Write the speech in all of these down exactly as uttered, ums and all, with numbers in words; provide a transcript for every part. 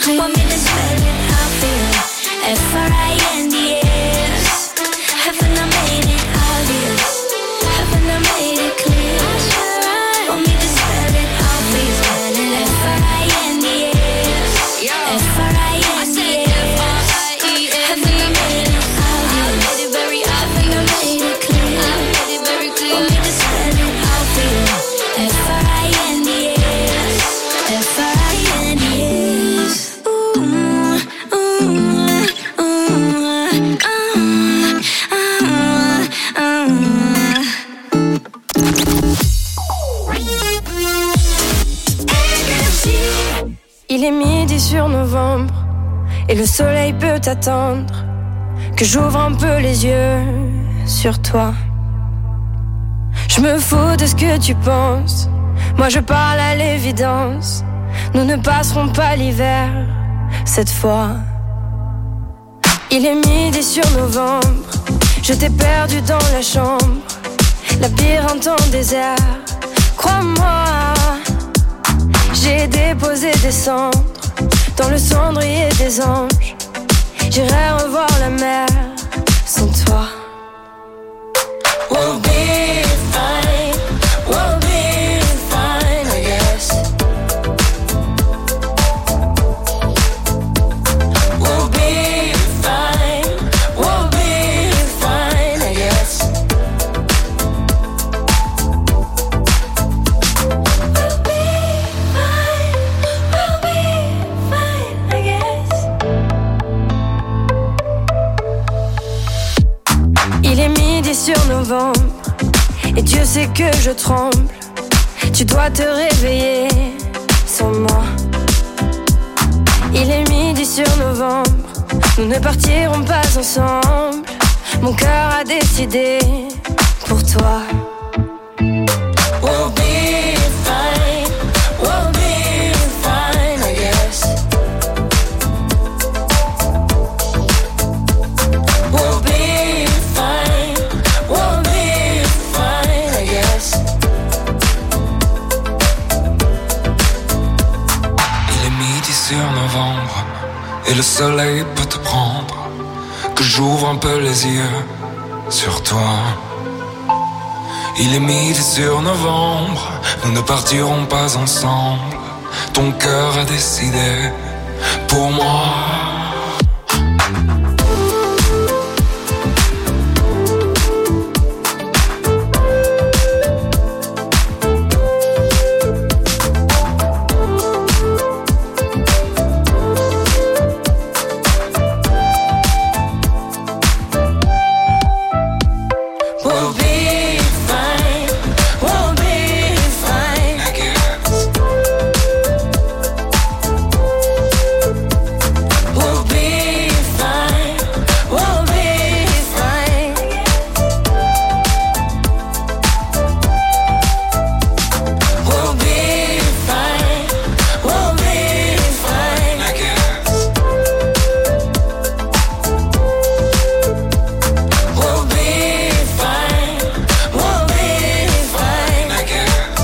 clear. Want me to spell it out for you? F R I N D S. Haven't I made it obvious? Haven't I made it clear? Want me to spell it out for you? F R I N D S. F R I N D S. Haven't I made it obvious? I made it very obvious. Haven't I made it clear? I made it very clear. Want me to spell it out for you? F R I N D S. F R I N D S. Ooh, ooh, ooh, ooh, Il est midi sur novembre et le soleil peut attendre que j'ouvre un peu les yeux sur toi. Je me fous de ce que tu penses, moi je parle à l'évidence. Nous ne passerons pas l'hiver cette fois. Il est midi sur novembre, je t'ai perdu dans la chambre, labyrinthe en désert. Crois-moi, j'ai déposé des cendres dans le cendrier des anges. J'irai revoir la mer sans toi. We'll be fine, we'll be fine, I guess. We'll be fine, we'll be fine, I guess. We'll be fine, we'll be fine, I guess. Il est midi sur novembre et Dieu sait que je tremble. Tu dois te réveiller sans moi. Il est midi sur novembre, nous ne partirons pas ensemble. Mon cœur a décidé pour toi. We'll be fine, we'll be fine, I guess. We'll be fine, we'll be fine, I guess. Il est midi sur novembre et le soleil peut te prendre, que j'ouvre un peu les yeux sur toi. Il est midi sur novembre, nous ne partirons pas ensemble. Ton cœur a décidé pour moi. We'll be fine, we'll be fine. I guess. We'll be fine, we'll be fine. We'll be fine, we'll be fine. I guess. We'll be fine, we'll be fine. I guess.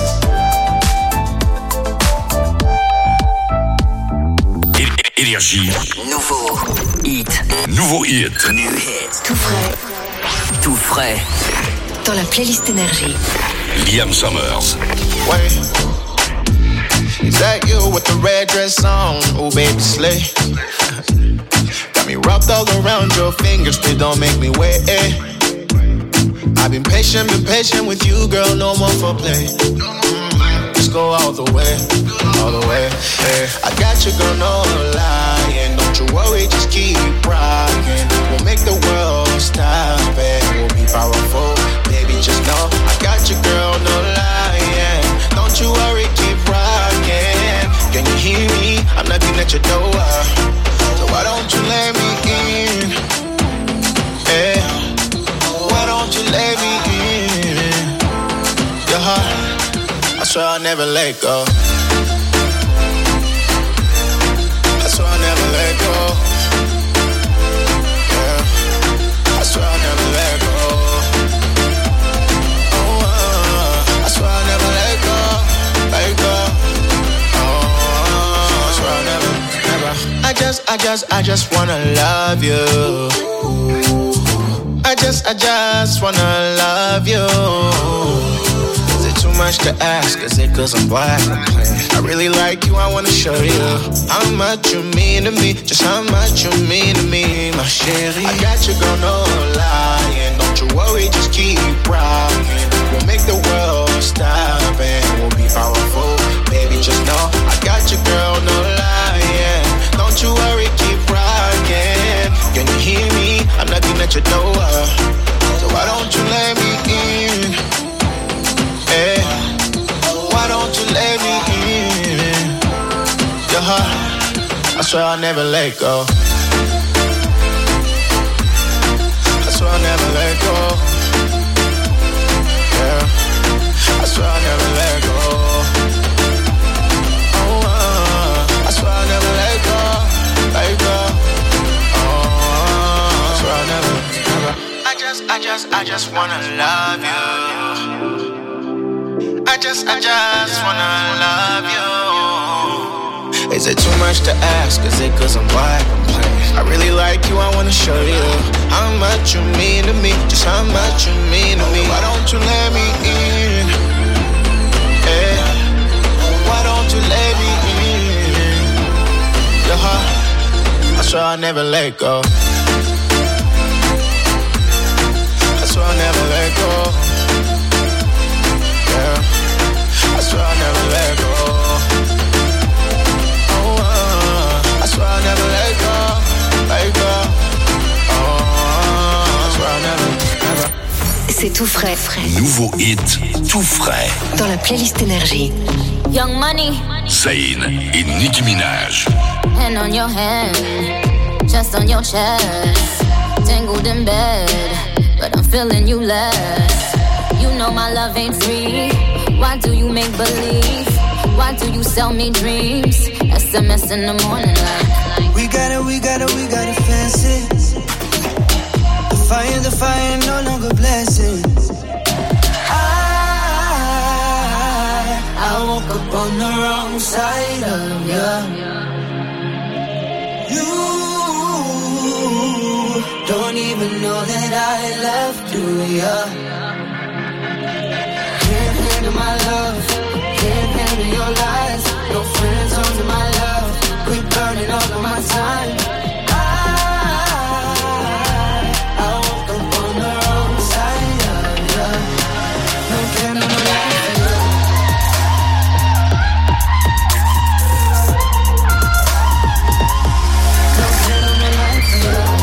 Énergie. Nouveau hit. Nouveau hit. New hit. Tout frais. Tout frais. Dans la playlist énergie. Liam Summers. Wait, is that you with the red dress on? Oh, baby, slay. Got me wrapped all around your fingers, but don't make me wait. I've been patient, been patient with you, girl, no more for play. Mm, just go all the way, all the way. Hey, I got you, girl, no lying. Don't you worry, just keep rocking. We'll make the world stop it. We'll be powerful, baby, just know I got you, girl, no lying. Don't you worry, keep rocking. Can you hear me? I'm knocking at your door. So why don't you let me in? Hey, why don't you let me in? Your heart, I swear I'll never let go. I swear I'll never let go. Yeah, I swear I'll never let go. Oh, uh, I swear I'll never let go, let go. Oh, I swear I'll never, never. I just, I just wanna love you. I just, I just wanna love you. Is it too much to ask? Is it cause I'm black? I'm playing. I really like you, I wanna show you how much you mean to me. Just how much you mean to me, my chérie. I got you, girl, no lying. Don't you worry, just keep rocking. We'll make the world stop and we'll be powerful. Baby, just know I got you, girl, no lying. Don't you worry, keep rocking. Can you hear me? I'm knocking at your door. So why don't you let me in? Hey, why don't you let me in? Your heart, I swear I'll never let go. I swear I'll never let go. Yeah, I swear I'll never let go. Oh, uh, I swear I'll never let go. Let go. Oh, I swear I'll never, never. I just, I just, I just wanna love you. I just, I just wanna love you. Is it too much to ask? Is it cause I'm black? I'm playing. I really like you, I wanna show you how much you mean to me. Just how much you mean to me. Why don't you let me in? Yeah. Why don't you let me in? Your heart, I swear I'll never let go. I swear I'll never let go. Yeah, I swear I'll never let go. Oh, uh, I swear I'll never let go, let go. Oh, I swear I'll never, never. C'est tout frais, frais. Nouveau hit, tout frais. Dans la playlist Énergie. Young Money. Zayn et Nicki Minaj. Hand on your hand, chest on your chest. Tangled in bed, but I'm feeling you less. You know my love ain't free. Why do you make believe? Why do you sell me dreams? S M S in the morning like We gotta, we gotta, we gotta fence it. The fire, the fire, no longer blessings. I, I woke up on the wrong side of you. You don't even know that I left you, yeah. Can't handle my love, can't handle your lies. No friends onto my love, quit burning all of my time. I, I woke up on the wrong side of love. No candle, no light for love. No candle, no light for love.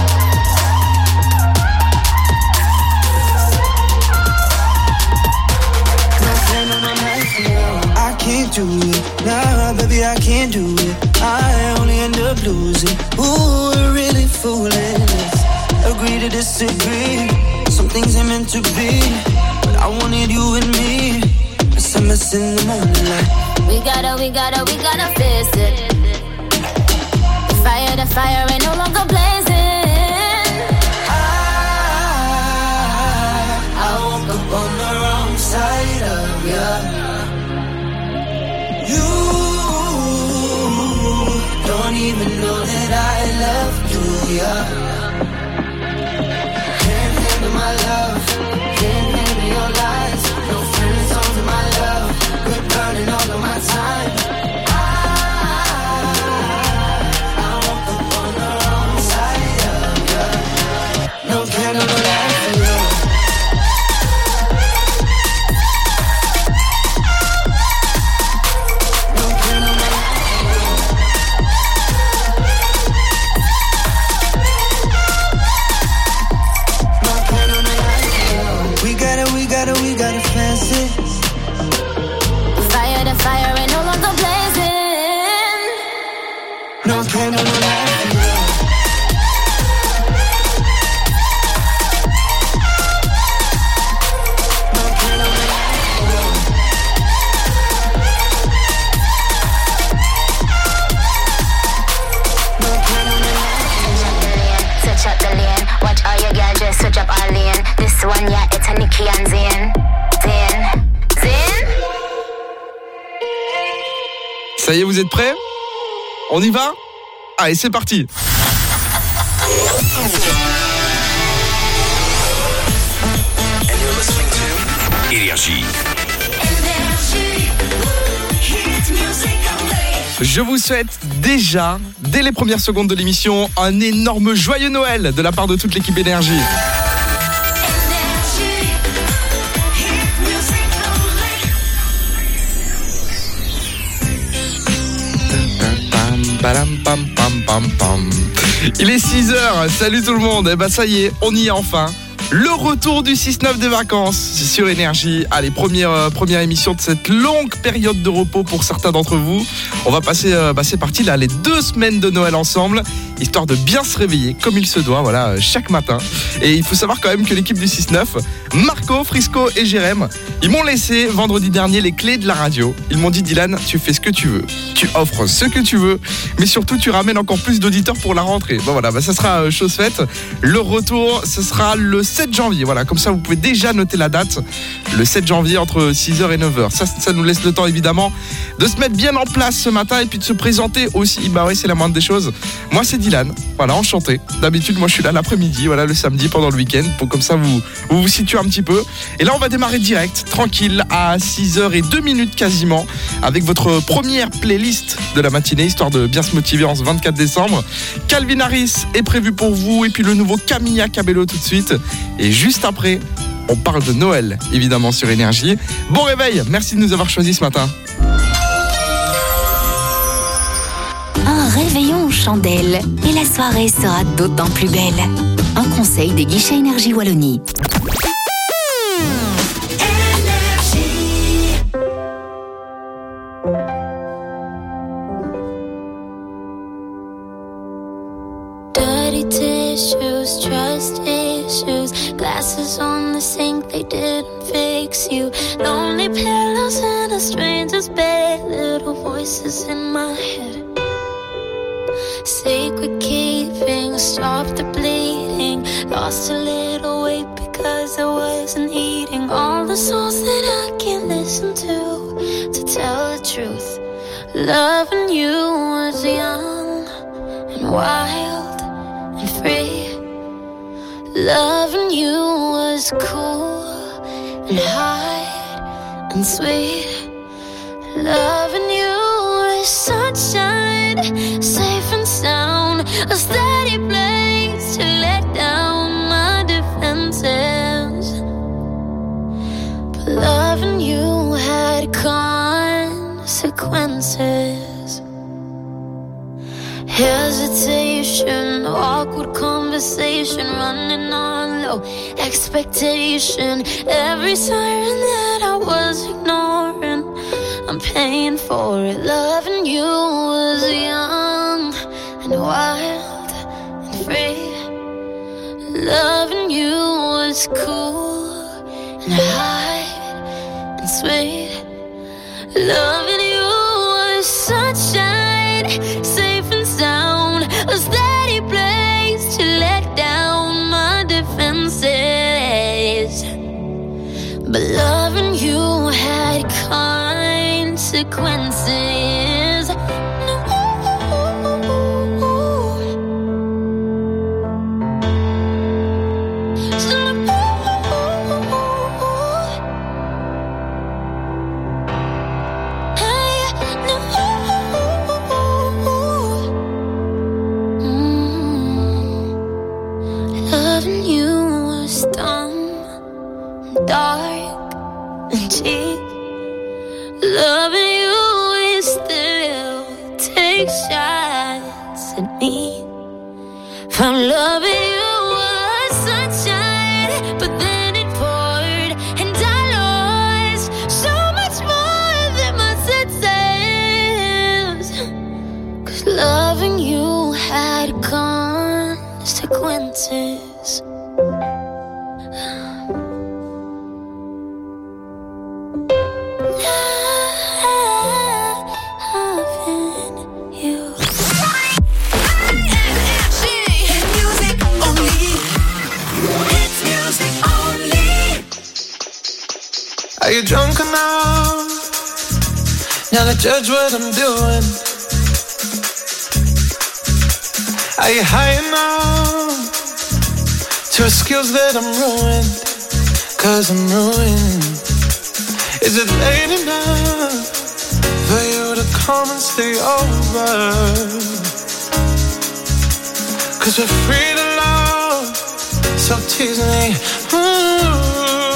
I can't do it, nah, baby, I can't do it. I only end up losing. Ooh, we're really foolish. Agree to disagree. Some things ain't meant to be, but I wanted you and me. S M S in the morning like We gotta, we gotta, we gotta face it. The fire, the fire ain't no longer blazing. I, I woke up on the wrong side of you. You don't even know that I left you, yeah. Can't handle my love, can't handle your lies. No friends onto my love, quit burning all of my time. I, I woke up on the wrong side of you. No candle, no light for you. We gotta fence it. The fire, the fire ain't no longer blazing. No candle, no light for you. No candle, no light for you. No candle, no light for you. Switch up the lane, watch all your girls just switch up our lane. This one, yeah, it's a Nicki and Zayn. Zayn, Zayn. Ça y est, vous êtes prêts? On y va? Allez, c'est parti. Énergie. Je vous souhaite déjà, dès les premières secondes de l'émission, un énorme joyeux Noël de la part de toute l'équipe Énergie. Il est six heures, salut tout le monde. Et bah ça y est, on y est enfin. Le retour du six neuf des vacances sur Énergie. Allez, première, euh, première émission de cette longue période de repos pour certains d'entre vous. On va passer, euh, bah c'est parti là, les deux semaines de Noël ensemble, histoire de bien se réveiller comme il se doit, voilà, euh, chaque matin. Et il faut savoir quand même que l'équipe du six neuf, Marco, Frisco et Jérém, ils m'ont laissé vendredi dernier les clés de la radio. Ils m'ont dit, Dylan, tu fais ce que tu veux, tu offres ce que tu veux, mais surtout tu ramènes encore plus d'auditeurs pour la rentrée. Bon voilà, bah ça sera euh, chose faite. Le retour, ce sera le sept janvier, voilà, comme ça vous pouvez déjà noter la date, le sept janvier entre six heures et neuf heures. Ça, ça nous laisse le temps évidemment de se mettre bien en place ce matin et puis de se présenter aussi. Bah oui, c'est la moindre des choses. Moi c'est Dylan, voilà, enchanté. D'habitude moi je suis là l'après-midi, voilà, le samedi pendant le week-end, pour comme ça vous vous, vous situez un petit peu. Et là on va démarrer direct, tranquille, à six heures et deux minutes quasiment, avec votre première playlist de la matinée, histoire de bien se motiver en ce vingt-quatre décembre. Calvin Harris est prévu pour vous, et puis le nouveau Camilla Cabello tout de suite. Et juste après, on parle de Noël, évidemment, sur Énergie. Bon réveil, merci de nous avoir choisis ce matin. Un réveillon aux chandelles et la soirée sera d'autant plus belle. Un conseil des guichets Énergie Wallonie. Dirty tissues, trust issues, glasses on the sink, they didn't fix you. Lonely pillows in a stranger's bed, little voices in my head. Sacred keeping, stop the bleeding. Lost a little weight because I wasn't eating. All the songs that I can't listen to, to tell the truth. Loving you was young and wild and free. Loving you was cool and high and sweet. Loving you was sunshine, safe and sound, a steady place to let down my defenses. But loving you had consequences. Hesitation, awkward conversation, running on low expectation. Every siren that I was ignoring, I'm paying for it. Loving you was young and wild and free. Loving you was cool and high and sweet. Loving you was sunshine, safe and sound, a steady place to let down my defenses. But loving you had consequences. Loving you was dumb, dark and cheap. Loving you is still take shots at me. Found loving you was sunshine, but then it poured and I lost so much more than my senses. 'Cause loving you had consequences. Are you drunk enough now to judge what I'm doing? Are you high enough to excuse that I'm ruined? Cause I'm ruined. Is it late enough for you to come and stay over? Cause we're free to love, so tease me. Ooh.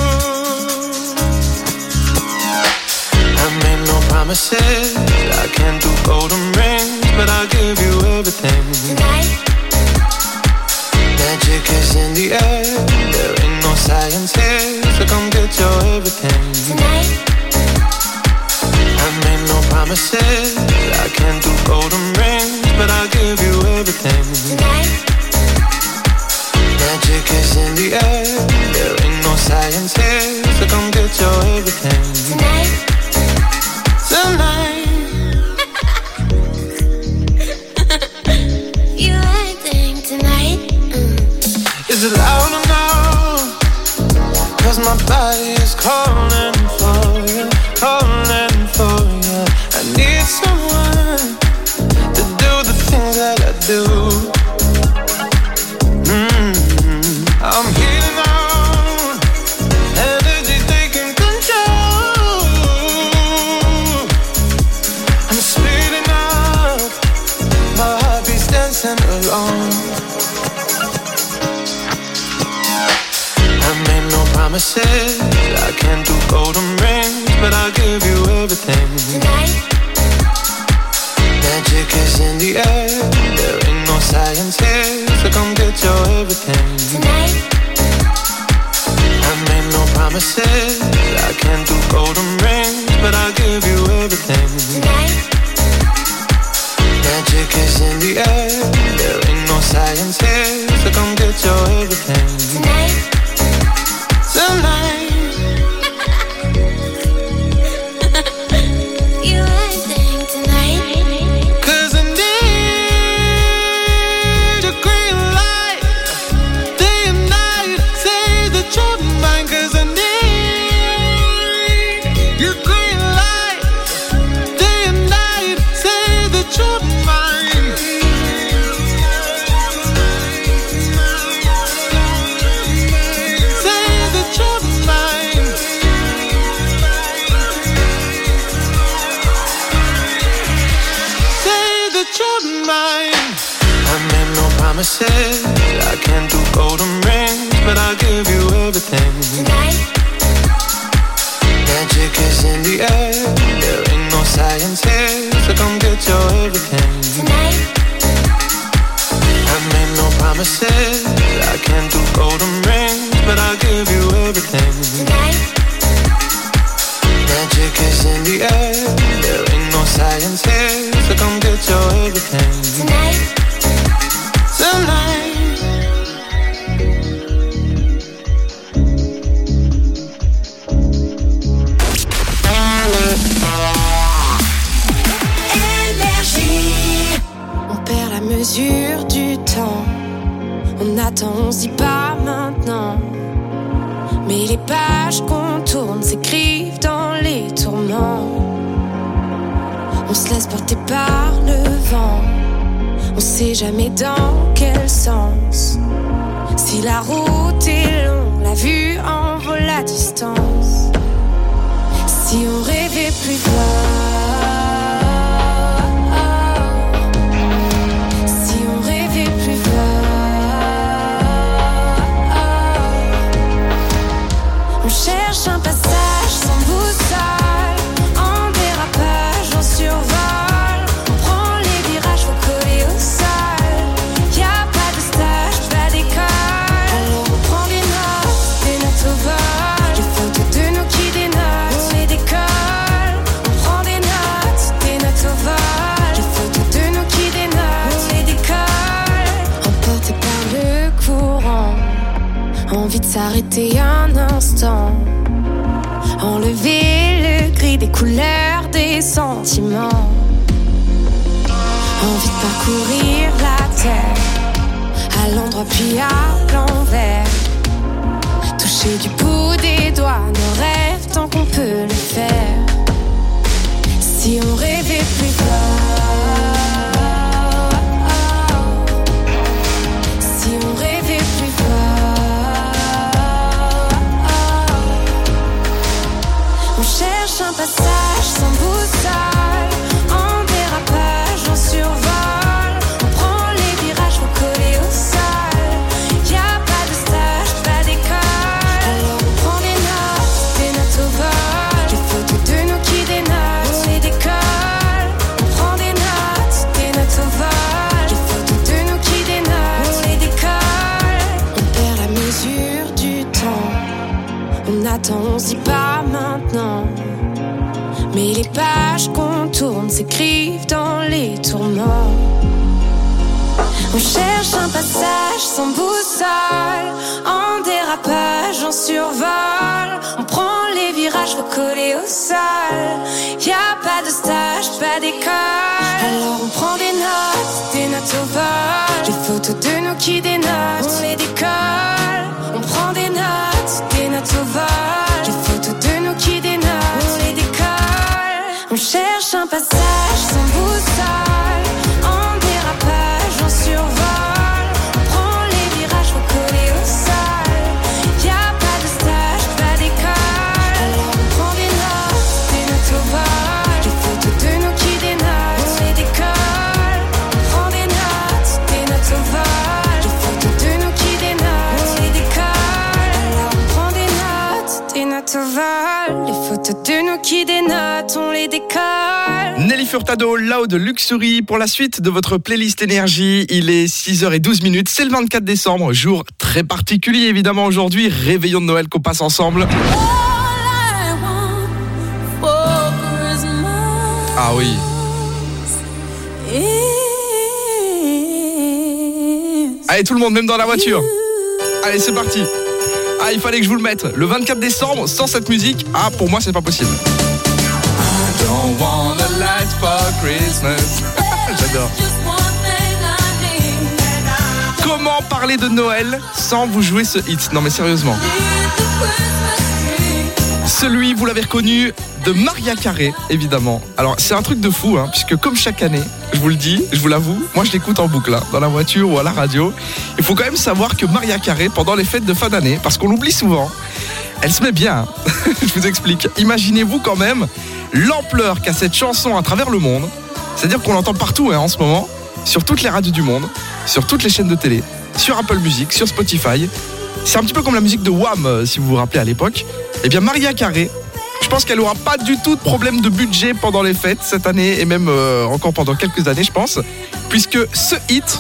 I made no promises, I can't do golden rings, but I'll give you everything. Tonight. Magic is in the air, there ain't no science here, so come get your everything. Tonight. I made no promises, I can't do golden rings, but I'll give you everything. Tonight. Magic is in the air, there ain't no science here, so come get your everything. Tonight. Tonight. You acting tonight? Mm. Is it loud enough? Cause my body is calling for you, calling for you. I need someone to do the things that I do. Mm-hmm. I'm healing out, energy taking control. I'm speeding up, my heart beats dancing alone. I made no promises, I can't do golden rings, but I'll give you everything. Tonight. Magic is in the air, there ain't no science here, so come get your everything. Tonight. I made no promises, I can't do golden rings, but I'll give you everything. Tonight. Magic is in the air, there ain't no science here, so come get your everything. Tonight. Tonight. You acting tonight? Cause I need a green light, day and night, say that you're mine. Cause I need your green light, day and night, say that you're mine. Say that you're mine. Say that you're mine. I made no promises, I can't do golden rings, but I'll give you everything. Tonight. Magic is in the air, there ain't no science here, so come get your everything. Tonight. I made no promises, I can't do golden rings, but I'll give you everything. Tonight. Magic is in the air, there ain't no science here, so come get your everything. Tonight. Tonight. On perd la mesure du temps. On attend, on se dit pas maintenant. Mais les pages qu'on tourne s'écrivent dans les tourments. On se laisse porter par le vent. On sait jamais dans quel sens. Si la route est longue, la vue en vaut la distance. Si on rêvait plus fort. Cherche un passage sans boussole, en dérapage, en survol. On prend les virages, faut coller au sol. Y'a pas de stage, pas d'école. Alors on prend des notes, des notes au vol. Les photos de nous qui dénotent, on les décolle. On prend des notes, des notes au vol. Les photos de nous qui dénotent, on les décolle. Emporté par le courant, envie de s'arrêter un instant. Enlever le gris des couleurs des sentiments. Envie de parcourir la terre, à l'endroit puis à l'envers. Toucher du bout des doigts nos rêves tant qu'on peut le faire. Si on rêvait plus fort. se dit pas maintenant. Mais les pages qu'on tourne s'écrivent dans les tourments. On cherche un passage sans boussole, en dérapage, en survol. On prend les virages recollés au sol. Y a pas de stage, pas d'école. Alors on prend des notes, des notes au vol. Les photos de nous qui dénotent, on les décolle. On prend des notes, des notes au vol. Les photos de nous qui dénotent, on les décolle. On cherche un passage sans boussole, en dérapage, en survol. On prend les virages recollés au sol. Y a pas de stage, pas d'école. Alors on prend des notes, des notes au vol. Les photos de nous qui dénotent, on les décolle. On prend des notes, des notes au vol. Les photos de nous qui dénotent, on les décolle. Alors on prend des notes, des notes au vol. Les photos de nous qui dénotent, on les décolle. Nelly Furtado, Loud Luxury pour la suite de votre playlist énergie. Il est six heures douze minutes, c'est le vingt-quatre décembre, jour très particulier évidemment aujourd'hui, réveillon de Noël qu'on passe ensemble. Ah oui. Allez tout le monde, même dans la voiture. Allez c'est parti. Ah il fallait que je vous le mette. Le vingt-quatre décembre, sans cette musique, ah pour moi c'est pas possible. I don't want the lights for Christmas. J'adore. Comment parler de Noël sans vous jouer ce hit? Non mais sérieusement. Celui, vous l'avez reconnu, de Mariah Carey, évidemment. Alors c'est un truc de fou, hein, puisque comme chaque année, je vous le dis, je vous l'avoue, moi je l'écoute en boucle, hein, dans la voiture ou à la radio. Il faut quand même savoir que Mariah Carey, pendant les fêtes de fin d'année, parce qu'on l'oublie souvent, elle se met bien. Hein. Je vous explique. Imaginez-vous quand même l'ampleur qu'a cette chanson à travers le monde. C'est-à-dire qu'on l'entend partout hein, en ce moment, sur toutes les radios du monde, sur toutes les chaînes de télé, sur Apple Music, sur Spotify. C'est un petit peu comme la musique de Wham, si vous vous rappelez à l'époque. Eh bien Mariah Carey, je pense qu'elle n'aura pas du tout de problème de budget pendant les fêtes cette année et même euh, encore pendant quelques années je pense, puisque ce hit...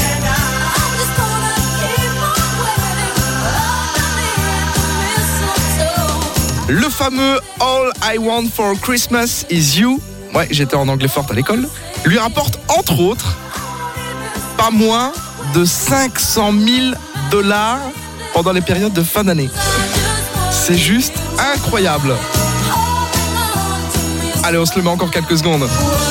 Le fameux All I Want for Christmas is You, ouais j'étais en anglais forte à l'école, lui rapporte entre autres pas moins de cinq cent mille dollars pendant les périodes de fin d'année. C'est juste incroyable. Allez on se le met encore quelques secondes.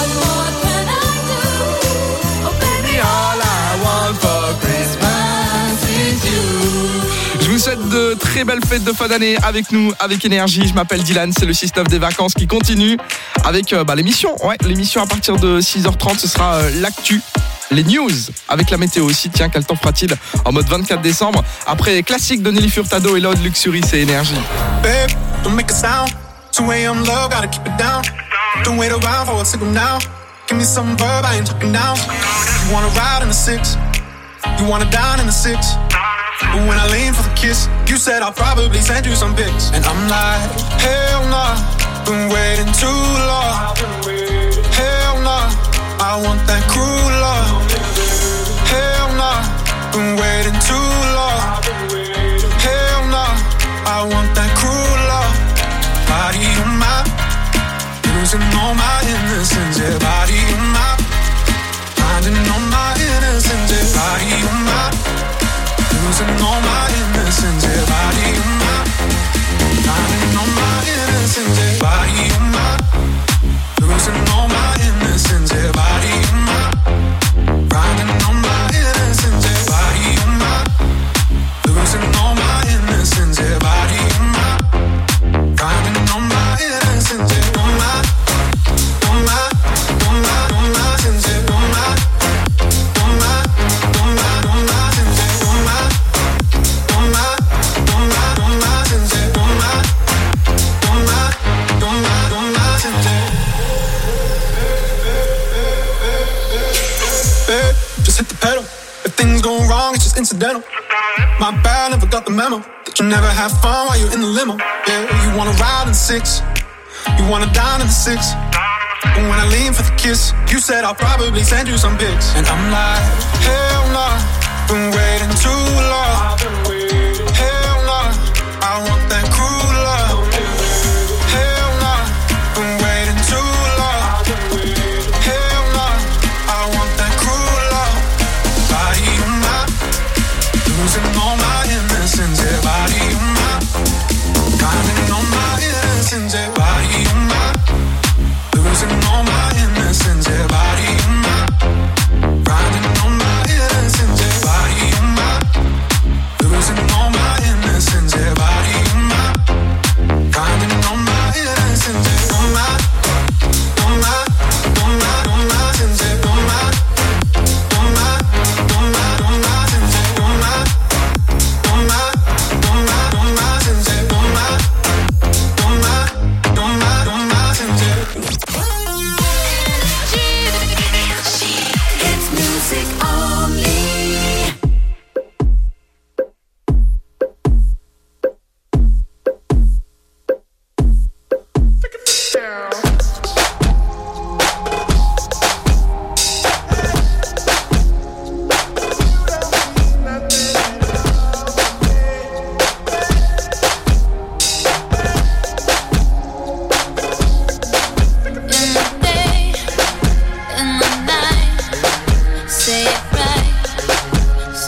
Je vous souhaite de très belles fêtes de fin d'année avec nous, avec Énergie. Je m'appelle Dylan, c'est le six neuf des vacances qui continue avec euh, bah, l'émission. Ouais, l'émission à partir de six heures trente, ce sera euh, l'actu, les news, avec la météo aussi. Tiens, quel temps fera-t-il en mode vingt-quatre décembre? Après classique de Nelly Furtado et Loud Luxury, c'est Énergie. Babe, don't make a sound. two a.m. low, gotta keep it down. Don't wait around for a signal now. Give me some verb, I ain't talking down. You wanna ride in the six, you wanna dine in the six. But when I lean for the kiss, you said I'll probably send you some pics. And I'm like, hell nah, been waiting too long. Hell nah, I want that cruel love. Hell nah, been waiting too long. Hell nah, I want that cruel love. Body on my, losing all my innocence. Yeah, body on my, finding all my innocence. Yeah, body on my, losing all my innocence. Yeah, body on my, finding all my innocence. Yeah, body on my, losing all my innocence. Yeah, body on my, finding all my innocence. Yeah, body on my, losing all my innocence. Yeah, body on my, finding all my innocence. Yeah, on my, on my, on my, on my innocence. Yeah, on my, on my, on my, on my innocence. Yeah, on my, on my, on my, on my innocence. Yeah, on my, on my, on my, on my innocence. Babe, just hit the pedal. If things go wrong, it's just incidental. My bad, never got the memo that you never have fun while you're in the limo. Yeah, you wanna ride in the six, you wanna dine in the six. But when I lean for the kiss, you said I'll probably send you some pics. And I'm like, hell nah, been waiting too long. Hell nah, I want that cruel love.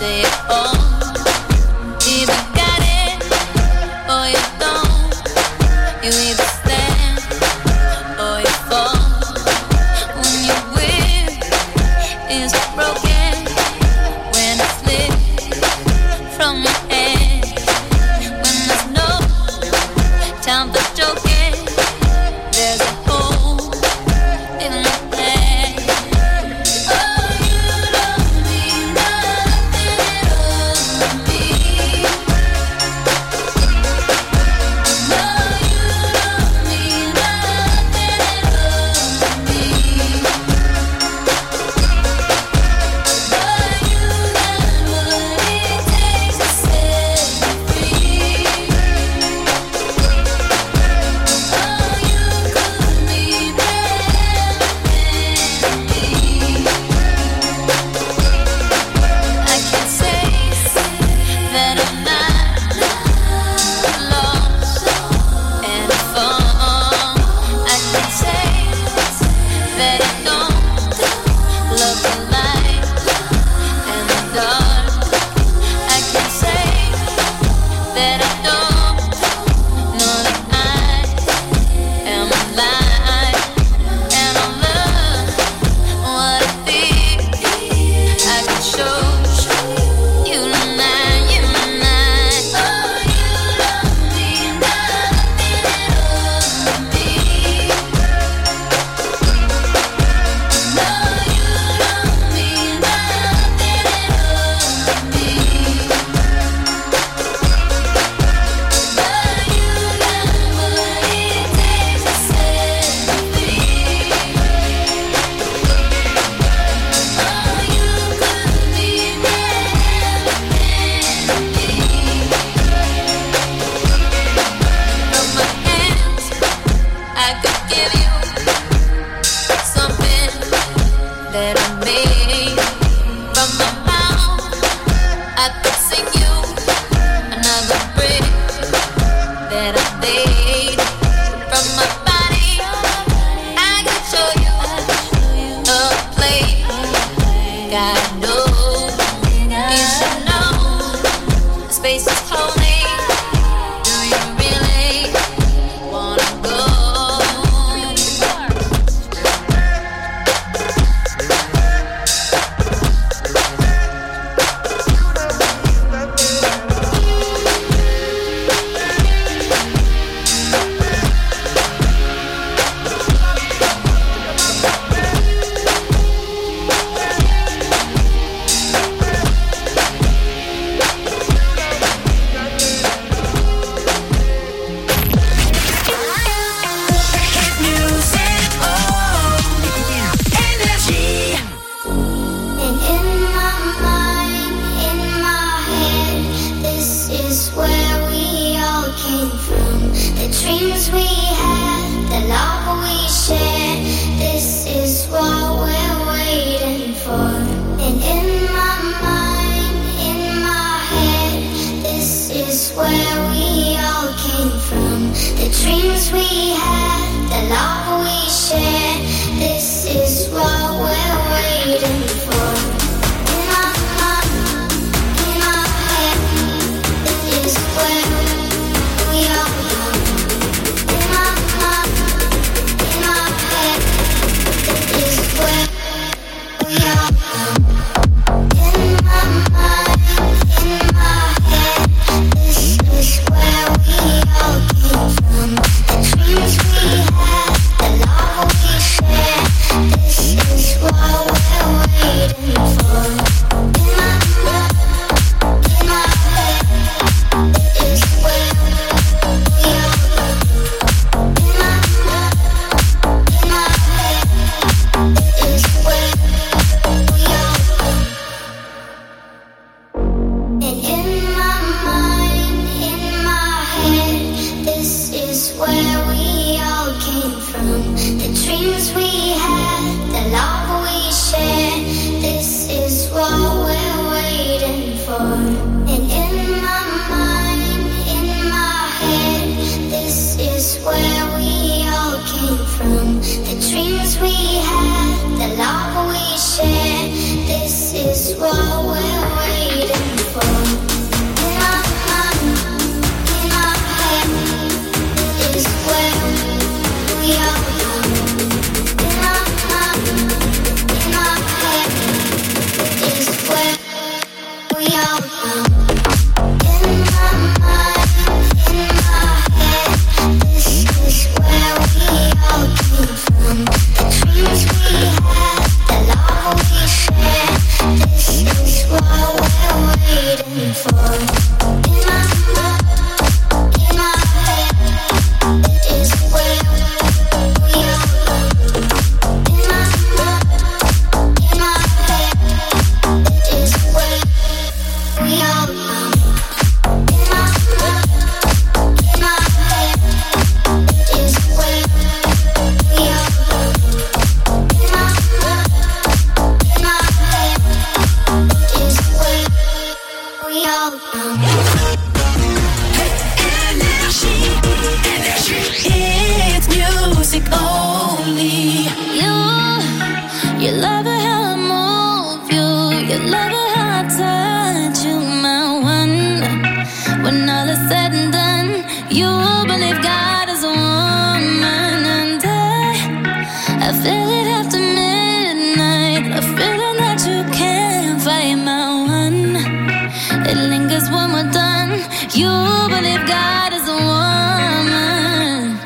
say it all. Either got it or you don't. You either stand or you fall. When your will is broken, when it's lit from your head, when there's no time for joking, there's a hole in my head. Oh, you don't mean nothing at all to me. No, you don't mean nothing at all to me. But you got what it takes to set me free. Oh, you could be better than me. I can say that I'm not lost and found. I can say that I don't love the light and the dark. I can say that I don't know that I am alive and I love what I feel. I can show you tonight, you tonight. Oh, you don't mean nothing at all to me. No, you don't mean nothing at all to me. But you got what it takes to set me free. Oh, you could be better than me. From my hands, I could give you something that I made. From my mouth, I could sing you another break that I made. From my body, I could show you a place. God knows, you should know, the space is holy. Do you really wanna go? You love a hard touch, you my one. When all is said and done, you believe God is a woman. And I, I feel it after midnight, a feeling that you can't fight, my one. It lingers when we're done. You believe God is a woman.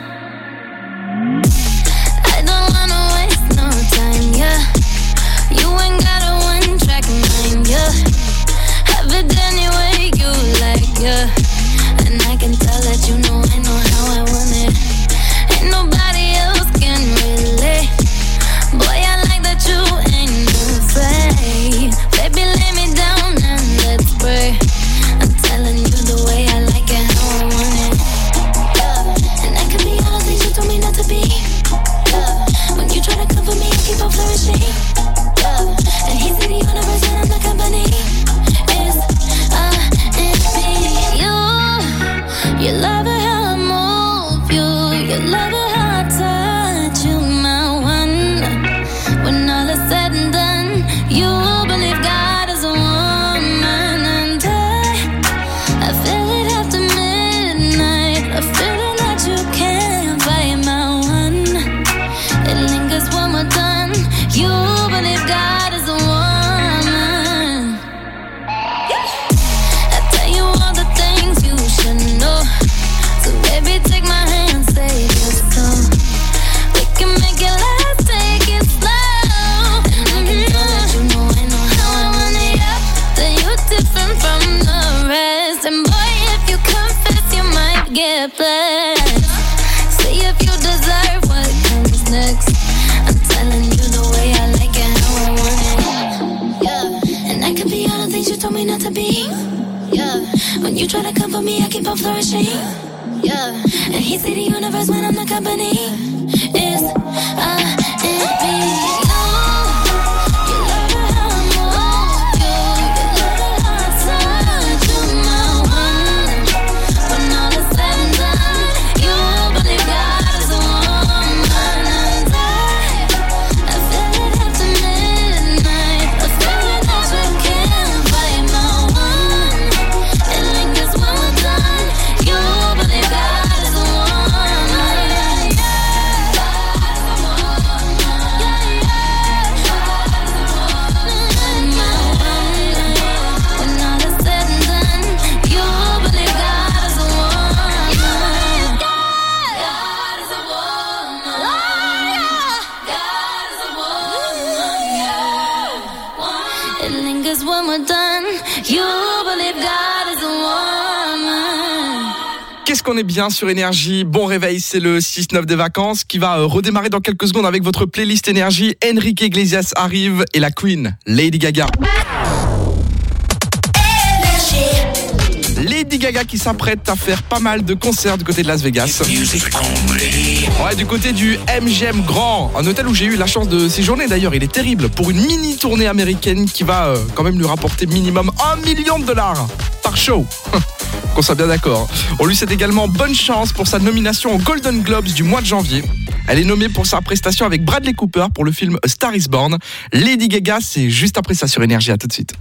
I don't wanna waste no time, yeah. You ain't got a one-track mind, yeah. Have it any way you like, yeah. And I can tell that you know I know how I want it. Ain't nobody else can relate. Boy, I like that you ain't afraid. Baby, lay me down and let's pray. I'm telling you the way I like it, how I want it. Yeah. And I can be all the things you told me not to be. Yeah. When you try to come for me, I keep on flourishing. Yeah. And he's in the universe and I'm the company. It's uh, it's me. You, you love it how I move you. You love it how I touch you, my one. When all is said and done, you believe God is a woman. And I, I feel it after midnight, a feeling that you can't fight, my one. It lingers when we're done. You believe God is a woman. I tell you all the things you should know. So baby, take my hand, save your soul. We can make it last, take it slow. And I can tell that you know I know how I want it, yeah. That you're different from the rest. And boy, if you confess, you might get blessed. See if you deserve what comes next. I'm telling you the way I like it, how I want it. Yeah. And I can be all the things you told me not to be. Yeah. When you try to come for me, I keep on flourishing. Yeah. And he see the universe when I'm the company. It's uh, it's me. You, you love it how I move you. You love it how I touch you, my one. When all is said and done, you believe God is a woman. And I, I feel it after midnight, a feeling that you can't fight, my one. It lingers when we're done. You believe God is a woman. When all is said and done, you believe God is a woman. God is a woman. God is a woman. It lingers when we're done. You believe God is a woman. Qu'est-ce qu'on est bien sur Énergie. Bon réveil, c'est le six neuf des vacances qui va euh, redémarrer dans quelques secondes avec votre playlist Énergie. Enrique Iglesias arrive et la Queen, Lady Gaga. Lady Gaga qui s'apprête à faire pas mal de concerts du côté de Las Vegas. Ouais, du côté du M G M Grand, un hôtel où j'ai eu la chance de séjourner d'ailleurs. Il est terrible pour une mini tournée américaine qui va euh, quand même lui rapporter minimum un million de dollars par show. Qu'on soit bien d'accord. On lui souhaite également bonne chance pour sa nomination aux Golden Globes du mois de janvier. Elle est nommée pour sa prestation avec Bradley Cooper pour le film A Star is Born. Lady Gaga, c'est juste après ça sur Énergie. À tout de suite.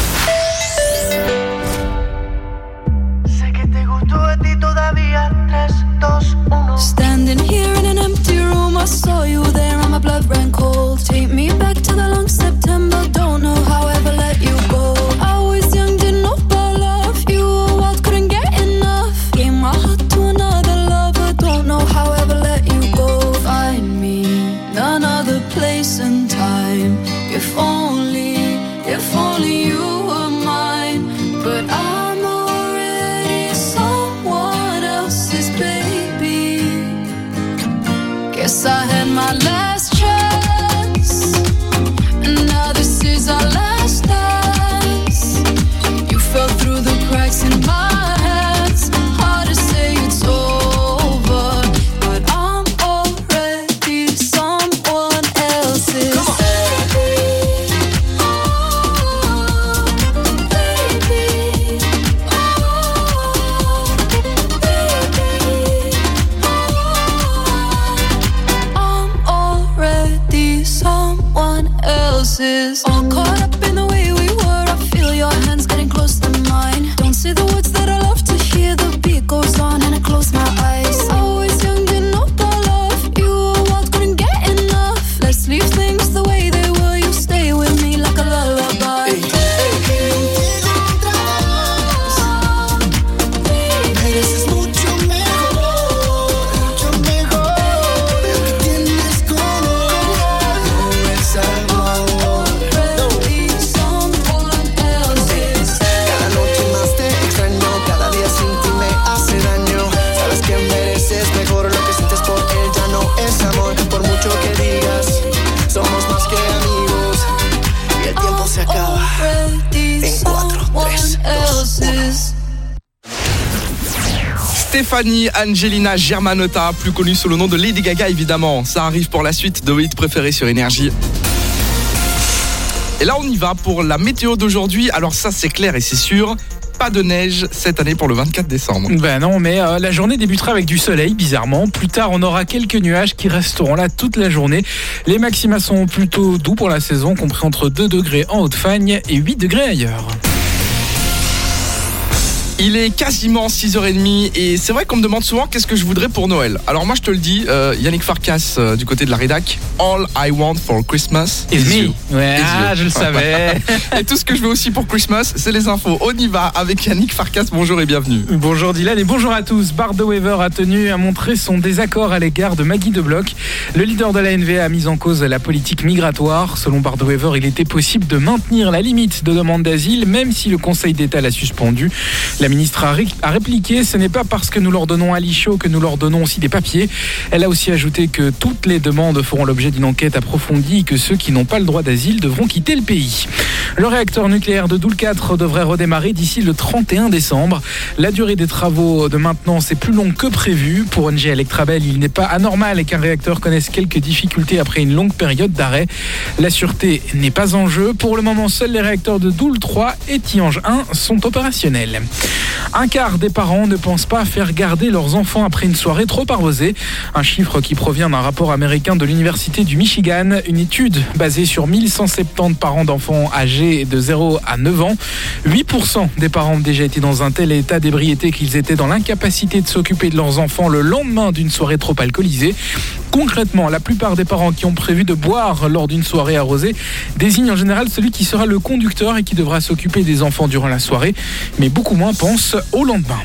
Standing here in an empty room, I saw you there and my blood ran cold. Take me back to the long September, don't know how I ever let you go. I was young, didn't know about love, you were wild, couldn't get enough. Gave my heart to another lover, don't know how I ever let you go. Find me another place and time, if only, if only you were already someone else's. Stéphanie Angelina Germanotta, plus connue sous le nom de Lady Gaga évidemment. Ça arrive pour la suite de vos hits préférés sur Énergie. Et là on y va pour la météo d'aujourd'hui. Alors ça c'est clair et c'est sûr, pas de neige cette année pour le vingt-quatre décembre. Ben non, mais euh, la journée débutera avec du soleil, bizarrement. Plus tard, on aura quelques nuages qui resteront là toute la journée. Les maxima sont plutôt doux pour la saison, compris entre deux degrés en Haute-Fagne et huit degrés ailleurs. Il est quasiment six heures trente et c'est vrai qu'on me demande souvent qu'est-ce que je voudrais pour Noël. Alors moi je te le dis, euh, Yannick Farkas euh, du côté de la rédac, All I want for Christmas is you. Ouais, is ah, you. Je le savais. Et tout ce que je veux aussi pour Christmas, c'est les infos. On y va avec Yannick Farkas, bonjour et bienvenue. Bonjour Dylan et bonjour à tous. Bart de Wever a tenu à montrer son désaccord à l'égard de Maggie de Bloch. Le leader de la N V A a mis en cause la politique migratoire. Selon Bart de Wever, il était possible de maintenir la limite de demande d'asile, même si le Conseil d'État l'a suspendu. La ministre a, ré- a répliqué, ce n'est pas parce que nous leur donnons un lit chaud que nous leur donnons aussi des papiers. Elle a aussi ajouté que toutes les demandes feront l'objet d'une enquête approfondie et que ceux qui n'ont pas le droit d'asile devront quitter le pays. Le réacteur nucléaire de Doel quatre devrait redémarrer d'ici le trente et un décembre. La durée des travaux de maintenance est plus longue que prévu. Pour O N G Electrabel, il n'est pas anormal qu'un réacteur connaisse quelques difficultés après une longue période d'arrêt. La sûreté n'est pas en jeu. Pour le moment, seuls les réacteurs de Doel trois et Tihange un sont opérationnels. Un quart des parents ne pensent pas faire garder leurs enfants après une soirée trop arrosée. Un chiffre qui provient d'un rapport américain de l'Université du Michigan. Une étude basée sur mille cent soixante-dix parents d'enfants âgés de zéro à neuf ans. huit pour cent des parents ont déjà été dans un tel état d'ébriété qu'ils étaient dans l'incapacité de s'occuper de leurs enfants le lendemain d'une soirée trop alcoolisée. Concrètement, la plupart des parents qui ont prévu de boire lors d'une soirée arrosée désignent en général celui qui sera le conducteur et qui devra s'occuper des enfants durant la soirée, mais beaucoup moins pensent au lendemain.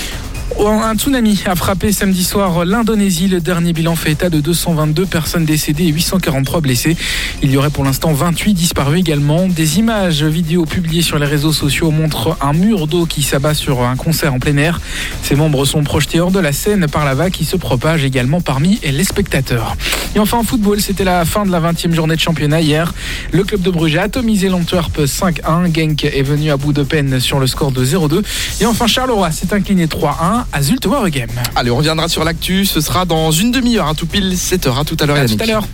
Un tsunami a frappé samedi soir l'Indonésie. Le dernier bilan fait état de deux cent vingt-deux personnes décédées et huit cent quarante-trois blessés. Il y aurait pour l'instant vingt-huit disparus également. Des images vidéo publiées sur les réseaux sociaux montrent un mur d'eau qui s'abat sur un concert en plein air. Ses membres sont projetés hors de la scène par la vague qui se propage également parmi les spectateurs. Et enfin en football, c'était la fin de la vingtième journée de championnat hier. Le club de Bruges a atomisé l'Antwerp cinq un. Genk est venu à bout de peine sur le score de zéro deux. Et enfin Charleroi s'est incliné trois un à Zulte Waregem. Allez, on reviendra sur l'actu, ce sera dans une demi-heure, hein, tout pile sept heures. À tout à l'heure, à Yannick. tout à l'heure.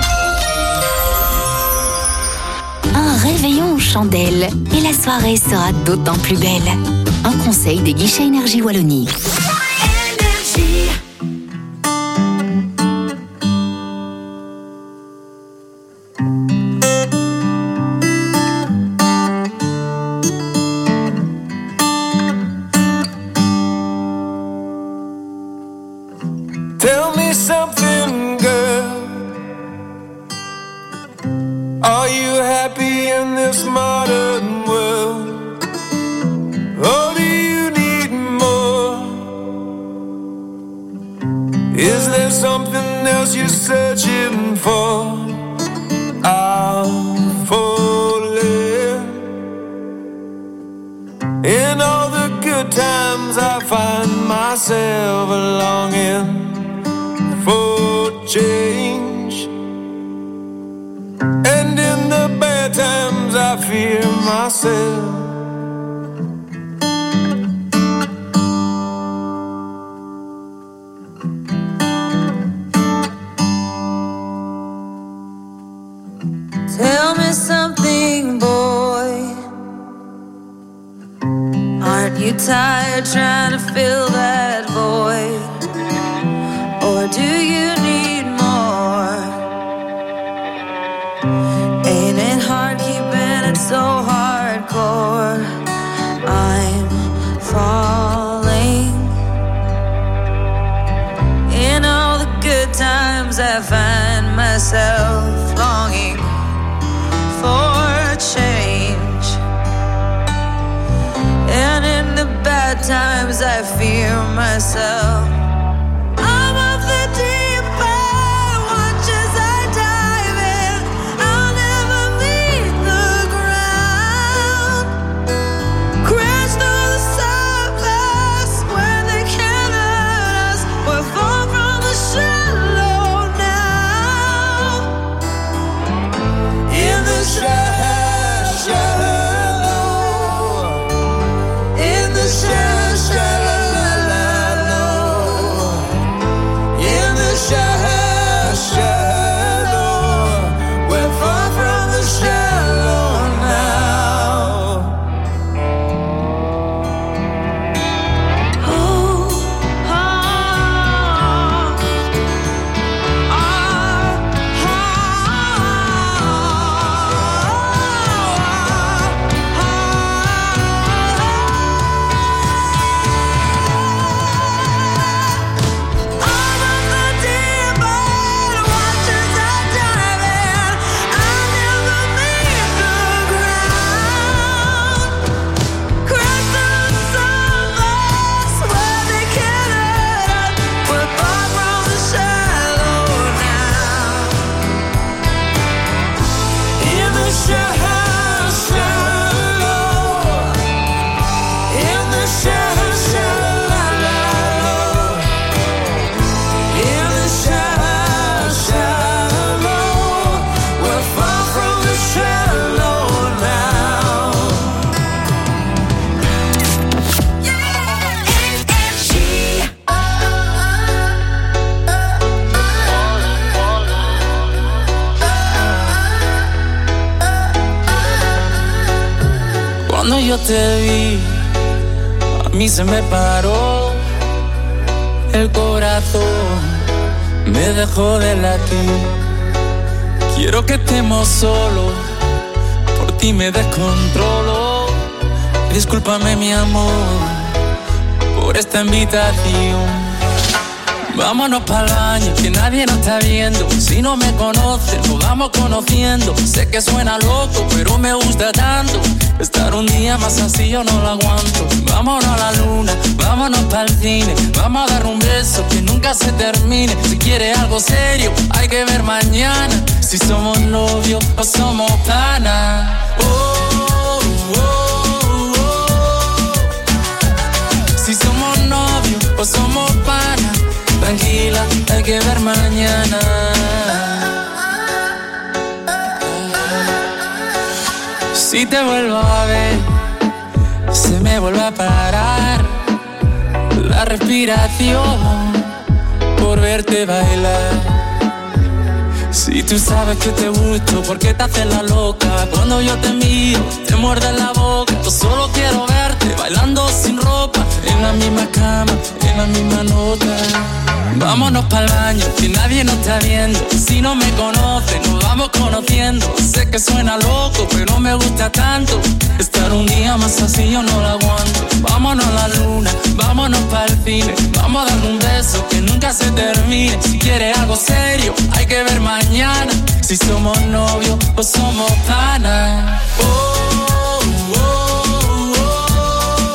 Un réveillon aux chandelles et la soirée sera d'autant plus belle. Un conseil des guichets Énergie Wallonie. Tell me something, girl. Are you happy in this modern world? Or do you need more? Is there something else you're searching for? I'm falling. In all the good times I find myself longing for change, and in the bad times I fear myself. Tell me something, boy. Aren't you tired trying to fill that void? Or do you need more? Ain't it hard keeping it so hardcore? I'm falling. In all the good times I find myself longing for change, and in the bad times I fear myself. Shadows Cuando yo te vi, a mí se me paró el corazón, me dejó de latir. Quiero que estemos solos, por ti me descontrolo. Discúlpame mi amor por esta invitación. Vámonos pa'l baño, que nadie nos está viendo. Si no me conoces, nos vamos conociendo. Sé que suena loco, pero me gusta tanto. Estar un día más así yo no lo aguanto. Vámonos a la luna, vámonos pa'l cine. Vamos a dar un beso que nunca se termine. Si quieres algo serio, hay que ver mañana. Si somos novios o somos panas. Oh, oh, oh, oh. Si somos novios o somos panas. Tranquila, hay que ver mañana. Si te vuelvo a ver, se me vuelve a parar la respiración por verte bailar. Si tú sabes que te gusto, ¿por qué te haces la loca? Cuando yo te miro, te muerde la boca. Yo solo quiero verte bailando sin ropa, en la misma cama, en la misma nota. Vámonos pa'l baño, que nadie nos está viendo. Si no me conoces, nos vamos conociendo. Sé que suena loco, pero me gusta tanto. Estar un día más así yo no lo aguanto. Vámonos a la luna, vámonos pa'l cine. Vamos a dar un beso que nunca se termine. Si quieres algo serio, hay que ver mañana. Si somos novios o somos panas. Oh, oh, oh, oh.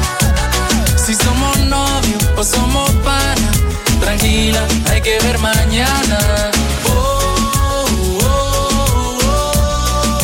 Si somos novios o somos panas. Tranquila, hay que ver mañana. Oh, oh, oh, oh.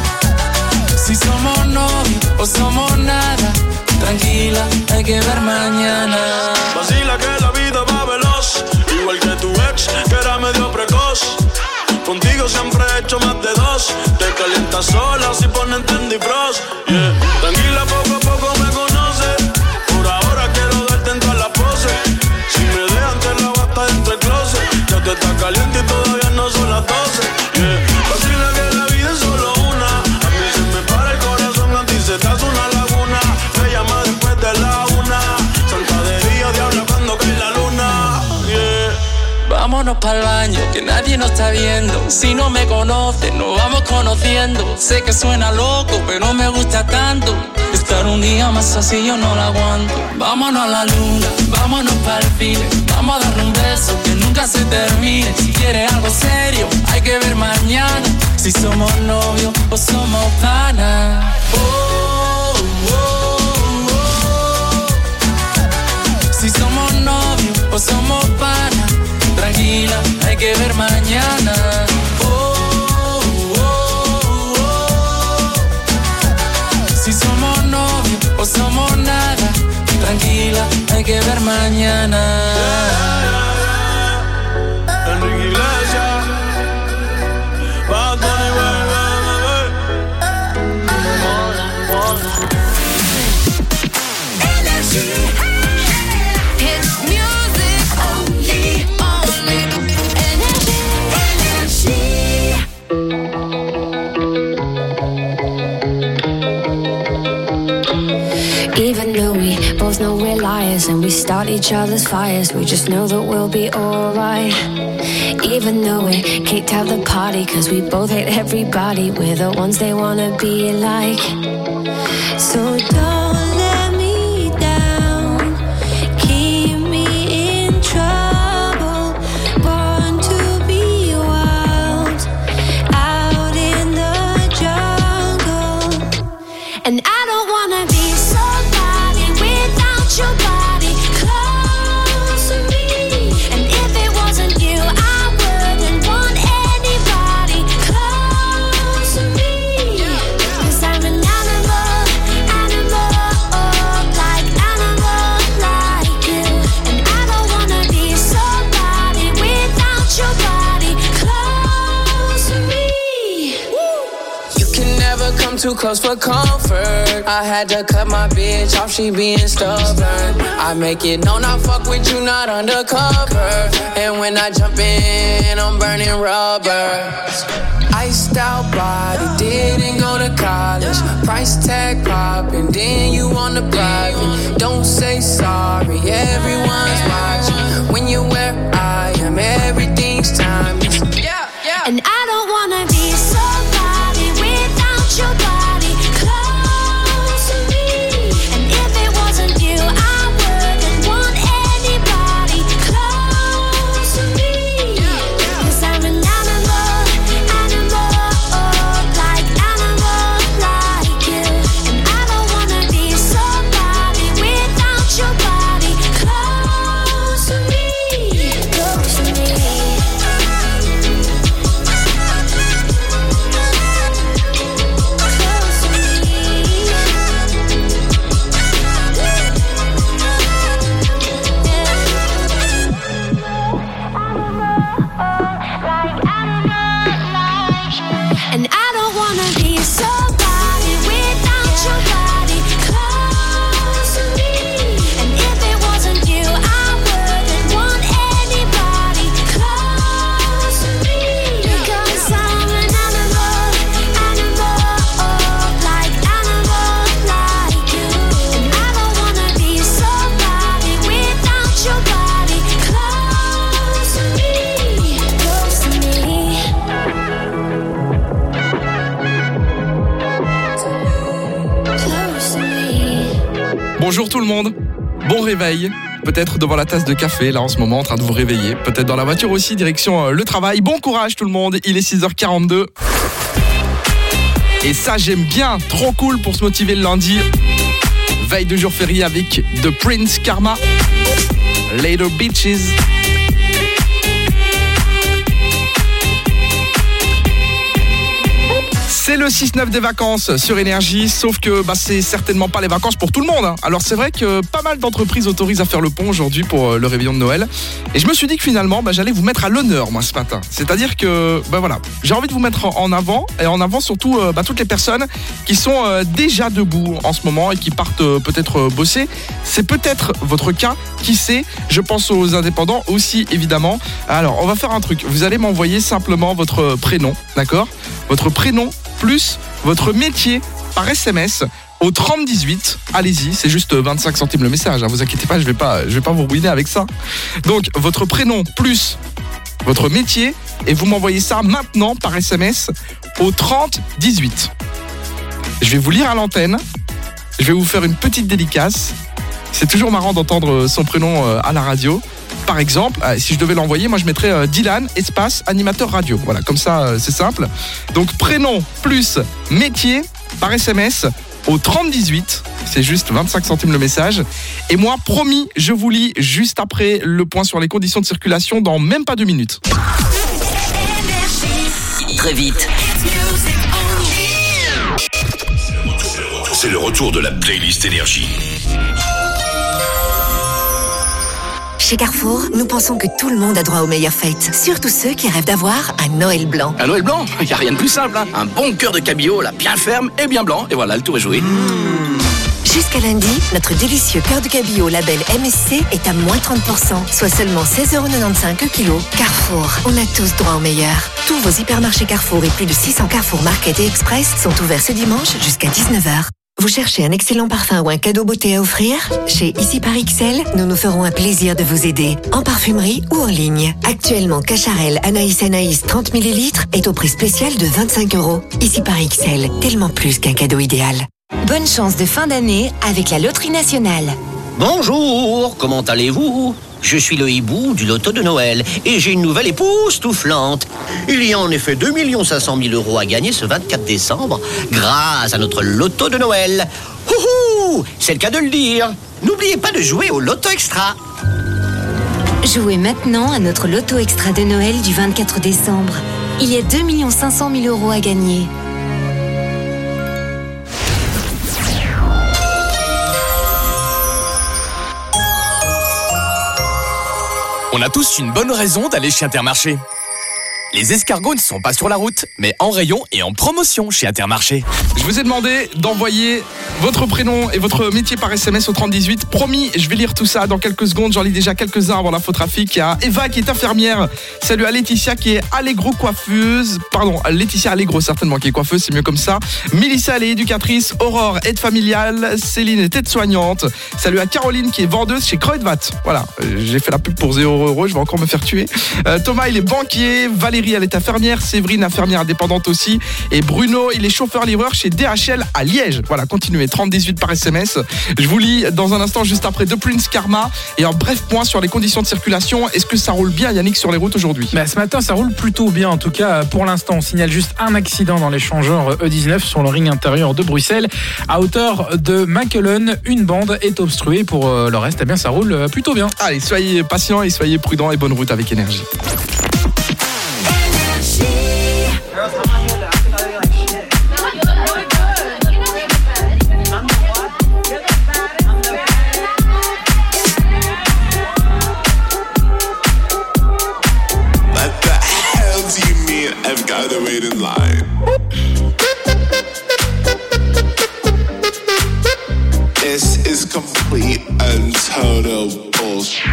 Si somos novios o somos nada. Tranquila, hay que ver mañana. Vacila que la vida va veloz, igual que tu ex, que era medio precoz. Contigo siempre he hecho más de dos. Te calientas sola si ponen Tendy Frost. Yeah. Tranquila, poco a poco me conoces. Por ahora quiero darte en todas las poses. Si me dejan te la basta dentro del closet. Ya te está caliente y todavía no son las doce. Yeah. Vacila que la vida es solo una. A mí se me para el corazón, a ti se te hace una laguna. Me llama después de la una. Santa de día, diabla cuando cae la luna. Yeah. Vámonos pa'l baño, que nadie nos está viendo. Si no me conoces, nos vamos conociendo. Sé que suena loco, pero me gusta tanto. Estar un día más así yo no lo aguanto. Vámonos a la luna, vámonos pa'l cine. Vamos a darle un beso que nunca se termine. Si quieres algo serio, hay que ver mañana. Si somos novios o somos panas. Oh, oh, oh. Si somos novios o somos panas. Tranquila, hay que ver mañana. Oh, oh, oh. Si somos novios o somos nada. Tranquila, hay que ver mañana. Enrique Iglesias, Bad Bunny, Even though we both know we're liars and we start each other's fires, we just know that we'll be alright. Even though we kicked out the party cause we both hate everybody, we're the ones they wanna be like. So don't let me down, keep me in trouble. Born to be wild, out in the jungle. And I don't wanna be somebody without your body close to me. And if it wasn't you, I wouldn't want anybody close to me. Cause I'm an animal, animal, like animal, like you. And I don't wanna be somebody without your body close to me. You can never come too close for comfort. I had to cut my bitch off, she being stubborn. I make it known I fuck with you, not undercover. And when I jump in, I'm burning rubber. Iced out body, didn't go to college. Price tag popping, then you on the private. Don't say sorry, everyone's watching. When you're where I am, everything's timeless. Yeah, yeah. And I don't wanna be somebody without your body close to me. And if it wasn't you, I wouldn't want anybody close to me. Cause I'm an animal, animal, like animal, like you. And I don't wanna be somebody without your body close to me, close to me. And I don't wanna be somebody without your body close to me. And if it wasn't you, I wouldn't want anybody close to me. Because I'm an animal, animal, like animal, like you. And I don't wanna be somebody without your body close to me, close to me. Close to me. Bonjour tout le monde, bon réveil. Peut-être devant la tasse de café, là en ce moment, en train de vous réveiller. Peut-être dans la voiture aussi, direction euh, le travail. Bon courage tout le monde, il est six heures quarante-deux. Et ça j'aime bien, trop cool pour se motiver le lundi. Veille de jour férié avec The Prince Karma, Later Beaches. C'est le six neuf des vacances sur Énergie, sauf que bah, c'est certainement pas les vacances pour tout le monde. Hein. Alors c'est vrai que pas mal d'entreprises autorisent à faire le pont aujourd'hui pour euh, le réveillon de Noël. Et je me suis dit que finalement, bah, j'allais vous mettre à l'honneur moi ce matin. C'est-à-dire que bah, voilà, j'ai envie de vous mettre en avant, et en avant surtout euh, bah, toutes les personnes qui sont euh, déjà debout en ce moment et qui partent euh, peut-être euh, bosser. C'est peut-être votre cas, qui sait. Je pense aux indépendants aussi évidemment. Alors on va faire un truc, vous allez m'envoyer simplement votre prénom, d'accord ? Votre prénom plus votre métier par S M S au trente dix-huit. Allez-y, c'est juste vingt-cinq centimes le message, hein, vous inquiétez pas, je vais pas, je vais pas vous ruiner avec ça. Donc votre prénom plus votre métier et vous m'envoyez ça maintenant par S M S au trente dix-huit. Je vais vous lire à l'antenne, je vais vous faire une petite dédicace. C'est toujours marrant d'entendre son prénom à la radio. Par exemple, si je devais l'envoyer, moi je mettrais Dylan, espace, animateur radio. Voilà, comme ça, c'est simple. Donc prénom plus métier par S M S au trente dix-huit. C'est juste vingt-cinq centimes le message. Et moi, promis, je vous lis juste après le point sur les conditions de circulation dans même pas deux minutes. Très vite. C'est le retour de la playlist Énergie. Chez Carrefour, nous pensons que tout le monde a droit aux meilleures fêtes. Surtout ceux qui rêvent d'avoir un Noël blanc. Un Noël blanc, il n'y a rien de plus simple. Hein. Un bon cœur de cabillaud, là, bien ferme et bien blanc. Et voilà, le tour est joué. Mmh. Jusqu'à lundi, notre délicieux cœur de cabillaud label M S C est à moins trente pour cent, soit seulement seize euros quatre-vingt-quinze le kilo. Carrefour, on a tous droit au meilleur. Tous vos hypermarchés Carrefour et plus de six cents Carrefour Market et Express sont ouverts ce dimanche jusqu'à dix-neuf heures. Vous cherchez un excellent parfum ou un cadeau beauté à offrir ? Chez Ici par X L, nous nous ferons un plaisir de vous aider, en parfumerie ou en ligne. Actuellement, Cacharel Anaïs Anaïs trente millilitres est au prix spécial de vingt-cinq euros. Ici par X L, tellement plus qu'un cadeau idéal. Bonne chance de fin d'année avec la Loterie Nationale. Bonjour, comment allez-vous ? Je suis le hibou du loto de Noël et j'ai une nouvelle époustouflante. Il y a en effet deux millions cinq cent mille euros à gagner ce vingt-quatre décembre grâce à notre loto de Noël. Houhou, c'est le cas de le dire. N'oubliez pas de jouer au loto extra. Jouez maintenant à notre loto extra de Noël du vingt-quatre décembre. Il y a deux millions cinq cent mille euros à gagner. On a tous une bonne raison d'aller chez Intermarché. Les escargots ne sont pas sur la route, mais en rayon et en promotion chez Intermarché. Je vous ai demandé d'envoyer votre prénom et votre métier par S M S au trente dix-huit. Promis, je vais lire tout ça dans quelques secondes. J'en lis déjà quelques-uns avant l'infotrafic. Il y a Eva qui est infirmière. Salut à Laetitia qui est Allegro coiffeuse. Pardon, Laetitia Allegro certainement qui est coiffeuse, c'est mieux comme ça. Mélissa, elle est éducatrice. Aurore, aide familiale. Céline est aide-soignante. Salut à Caroline qui est vendeuse chez Kruidvat. Voilà, j'ai fait la pub pour zéro euro, je vais encore me faire tuer. Euh, Thomas, il est banquier. Valérie, elle est infirmière. Séverine, infirmière indépendante aussi. Et Bruno, il est chauffeur-livreur chez D H L à Liège. Voilà, continuez, trente dix-huit par S M S. Je vous lis dans un instant, juste après, The Prince Karma. Et un bref point sur les conditions de circulation. Est-ce que ça roule bien, Yannick, sur les routes aujourd'hui? Bah, ce matin, ça roule plutôt bien. En tout cas, pour l'instant, on signale juste un accident dans l'échangeur E dix-neuf sur le ring intérieur de Bruxelles. À hauteur de Mackelen, une bande est obstruée. Pour euh, le reste, eh bien, ça roule plutôt bien. Allez, soyez patients et soyez prudents et bonne route avec Énergie. I've got to wait in line. This is complete and total bullshit.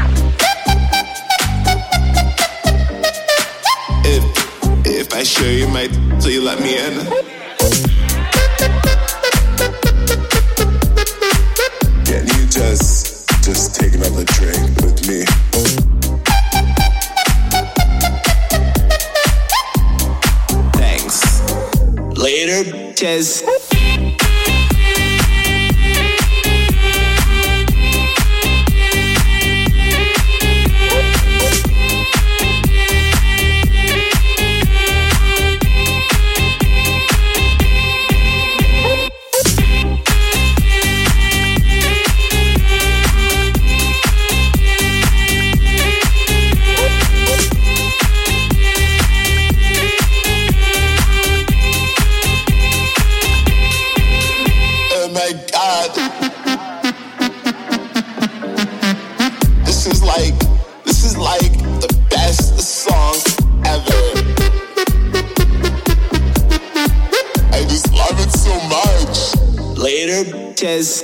If if I show you my, so you let me in. Can you just just take another drink with me? Later, bitches. Bitches.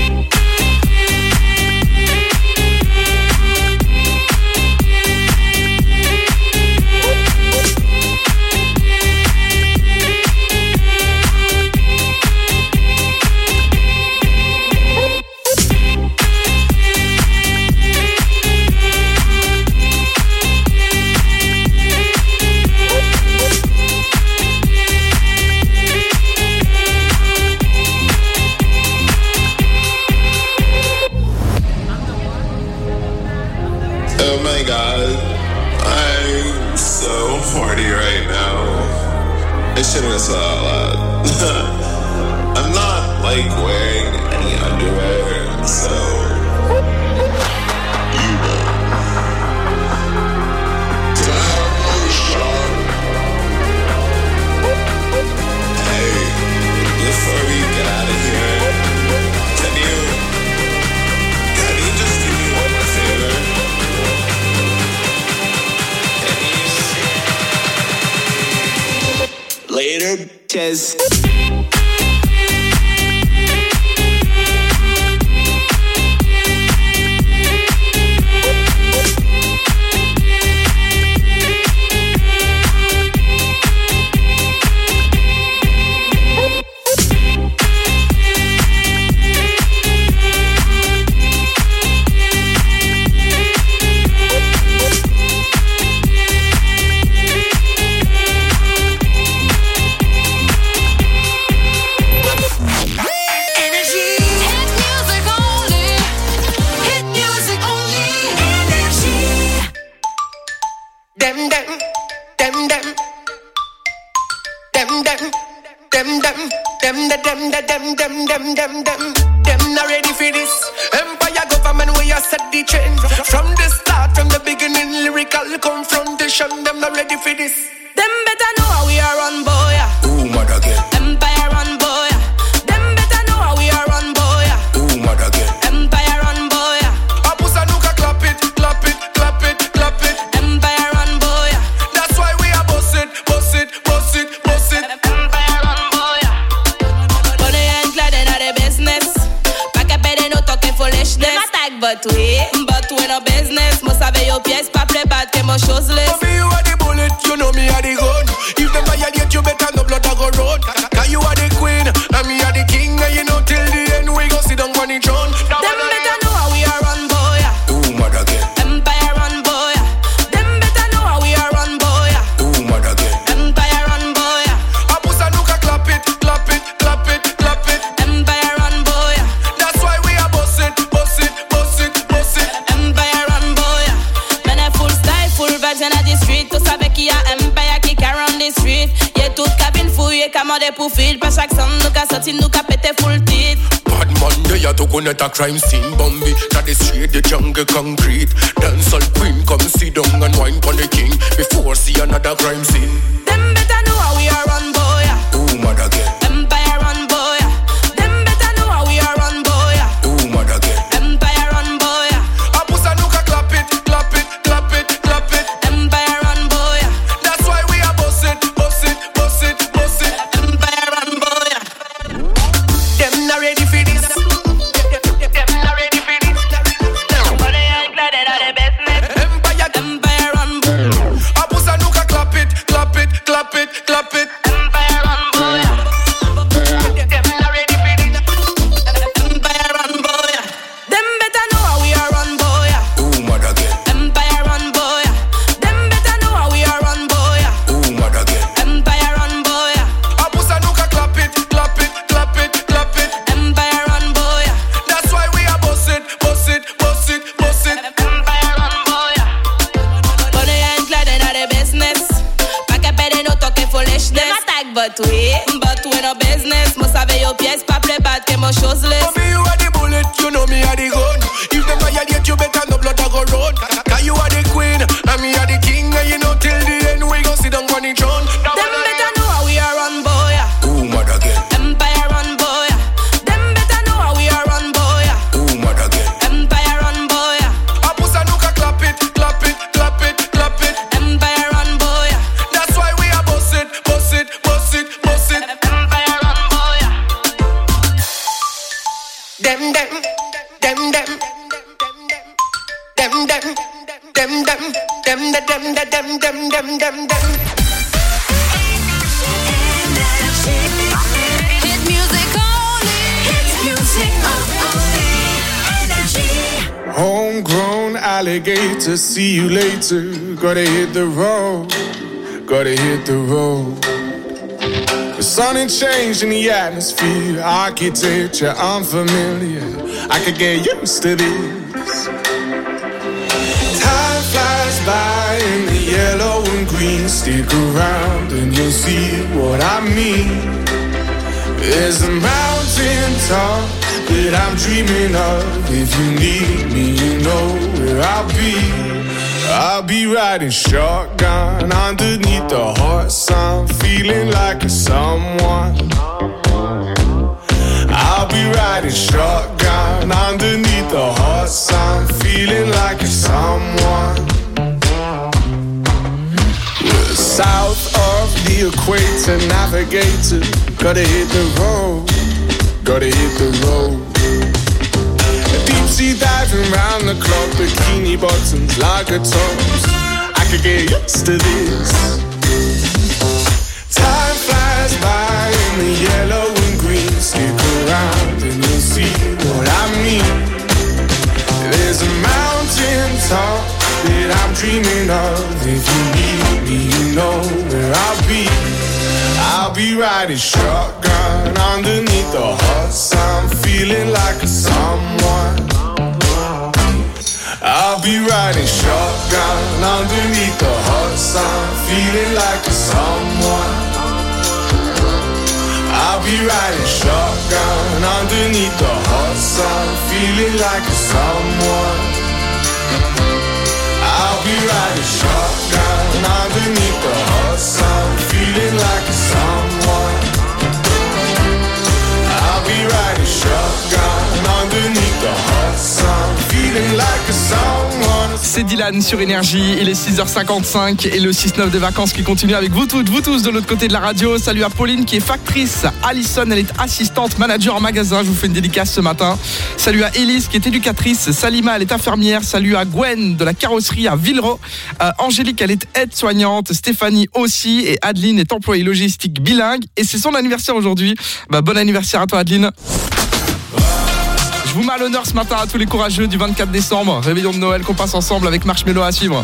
Bitches. but we, but we no business. Must have your pièce, pas play bad, que mon chose list. For me, you are the bullet, you know me are the gun. If them violate you, better no blood I go road. Cause you are the queen, and me are the king. And you know till the end, we go sit down on the throne. Them better know how we are run, boy. Ooh, mother again. Empire run, boy. Them better know how we are run, boy. Ooh, mother again. Empire run, boy. Apusa nuka clap it, clap it, clap it, clap it. Empire run, boy. That's why we are boss it, boss it, boss it, boss it. Empire run, boy. Men est full style, full vibes in the street. Tout savait qu'il y a Empire qui carry on the street. Y'a toute cabine fouillée, commandé pour fil. Pas chaque son, nous qu'a sorti, nous qu'a pété full tit. Bad man, they are to connect a crime scene. Bambi, that the street, the jungle concrete. Dancehall queen, come sit down and wine for the king. Before see another crime scene. Them better know how we are run, boy. Ooh, mother again. Empire run, boy. Them better know how we are run, boy. Ooh, mother again. Empire run, boy. Apusa nuka clap it, clap it, clap it, clap it. Empire run, boy. That's why we are boss it, boss it, boss it, boss it. Empire run, boy. Them not ready for this. Them not ready for this. But they ain't glad that are the business. Empire, Empire run, Apusa nuka clap it, clap it, clap it, clap it. Empire run, boy. Them not ready for this. Empire run, boy. Them better know how we are run, boy. Ooh, mother again. Empire run, boy. Them better know how we are run, boy. Ooh, mother again. Empire run, boy. Apusa nuka clap it, clap it, clap it, clap it. Empire run, boy. That's why we are boss it, boss it, boss it, boss it. Empire run, boy. But they ain't glad they are the business. Pas qu'à payer no talking foolishness. Them attack, but we, but we no business. Must have your pièce, pas play bad, que mon chose list. For me, you are the bullet, you know me are the gun. If them violate you, better no blood I go road. Cause you are the queen, and me are the king. And you know till the end, we go sit down on the throne. Them better know how we are run, boy. Ooh, mother again. Empire run, boy. Them better know how we are run, boy. Ooh, mother again. Empire run, boy. Apusa nuka clap it, clap it, clap it, clap it. Empire run, boy. That's why we are boss it, boss it, boss it, boss it. Empire run, boy. Them, them, them, them, them, them, them, them, them, them, them, them, them, them, them, them. Hit music only. Hit music only. Energy. Homegrown alligator, see you later. Gotta hit the road, gotta hit the road. The sun ain't changed in the atmosphere, architecture unfamiliar. I could get used to this. Time flies by in the yellow and green. Stick around and you'll see what I mean. There's a mountain top that I'm dreaming of. If you need me, you know where I'll be. I'll be riding shotgun underneath the hot sun, feeling like a someone. I'll be riding shotgun underneath the hot sun, feeling like a someone. We're south of the equator, navigator. Gotta hit the road, gotta hit the road. Deep sea diving round the clock, bikini bottoms, lager tops. I could get used to this. Time flies by in the yellow and green. Stick around and you'll see what I mean. There's a mountain top that I'm dreaming of. If you need me, you know where I'll be. I'll be riding shotgun underneath the hot sun, feeling like a someone. I'll be riding shotgun underneath the hot sun, feeling like a someone. I'll be riding shotgun underneath the hot sun, feeling like a someone. I'll be riding shotgun underneath the hot sun, feeling like a someone. I'll be riding shotgun underneath the hot sun, feeling like a someone. C'est Dylan sur Énergie. Il est six heures cinquante-cinq et le six neuf des vacances qui continue avec vous toutes, vous tous de l'autre côté de la radio. Salut à Pauline qui est factrice. Alison, elle est assistante manager en magasin. Je vous fais une dédicace ce matin. Salut à Elise qui est éducatrice. Salima, elle est infirmière. Salut à Gwen de la carrosserie à Villeroy. Euh, Angélique, elle est aide-soignante. Stéphanie aussi. Et Adeline est employée logistique bilingue. Et c'est son anniversaire aujourd'hui. Bah, bon anniversaire à toi, Adeline. Je vous mets à l'honneur ce matin à tous les courageux du vingt-quatre décembre. Réveillon de Noël qu'on passe ensemble avec Marshmello à suivre.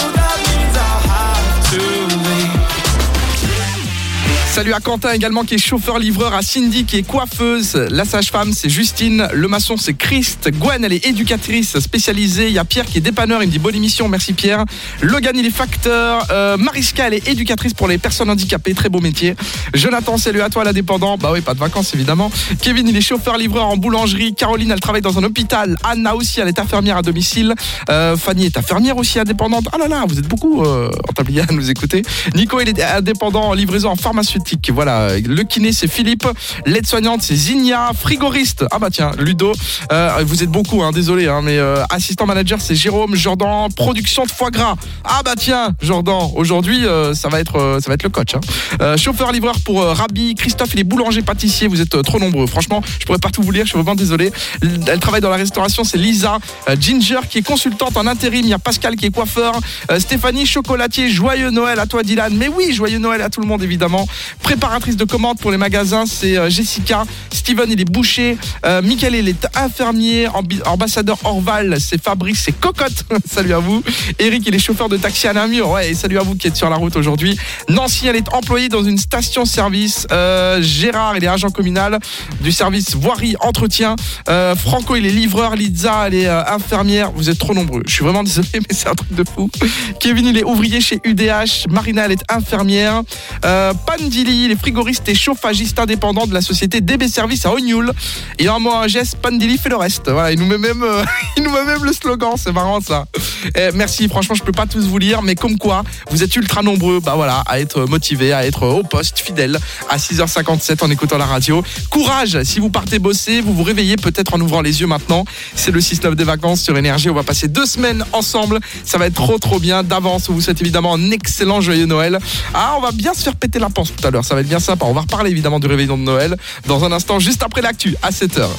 Salut à Quentin également qui est chauffeur-livreur, à Cindy qui est coiffeuse, la sage-femme c'est Justine, le maçon c'est Christ, Gwen elle est éducatrice spécialisée, il y a Pierre qui est dépanneur, il me dit bonne émission, merci Pierre, Logan il est facteur, euh, Mariska elle est éducatrice pour les personnes handicapées, très beau métier, Jonathan salut à toi l'indépendant, bah oui pas de vacances évidemment, Kevin il est chauffeur-livreur en boulangerie, Caroline elle travaille dans un hôpital, Anna aussi elle est infirmière à domicile, euh, Fanny est infirmière aussi indépendante, ah là là vous êtes beaucoup euh, en tablier à nous écouter, Nico il est indépendant en livraison en pharmaceutique. Voilà, le kiné c'est Philippe, l'aide-soignante c'est Zinia, frigoriste, ah bah tiens, Ludo, euh, vous êtes beaucoup, hein, désolé, hein, mais euh, assistant manager c'est Jérôme, Jordan, production de foie gras, ah bah tiens, Jordan, aujourd'hui euh, ça va être euh, ça va être le coach, hein. euh, chauffeur-livreur pour euh, Rabi, Christophe il est boulanger-pâtissier, vous êtes euh, trop nombreux, franchement, je pourrais pas tout vous lire, je suis vraiment désolé, elle travaille dans la restauration, c'est Lisa, euh, Ginger qui est consultante en intérim, il y a Pascal qui est coiffeur, euh, Stéphanie chocolatier, joyeux Noël à toi Dylan, mais oui, joyeux Noël à tout le monde évidemment. Préparatrice de commandes pour les magasins, c'est euh, Jessica. Steven, il est boucher. Euh, Mickaël, il est infirmier. Ambi- ambassadeur Orval, c'est Fabrice, c'est Cocotte. Salut à vous. Eric, il est chauffeur de taxi à Namur. Ouais, et salut à vous qui êtes sur la route aujourd'hui. Nancy, elle est employée dans une station-service. Euh, Gérard, il est agent communal du service voirie entretien. Euh, Franco, il est livreur. Liza, elle est euh, infirmière. Vous êtes trop nombreux. Je suis vraiment désolé, mais c'est un truc de fou. Kevin, il est ouvrier chez U D H. Marina, elle est infirmière. Euh, Pandili, il est frigoriste et chauffagiste indépendant de la société D B Service à Ognoul. Et en moi un geste, Pandili fait le reste. Voilà, il nous met même, euh, il nous met même le slogan, c'est marrant ça. Et merci, franchement, je peux pas tous vous lire, mais comme quoi, vous êtes ultra nombreux, bah voilà, à être motivés, à être au poste, fidèles, à six heures cinquante-sept en écoutant la radio. Courage, si vous partez bosser, vous vous réveillez peut-être en ouvrant les yeux maintenant. C'est le six neuf des vacances sur Énergie. On va passer deux semaines ensemble. Ça va être trop trop bien. D'avance, on vous souhaite évidemment un excellent joyeux Noël. Ah, on va bien se faire péter la panse tout à l'heure. Ça va être bien sympa. On va reparler évidemment du réveillon de Noël dans un instant, juste après l'actu, à sept heures.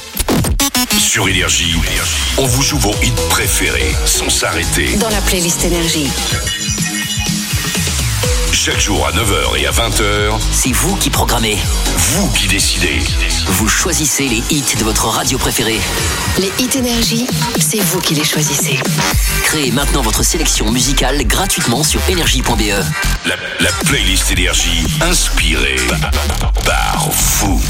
Sur Énergie, on vous joue vos hits préférés sans s'arrêter. Dans la playlist Énergie. Chaque jour à neuf heures et à vingt heures, c'est vous qui programmez. Vous qui décidez. Vous choisissez les hits de votre radio préférée. Les hits Énergie, c'est vous qui les choisissez. Créez maintenant votre sélection musicale gratuitement sur énergie point b e. La, la playlist Énergie, inspirée par vous.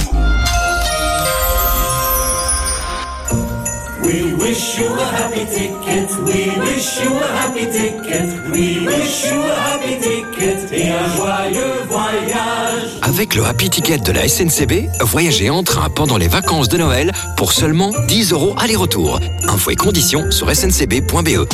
We wish you a happy ticket, we wish you a happy ticket, we wish you a happy ticket et un joyeux voyage. Avec le Happy Ticket de la S N C B, voyagez en train pendant les vacances de Noël pour seulement dix euros aller-retour. Infos et conditions sur s n c b point b e.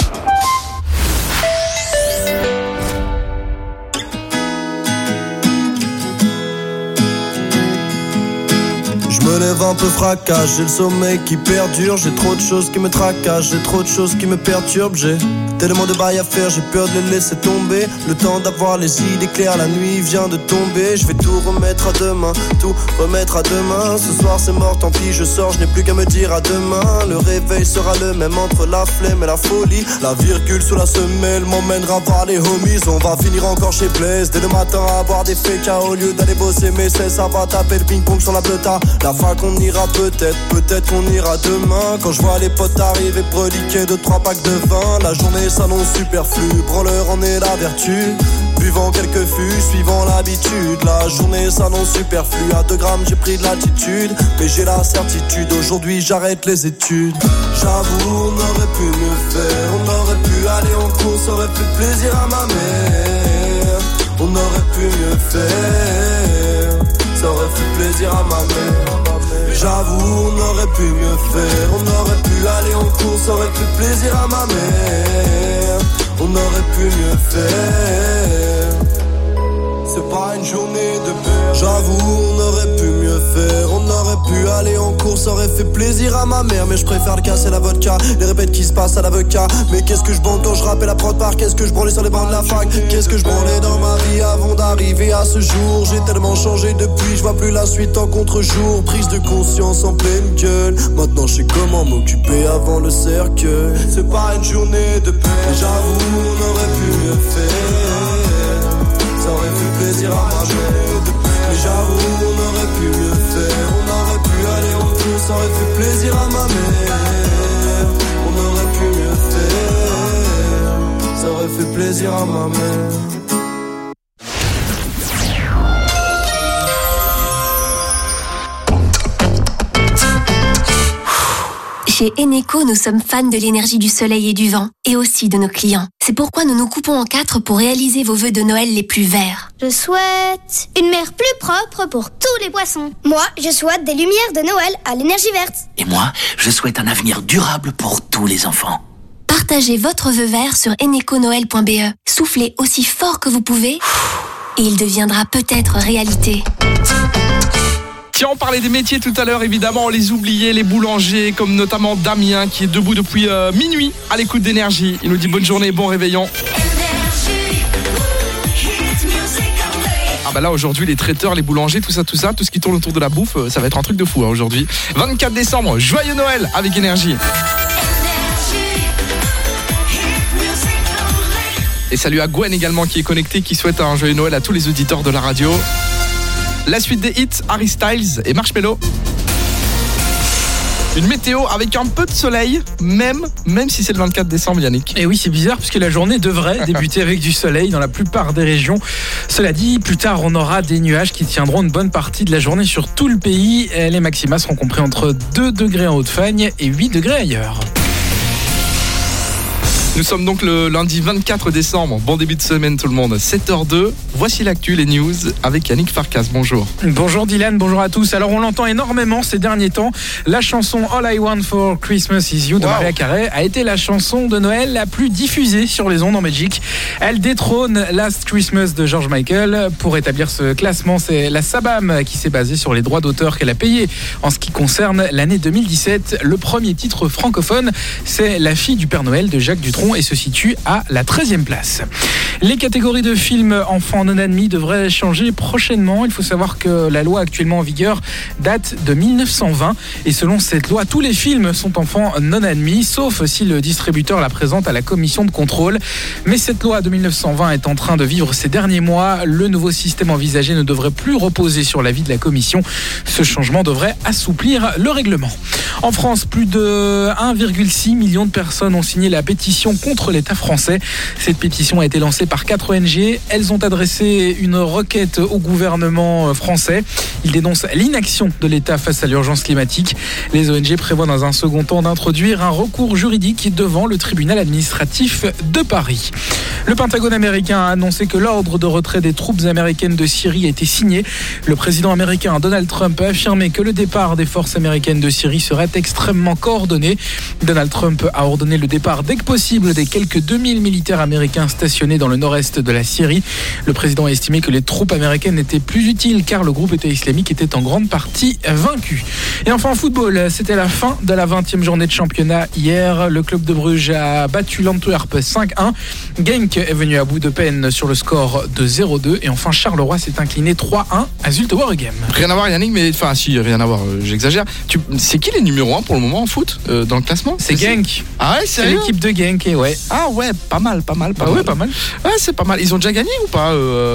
Je me lève un peu fracasse, j'ai le sommeil qui perdure. J'ai trop de choses qui me tracassent, j'ai trop de choses qui me perturbent. J'ai tellement de bails à faire, j'ai peur de les laisser tomber. Le temps d'avoir les idées claires, la nuit vient de tomber. Je vais tout remettre à demain, tout remettre à demain. Ce soir c'est mort, tant pis, je sors, je n'ai plus qu'à me dire à demain. Le réveil sera le même entre la flemme et la folie. La virgule sous la semelle m'emmènera voir les homies. On va finir encore chez Blaise, dès le matin à boire des fécas au lieu d'aller bosser. Mais c'est ça va taper le ping-pong sur la bleuta. La fac on ira peut-être, peut-être qu'on ira demain. Quand je vois les potes arriver breliquer de trois packs de vin. La journée s'annonce superflue, branleur en est la vertu. Buvant quelques fûts, suivant l'habitude. La journée s'annonce superflue, à deux grammes j'ai pris de l'altitude. Mais j'ai la certitude, aujourd'hui j'arrête les études. J'avoue, on aurait pu mieux faire. On aurait pu aller en cours, ça aurait fait plaisir à ma mère. On aurait pu mieux faire, ça aurait fait plaisir à ma mère. J'avoue, on aurait pu mieux faire. On aurait pu aller en cours, ça aurait fait plaisir à ma mère. On aurait pu mieux faire, c'est pas une journée de peur. J'avoue, on aurait pu mieux faire. On aurait pu aller en cours, ça aurait fait plaisir à ma mère, mais je préfère le casser la vodka. Les répètes qui se passent à l'avocat. Mais qu'est-ce que je bande quand je rappelle la prod par. Qu'est-ce que je branlais sur les bancs de la fac. Qu'est-ce que je branlais dans ma vie avant d'arriver à ce jour. J'ai tellement changé depuis, je vois plus la suite en contre-jour. Prise de conscience en pleine gueule. Maintenant je sais comment m'occuper avant le cercueil. C'est pas une journée de paix, j'avoue on aurait pu mieux faire. Ça aurait fait plaisir à ma mère. Mais j'avoue on aurait pu mieux faire. On aurait pu aller au fond, ça aurait fait plaisir à ma mère. On aurait pu mieux faire. Ça aurait fait plaisir à ma mère. Chez Eneco, nous sommes fans de l'énergie du soleil et du vent, et aussi de nos clients. C'est pourquoi nous nous coupons en quatre pour réaliser vos vœux de Noël les plus verts. Je souhaite une mer plus propre pour tous les poissons. Moi, je souhaite des lumières de Noël à l'énergie verte. Et moi, je souhaite un avenir durable pour tous les enfants. Partagez votre vœu vert sur eneco noël point b e. Soufflez aussi fort que vous pouvez, et il deviendra peut-être réalité. Tiens, on parlait des métiers tout à l'heure, évidemment, on les oubliait, les boulangers, comme notamment Damien, qui est debout depuis euh, minuit à l'écoute d'Énergie. Il nous dit bonne journée, bon réveillon. Ah bah là, aujourd'hui, les traiteurs, les boulangers, tout ça, tout ça, tout ce qui tourne autour de la bouffe, ça va être un truc de fou hein, aujourd'hui. vingt-quatre décembre, joyeux Noël avec Énergie. Et salut à Gwen également qui est connecté, qui souhaite un joyeux Noël à tous les auditeurs de la radio. La suite des hits, Harry Styles et Marshmello. Une météo avec un peu de soleil, même, même si c'est le vingt-quatre décembre, Yannick. Et oui, c'est bizarre puisque la journée devrait débuter avec du soleil dans la plupart des régions. Cela dit, plus tard, on aura des nuages qui tiendront une bonne partie de la journée sur tout le pays. Les maxima seront compris entre deux degrés en Haute-Fagne et huit degrés ailleurs. Nous sommes donc le lundi vingt-quatre décembre. Bon début de semaine tout le monde, sept heures deux. Voici l'actu, les news avec Yannick Farkas. Bonjour. Bonjour Dylan, bonjour à tous. Alors on l'entend énormément ces derniers temps. La chanson All I Want for Christmas Is You de wow. Mariah Carey a été la chanson de Noël la plus diffusée sur les ondes en Belgique. Elle détrône Last Christmas de George Michael. Pour établir ce classement, c'est la SABAM qui s'est basée sur les droits d'auteur qu'elle a payés. En ce qui concerne l'année deux mille dix-sept, le premier titre francophone, c'est La fille du Père Noël de Jacques Dutronc et se situe à la treizième place. Les catégories de films enfants non admis devraient changer prochainement. Il faut savoir que la loi actuellement en vigueur date de mille neuf cent vingt et selon cette loi, tous les films sont enfants non admis, sauf si le distributeur la présente à la commission de contrôle. Mais cette loi de mille neuf cent vingt est en train de vivre ces derniers mois. Le nouveau système envisagé ne devrait plus reposer sur l'avis de la commission. Ce changement devrait assouplir le règlement. En France, plus de un virgule six million de personnes ont signé la pétition contre l'État français. Cette pétition a été lancée par quatre O N G. Elles ont adressé une requête au gouvernement français. Ils dénoncent l'inaction de l'État face à l'urgence climatique. Les O N G prévoient dans un second temps d'introduire un recours juridique devant le tribunal administratif de Paris. Le Pentagone américain a annoncé que l'ordre de retrait des troupes américaines de Syrie a été signé. Le président américain Donald Trump a affirmé que le départ des forces américaines de Syrie serait extrêmement coordonné. Donald Trump a ordonné le départ dès que possible des quelques deux mille militaires américains stationnés dans le nord-est de la Syrie. Le président a estimé que les troupes américaines étaient plus utiles car le groupe État islamique était en grande partie vaincu. Et enfin en football, c'était la fin de la vingtième journée de championnat hier. Le club de Bruges a battu l'Antwerp cinq un. Genk est venu à bout de peine sur le score de zéro deux. Et enfin Charleroi s'est incliné trois un à Zulte Waregem. Rien à voir Yannick, mais enfin si, rien à voir, euh, j'exagère. Tu... C'est qui les numéros un pour le moment en foot euh, dans le classement? C'est Genk. Ah ouais, c'est l'équipe de Genk, et ouais. Ah ouais, pas mal, pas mal, pas ah mal. Ouais, pas mal. Ouais, c'est pas mal. Ils ont déjà gagné ou pas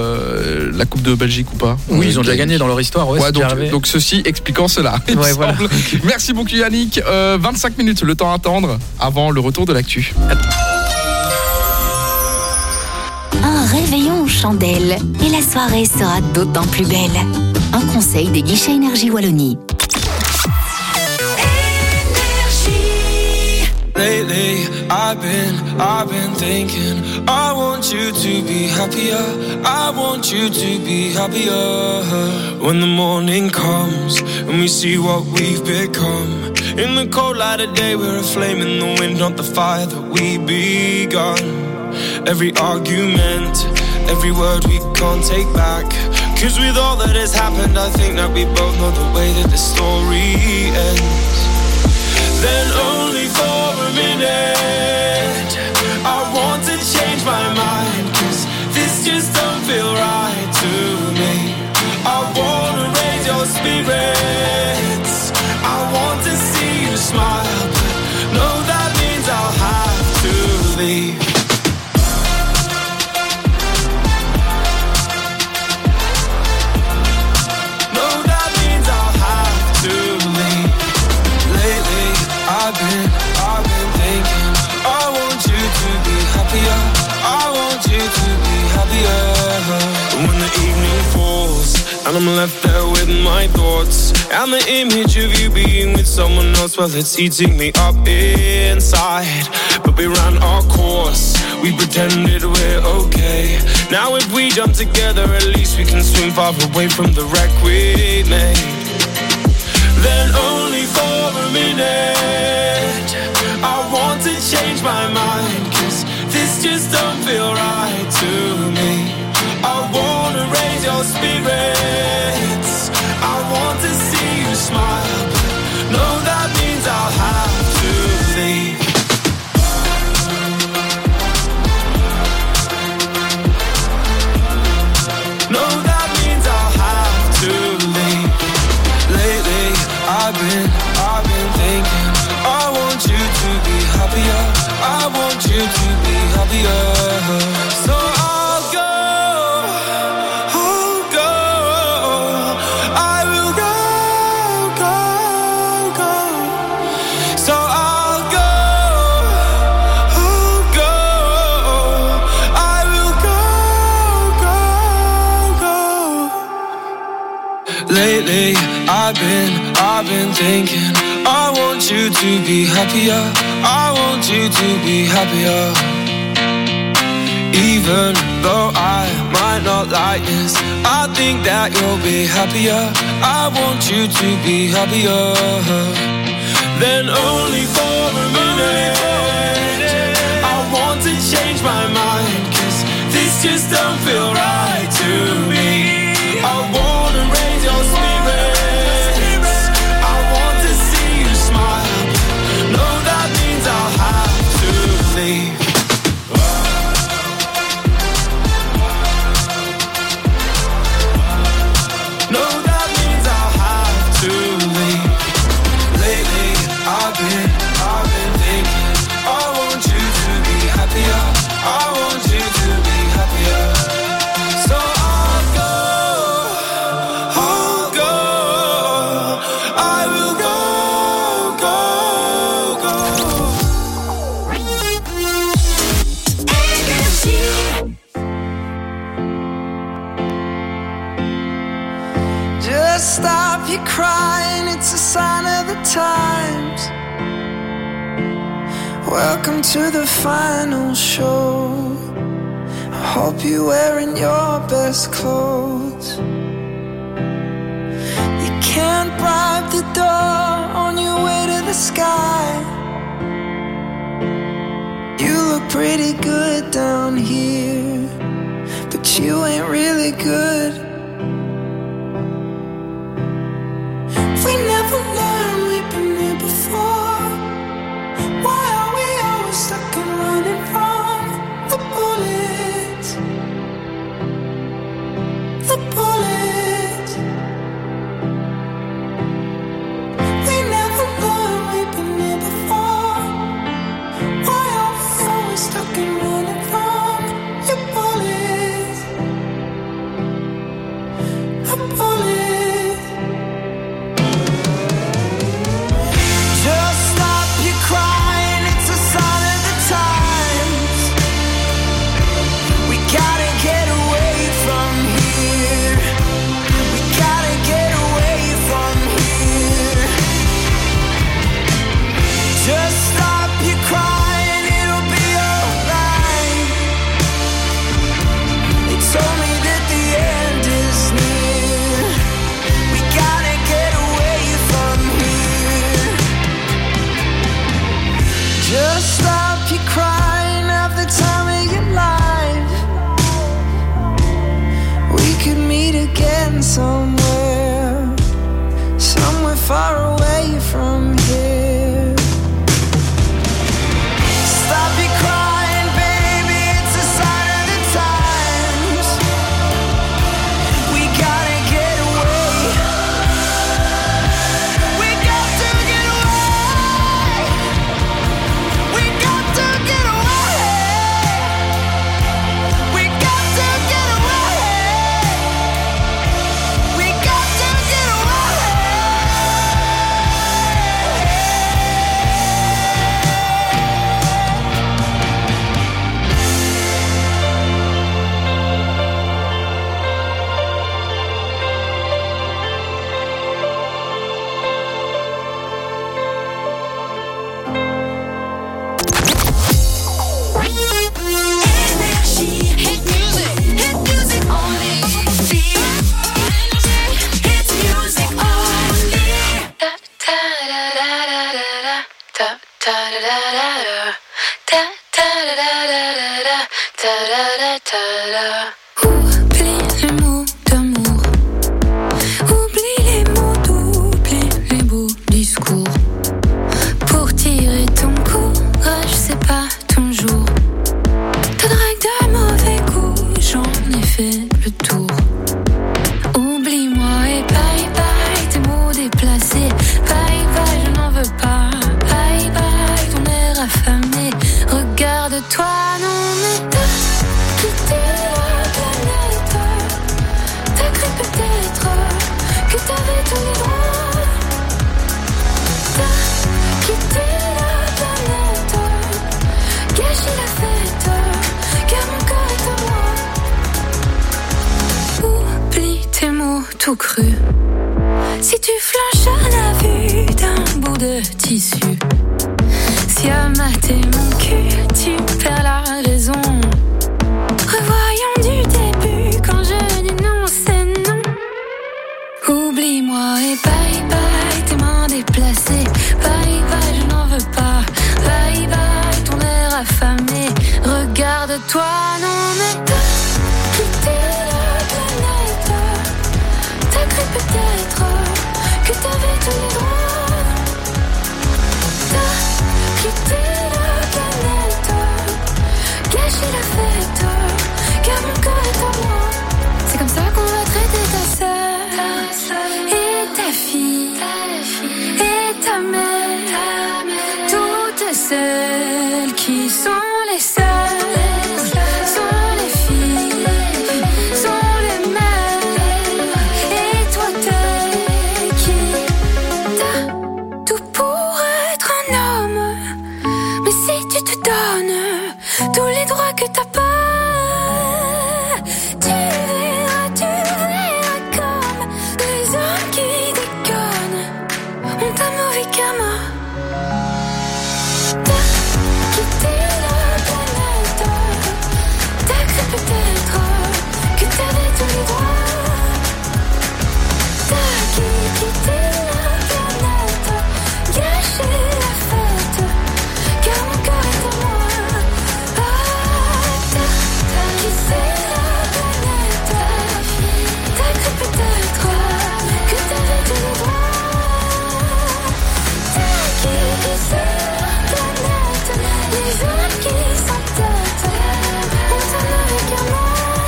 euh, la Coupe de Belgique ou pas? Oui, ils ont déjà gagné dans leur histoire. Ouais, ouais donc, donc ceci expliquant cela. Ouais, voilà. Merci beaucoup Yannick. Euh, vingt-cinq minutes, le temps à attendre avant le retour de l'actu. Un réveillon aux chandelles et la soirée sera d'autant plus belle. Un conseil des guichets Énergie Wallonie. Lately, I've been, I've been thinking, I want you to be happier, I want you to be happier. When the morning comes and we see what we've become, in the cold light of day we're a flame in the wind, not the fire that we begun. Every argument, every word we can't take back, cause with all that has happened I think that we both know the way that the story ends. And I'm left there with my thoughts and the image of you being with someone else. Well, it's eating me up inside. But we ran our course, we pretended we're okay. Now if we jump together, at least we can swim far away from the wreck we made. Then only for a minute I want to change my mind, 'cause this just don't feel right to me. I wanna raise your spirits, I want to see you smile, but no, that means I'll have to leave. No, that means I'll have to leave. Lately, I've been, I've been thinking, I want you to be happier, I want you to be happier. So I'll go, I'll go, I will go, go, go. So I'll go, I'll go, I will go, go, go. Lately, I've been, I've been thinking, I want you to be happier, I want you to be happier. Even though I might not like this, I think that you'll be happier, I want you to be happier. Then only for a minute I want to change my mind, 'cause this just don't feel right to me. I wanna raise your spirits, I want to see you smile. No, that means I'll have to leave. No, that means I'll have to leave. Lately, I've been, I've been thinking, I want you to be happier, I want you to be happier. So I'll go, I'll go, I will go, go, go. Just stop your crying, it's a sign of the times. Welcome to the final show. I hope you're wearing your best clothes. You can't bribe the door on your way to the sky. You look pretty good down here, but you ain't really good. We never learned, we've been here before. Why are we always stuck and running from the bullets? The bullets. We never learned, we've been here before. Why are we always stuck and running from your bullets? Oublie les mots d'amour, oublie les mots d'oubli, les beaux discours. Pour tirer ton courage, c'est pas ton jour. Ta drague de mauvais goût, j'en ai fait le tour. Oublie-moi et bye bye, tes mots déplacés. Bye bye, je n'en veux pas. Bye bye, ton air affamé. Regarde-toi, non mais t'as quitté la planète. T'as cru peut-être que t'avais tous les droits. T'as quitté la planète, gâché la fête, car mon corps est à moi. Oublie tes mots tout crus. Si tu flanches à la vue d'un bout de tissu, si à mater mon cul, tu perds la raison. Revoyons du début, quand je dis non, c'est non. Oublie-moi et bye bye, tes mains déplacées. Bye bye, je n'en veux pas. Bye bye, ton air affamé. Regarde-toi, non mais t'as quitté la planète. T'as cru peut-être que t'avais tous les droits. T'as quitté la planète, gâché la fête, car mon corps est à moi. C'est comme ça qu'on va traiter ta sœur, et ta fille, et ta mère, toutes celles qui sont les seules, sont les filles, sont les mères, et toi t'es qui? T'as tout pour être un homme, mais si tu te donnes tous les droits que t'as pas, tu verras, tu verras comme les hommes qui déconnent ont un mauvais karma. T'as quitté la planète, t'as cru peut-être que t'avais tous les droits. T'as quitté la planète, gâché la fête, car mon corps est à moi. Ah, t'as quitté la planète, t'as cru peut-être que t'avais tous les droits. T'as quitté la planète, les hommes qui s'entêtent ont un mauvais karma.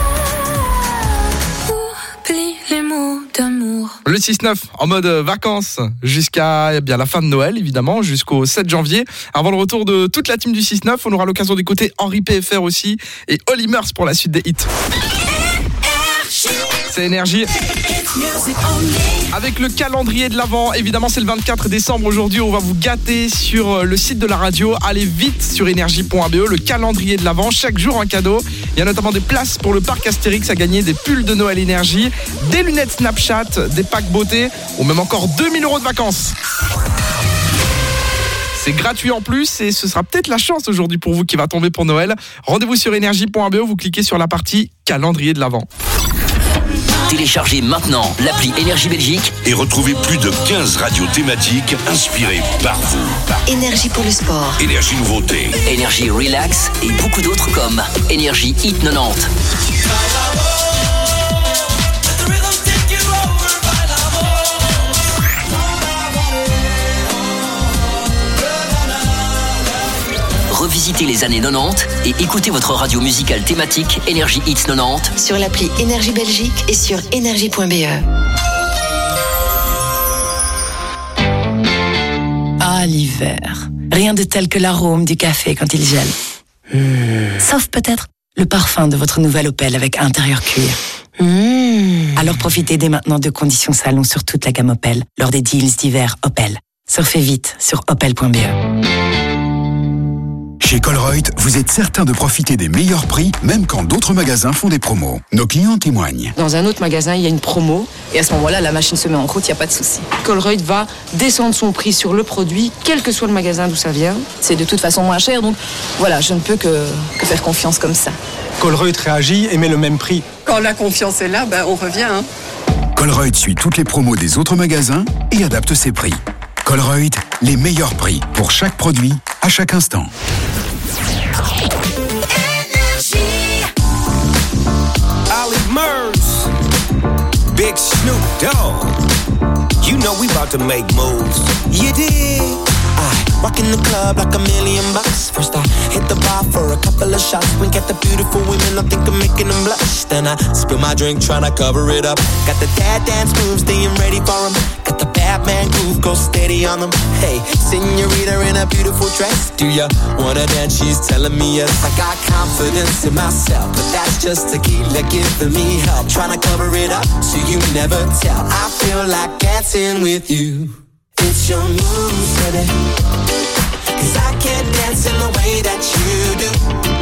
Oublie les mots d'amour. Le six neuf en mode vacances jusqu'à eh bien la fin de Noël, évidemment, jusqu'au sept janvier. Avant le retour de toute la team du six neuf, on aura l'occasion d'écouter Henri P F R aussi et Holly Murs pour la suite des hits. C'est Énergie. Avec le calendrier de l'Avent, évidemment c'est le vingt-quatre décembre aujourd'hui, on va vous gâter sur le site de la radio. Allez vite sur énergie point b e, le calendrier de l'Avent, chaque jour un cadeau. Il y a notamment des places pour le parc Astérix à gagner, des pulls de Noël Énergie, des lunettes Snapchat, des packs beauté ou même encore deux mille euros de vacances. C'est gratuit en plus et ce sera peut-être la chance aujourd'hui pour vous qui va tomber pour Noël. Rendez-vous sur énergie point b e, vous cliquez sur la partie calendrier de l'Avent. Téléchargez maintenant l'appli Énergie Belgique et retrouvez plus de quinze radios thématiques inspirées par vous. Énergie pour le sport, Énergie Nouveauté, Énergie Relax et beaucoup d'autres comme Énergie Hit quatre-vingt-dix. Revisitez les années quatre-vingt-dix et écoutez votre radio musicale thématique Énergie Hits quatre-vingt-dix sur l'appli Énergie Belgique et sur énergie point b e. Ah, l'hiver. Rien de tel que l'arôme du café quand il gèle. Mmh. Sauf peut-être le parfum de votre nouvelle Opel avec intérieur cuir. Mmh. Alors profitez dès maintenant de conditions salon sur toute la gamme Opel lors des deals d'hiver Opel. Surfez vite sur opel point b e. Chez Colruyt, vous êtes certain de profiter des meilleurs prix, même quand d'autres magasins font des promos. Nos clients témoignent. Dans un autre magasin, il y a une promo, et à ce moment-là, la machine se met en route, il n'y a pas de souci. Colruyt va descendre son prix sur le produit, quel que soit le magasin d'où ça vient. C'est de toute façon moins cher, donc voilà, je ne peux que, que faire confiance comme ça. Colruyt réagit et met le même prix. Quand la confiance est là, ben on revient. Hein. Colruyt suit toutes les promos des autres magasins et adapte ses prix. Colruyt, les meilleurs prix pour chaque produit, à chaque instant. Ollie Murs, Big Snoop Dogg. You know we about to make moves. You dig? I walk in the club like a million bucks. First I hit the bar for a couple of shots. Wink at the beautiful women, I think I'm making them blush. Then I spill my drink, tryna cover it up. Got the dad dance moves, staying ready for them. Got the Batman groove, go steady on them. Hey, senorita in a beautiful dress. Do ya wanna dance? She's telling me yes. I got confidence in myself, but that's just tequila giving me help. Tryna cover it up so you never tell. I feel like dancing with you. It's your moves, baby, 'cause I can't dance in the way that you do.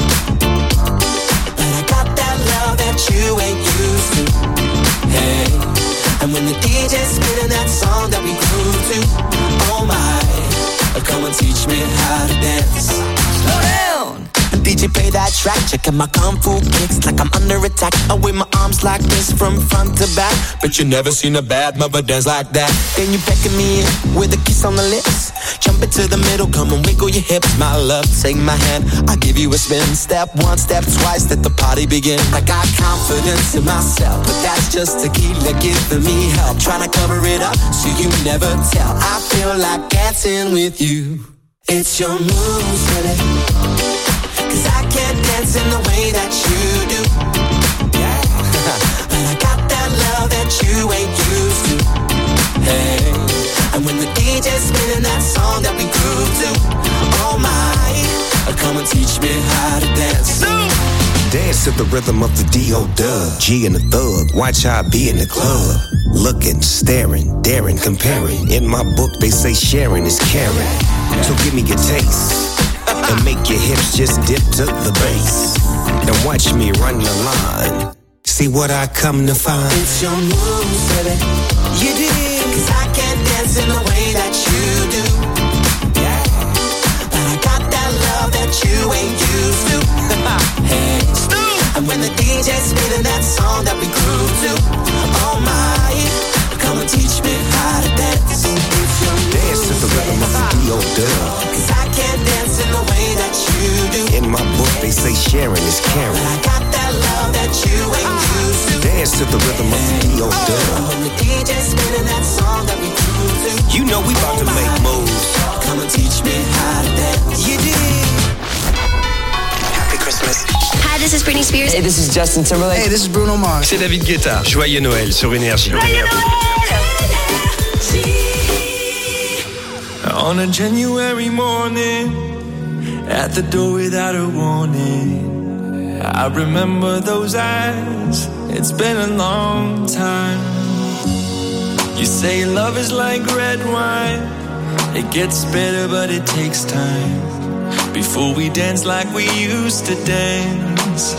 But I got that love that you ain't used to. Hey, and when the D J's spinning that song that we grew to, oh my, come and teach me how to dance. Slow down. D J play that track, checking my kung fu kicks like I'm under attack. I wave my arms like this from front to back, but you never seen a bad mother dance like that. Then you beckon me in with a kiss on the lips. Jump into the middle, come and wiggle your hips. My love, take my hand, I'll give you a spin. Step one, step twice, let the party begin. I got confidence in myself, but that's just tequila giving me help. Trying to cover it up so you never tell. I feel like dancing with you. It's your moves, baby, 'cause I can't dance in the way that you do. Yeah. But I got that love that you ain't used to. Hey, and when the D J's spinning that song that we grew to, oh my, come and teach me how to dance. Dance to the rhythm of the D O Dub, G and the Thug. Watch how I be in the club. Looking, staring, daring, comparing. In my book they say sharing is caring. So give me your taste and make your hips just dip to the bass. And watch me run the line. See what I come to find. It's your moves, baby. You dig? 'Cause I can't dance in the way that you do. Yeah. But I got that love that you ain't used to. Hey, and when the D J's spinning that song that we grew to, oh my, come and teach me how to dance. Dance to the rhythm of the D O Dub. 'Cause I can't dance in the way that you do. In my book they say sharing is caring. But I got that love that you ain't used to. Dance to the rhythm of the D O Dub. When the D J's spinning that song that we grew to, you know we about to make moves. Come and teach me how to dance. You did. Happy Christmas. Hi, this is Britney Spears. Hey, this is Justin Timberlake. Hey, this is Bruno Mars. C'est David Guetta. Joyeux Noël sur Énergie. On a January morning, at the door without a warning, I remember those eyes, it's been a long time. You say love is like red wine, it gets better but it takes time, before we dance like we used to dance.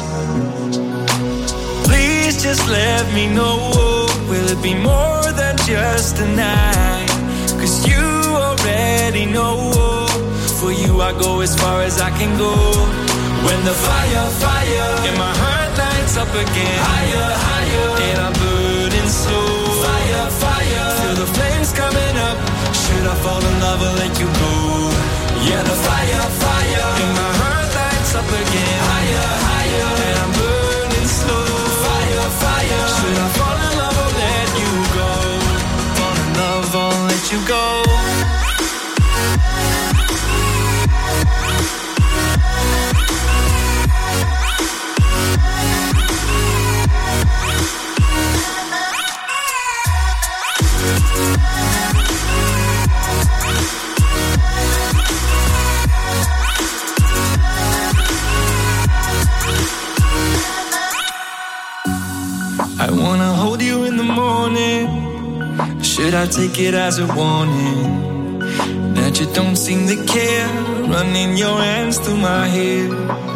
Please just let me know, will it be more than just a night? 'Cause you already know, for you I go as far as I can go. When the fire, fire in my heart lights up again, higher, higher, and I'm burning slow. Fire, fire, feel the flames coming up. Should I fall in love or let you go? Yeah, the fire, fire in my heart lights up again, higher, higher, and I'm burning slow. Fire, fire, should I fall in love or let you go? Fall in love or let you go? I wanna hold you in the morning. Should I take it as a warning that you don't seem to care? Running your hands through my hair.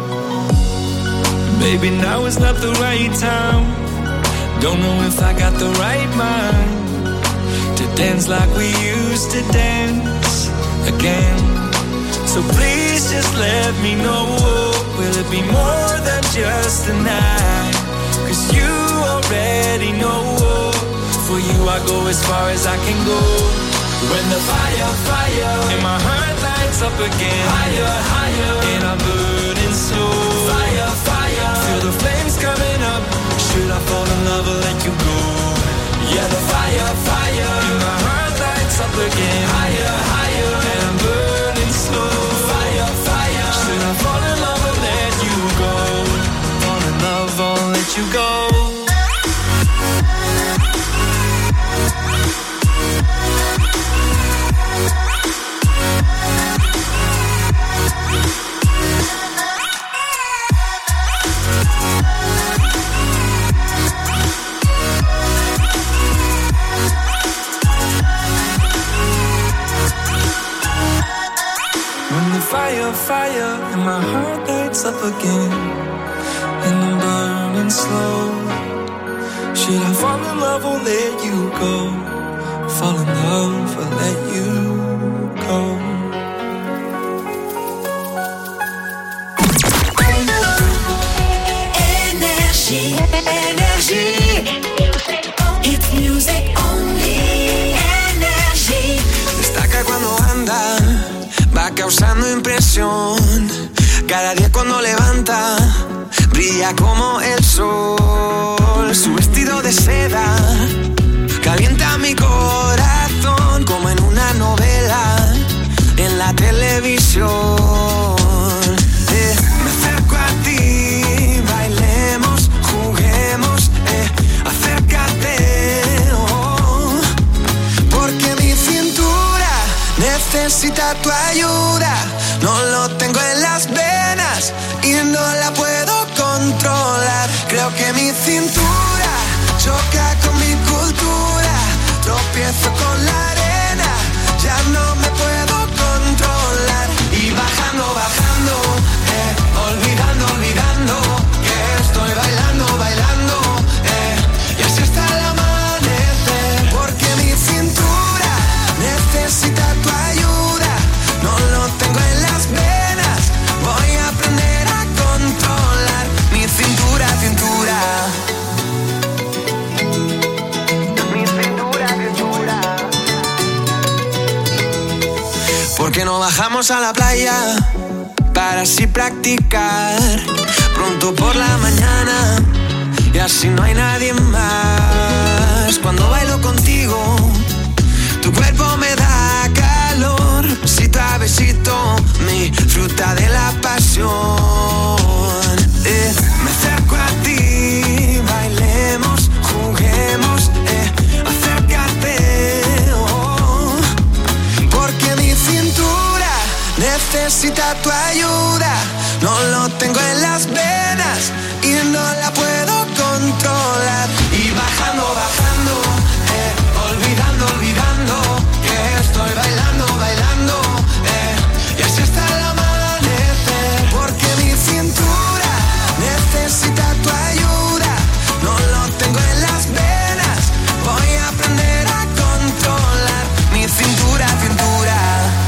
Baby, now is not the right time. Don't know if I got the right mind to dance like we used to dance again. So please just let me know, will it be more than just a night? 'Cause you already know, for you I go as far as I can go. When the fire, fire in my heart lights up again, higher, higher, and I'm burning slow. Fire, fire, feel the flames coming up. Should I fall in love or let you go? Yeah, the fire, fire in my heart lights up again, higher, higher, and I'm burning slow. Fire, fire, should I fall in love or let you go? Fall in love or let you go? Fire, fire, and my heart lights up again, and I'm burning slow. Should I fall in love or let you go? Fall in love or let you go? Énergie, énergie, it's music only. Énergie. Destaca cuando anda, va causando impresión. Cada día cuando levanta, brilla como el sol. Su vestido de seda calienta mi corazón como en una novela en la televisión. Eh, me acerco a ti, bailemos, juguemos, eh, acércate, oh, porque mi cintura necesita tu ayuda. No lo tengo en las venas y no la puedo controlar. Creo que mi cintura choca con mi cultura. Tropiezo con la arena, ya no me puedo controlar. Y bajando, bajando, eh, olvidando, olvidando que estoy bailando, bailando, eh, y así hasta el amanecer. Porque mi cintura necesita tu ayuda. No lo tengo en las venas, voy a aprender a controlar mi cintura, cintura. Mi cintura, cintura. ¿Por qué no bajamos a la playa para así practicar pronto por la mañana y así no hay nadie más? Cuando bailo contigo, tu cuerpo me da calor, besito a besito, mi fruta de la pasión. Eh, me acerco a ti, bailemos, juguemos, eh, acércate, oh, porque mi cintura necesita tu ayuda. No lo tengo en las venas y no la puedo controlar. Y bajando, bajando, eh, olvidando, olvidando que estoy bailando, bailando, eh, y así hasta el amanecer. Porque mi cintura necesita tu ayuda. No lo tengo en las venas, voy a aprender a controlar mi cintura, cintura.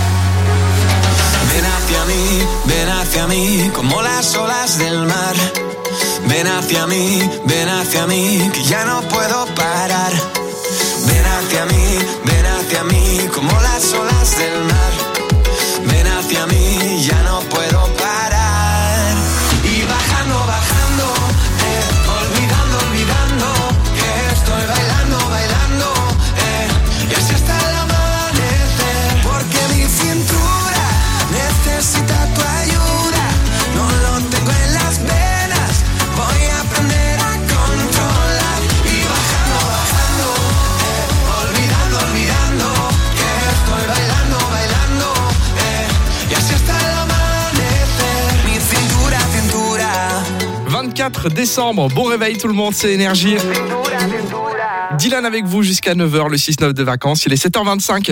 Ven hacia mí, ven hacia mí, como las olas del mar. Ven hacia mí, ven hacia mí, que ya no puedo parar. Ven hacia mí, ven hacia mí, como las olas del mar. Ven hacia mí, ya no puedo parar. Y bajando, bajando, eh, olvidando, olvidando que estoy bailando, bailando, eh, y así hasta el amanecer. Porque mi cintura necesita tu ayuda. No lo tengo en las venas, voy a aprender a controlar. Y bajando, bajando, eh, olvidando, olvidando que estoy bailando, bailando, eh, y así hasta el amanecer. Mi cintura, cintura. vingt-quatre décembre, bon réveil tout le monde, c'est Énergie. Dylan avec vous jusqu'à neuf heures, le six neuf de vacances, il est sept heures vingt-cinq.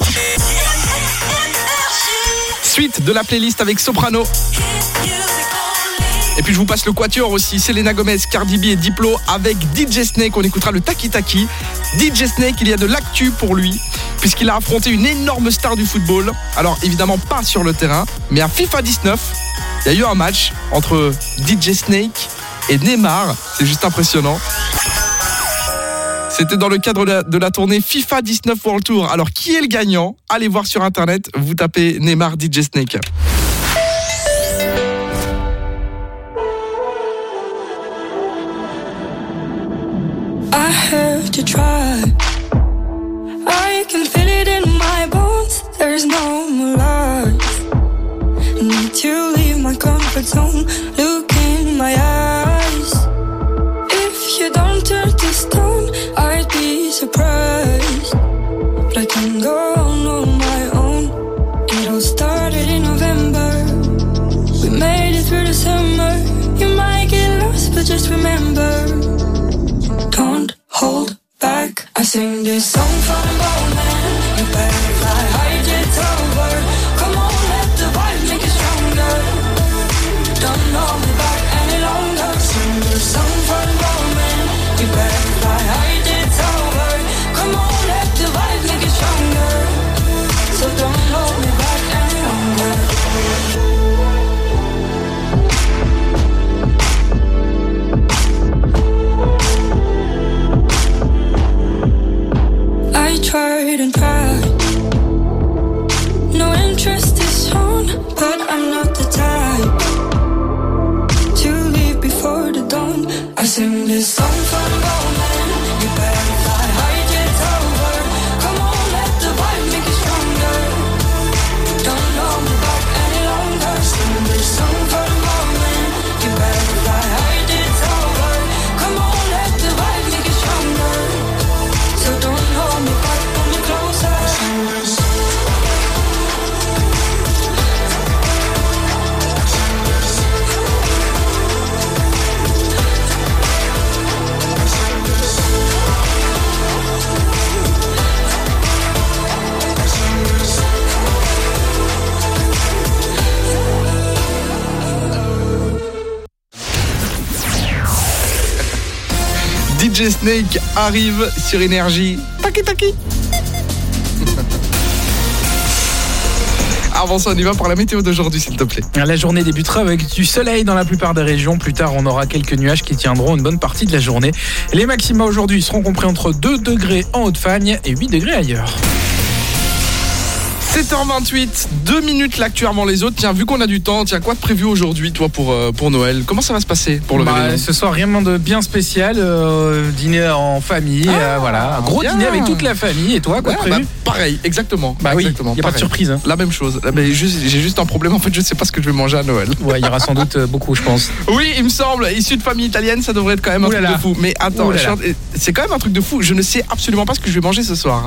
Suite de la playlist avec Soprano. Et puis je vous passe le quatuor aussi, Selena Gomez, Cardi B et Diplo avec D J Snake. On écoutera le Taki Taki. D J Snake, il y a de l'actu pour lui, puisqu'il a affronté une énorme star du football. Alors évidemment pas sur le terrain, mais à FIFA dix-neuf, il y a eu un match entre D J Snake et Neymar. C'est juste impressionnant. C'était dans le cadre de la, de la tournée FIFA dix-neuf World Tour. Alors, qui est le gagnant? Allez voir sur Internet, vous tapez Neymar D J Snake. I have to try. I can feel it in my bones. There's no more life. Need to leave my comfort zone. Look in my eyes. If you don't turn to stone, I'd be surprised. But I can go on on my own. It all started in November. We made it through the summer. You might get lost, but just remember, don't hold back. I sing this song from Bowman. You better fly high, it's over. Come on, let the vibe make it stronger. Don't hold me back any longer. Sing this song from Bowman. You better fly high, it's over. Come on, let the vibe make it stronger. So don't hold me back any longer. I tried and tried. No interest is shown, but I'm not the type to leave before the dawn. I sing this song from Bowman. You better fly high, it's over. Come on, let the vibe make it stronger. Don't hold me back any longer. Sing this song from Bowman. You better fly high, it's over. Come on, let the vibe make it stronger. So don't hold me back, pull me closer. D J Snake arrive sur Énergie. Taki taki. Avant ça, on y va pour la météo d'aujourd'hui, s'il te plaît. La journée débutera avec du soleil dans la plupart des régions. Plus tard, on aura quelques nuages qui tiendront une bonne partie de la journée. Les maxima aujourd'hui seront compris entre deux degrés en Haute-Fagne et huit degrés ailleurs. sept heures vingt-huit, deux minutes l'actu avant les autres. Tiens, vu qu'on a du temps, tiens, quoi de prévu aujourd'hui, toi, pour, euh, pour Noël? Comment ça va se passer pour le bah, réveillon? Ce soir, rien de bien spécial. Euh, dîner en famille, ah, euh, voilà. Un gros bien. Dîner avec toute la famille. Et toi, quoi ouais, de prévu? bah, Pareil, exactement. Bah exactement, oui, il n'y a pareil. pas de surprise. Hein. La même chose. Mais juste, j'ai juste un problème, en fait, je ne sais pas ce que je vais manger à Noël. Ouais, il y aura sans doute beaucoup, je pense. Oui, il me semble. Issu de famille italienne, ça devrait être quand même un Oulala. truc de fou. Mais attends, je, c'est quand même un truc de fou. Je ne sais absolument pas ce que je vais manger ce soir.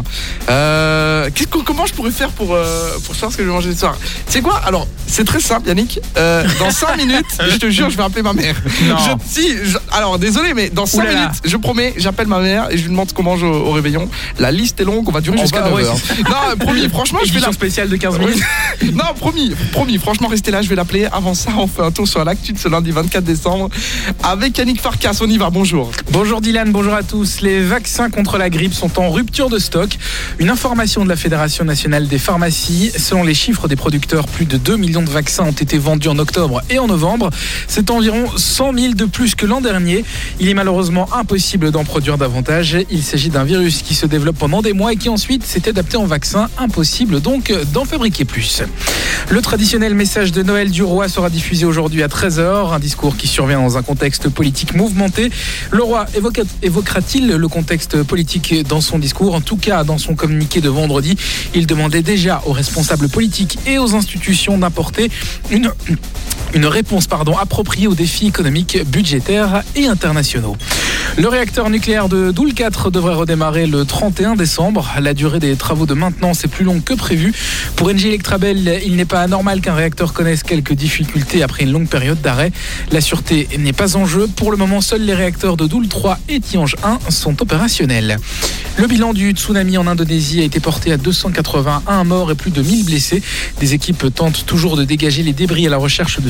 Euh, qu'est-ce que, comment je pourrais faire pour, euh, pour savoir ce que je vais manger ce soir? Tu sais quoi? Alors, c'est très simple, Yannick. Euh, dans cinq minutes, je te jure, je vais appeler ma mère. Non. Je, si, je, alors, désolé, mais dans cinq minutes, je promets, j'appelle ma mère et je lui demande ce qu'on mange au, au réveillon. La liste est longue, on va durer on jusqu'à va, neuf heures. Ouais, non, promis, franchement, je vais la spéciale de quinze minutes. Non, promis, promis, franchement, restez là, je vais l'appeler. Avant ça, on fait un tour sur l'actu de ce lundi vingt-quatre décembre avec Yannick Farkas. On y va, bonjour. Bonjour Dylan, bonjour à tous. Les vaccins contre la grippe sont en rupture de stock. Une information de la Fédération nationale des pharmacies. Selon les chiffres des producteurs, plus de deux millions de vaccins ont été vendus en octobre et en novembre. C'est environ cent mille de plus que l'an dernier. Il est malheureusement impossible d'en produire davantage. Il s'agit d'un virus qui se développe pendant des mois et qui ensuite s'est adapté en vaccin. Impossible donc d'en fabriquer plus. Le traditionnel message de Noël du roi sera diffusé aujourd'hui à treize heures. Un discours qui survient dans un contexte politique mouvementé. Le roi évoqua, évoquera-t-il le contexte politique dans son discours? En tout cas, dans son communiqué de vendredi, il demandait déjà aux responsables politiques et aux institutions d'apporter une, une réponse pardon, appropriée aux défis économiques, budgétaires et internationaux. Le réacteur nucléaire de Doel quatre devrait redémarrer le trente et un décembre. La durée des travaux de maintenance est plus longue que prévu. Pour Engie Electrabel, il n'est pas anormal qu'un réacteur connaisse quelques difficultés après une longue période d'arrêt. La sûreté n'est pas en jeu. Pour le moment, seuls les réacteurs de Doel trois et Tihange un sont opérationnels. Le bilan du tsunami en Indonésie a été porté à deux cent quatre-vingt-un morts et plus de mille blessés. Des équipes tentent toujours de dégager les débris à la recherche de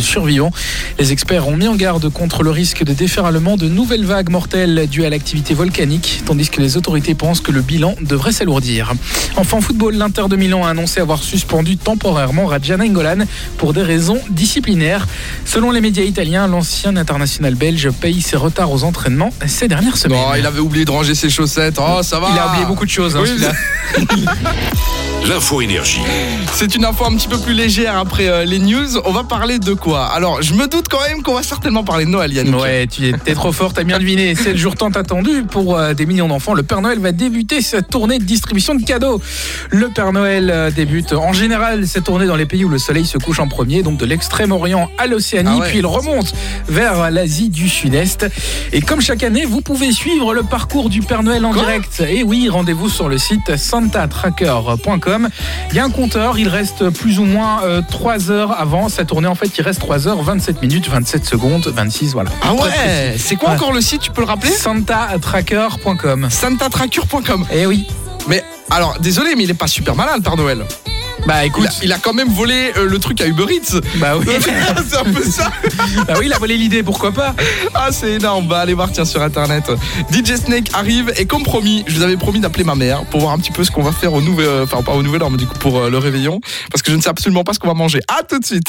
survivants. Les experts ont mis en garde contre le risque de déferlement de nouvelles vagues mortelles dues à l'activité volcanique, tandis que les autorités pensent que le bilan devrait s'alourdir. Enfin, en football, l'Inter de Milan a annoncé avoir suspendu temporairement Raja Nainggolan pour des raisons disciplinaires. Selon les médias italiens, l'ancien international belge paye ses retards aux entraînements ces dernières semaines. Oh, il avait oublié de ranger ses chaussettes. Oh, ça va. Il a oublié beaucoup de choses, hein, oui, celui-là. L'info énergie. C'est une info un petit peu plus légère après euh, les news. On va parler de quoi? Alors, je me doute quand même qu'on va certainement parler de Noël, Yannick. Ouais, tu es trop fort, t'as bien deviné. C'est le jour tant attendu pour euh, des millions d'enfants. Le Père Noël va débuter sa tournée de distribution de cadeaux. Le Père Noël euh, débute en général cette tournée dans les pays où le soleil se couche en premier, donc de l'extrême-orient à l'Océanie, ah ouais. Puis il remonte vers l'Asie du Sud-Est. Et comme chaque année, vous pouvez suivre le parcours du Père Noël en Quoi direct. Et oui, rendez-vous sur le site santa tracker point com. Il y a un compteur, il reste plus ou moins euh, trois heures avant sa tournée. En fait, il reste trois heures, vingt-sept minutes, vingt-sept secondes, vingt-six, voilà. Ah ouais, c'est quoi ouais. encore le site, tu peux le rappeler? santa tracker point com. santa tracker point com. Eh oui. Mais alors, désolé, mais il est pas super malin, le Père Noël. Bah écoute, il a, il a quand même volé euh, le truc à Uber Eats. Bah oui. C'est un peu ça. Bah oui, il a volé l'idée, pourquoi pas. Ah, c'est énorme. Bah allez voir, tiens, sur internet. D J Snake arrive et comme promis, je vous avais promis d'appeler ma mère pour voir un petit peu ce qu'on va faire au nouvel, enfin pas au nouvel an, mais du coup pour euh, le réveillon, parce que je ne sais absolument pas ce qu'on va manger. À tout de suite.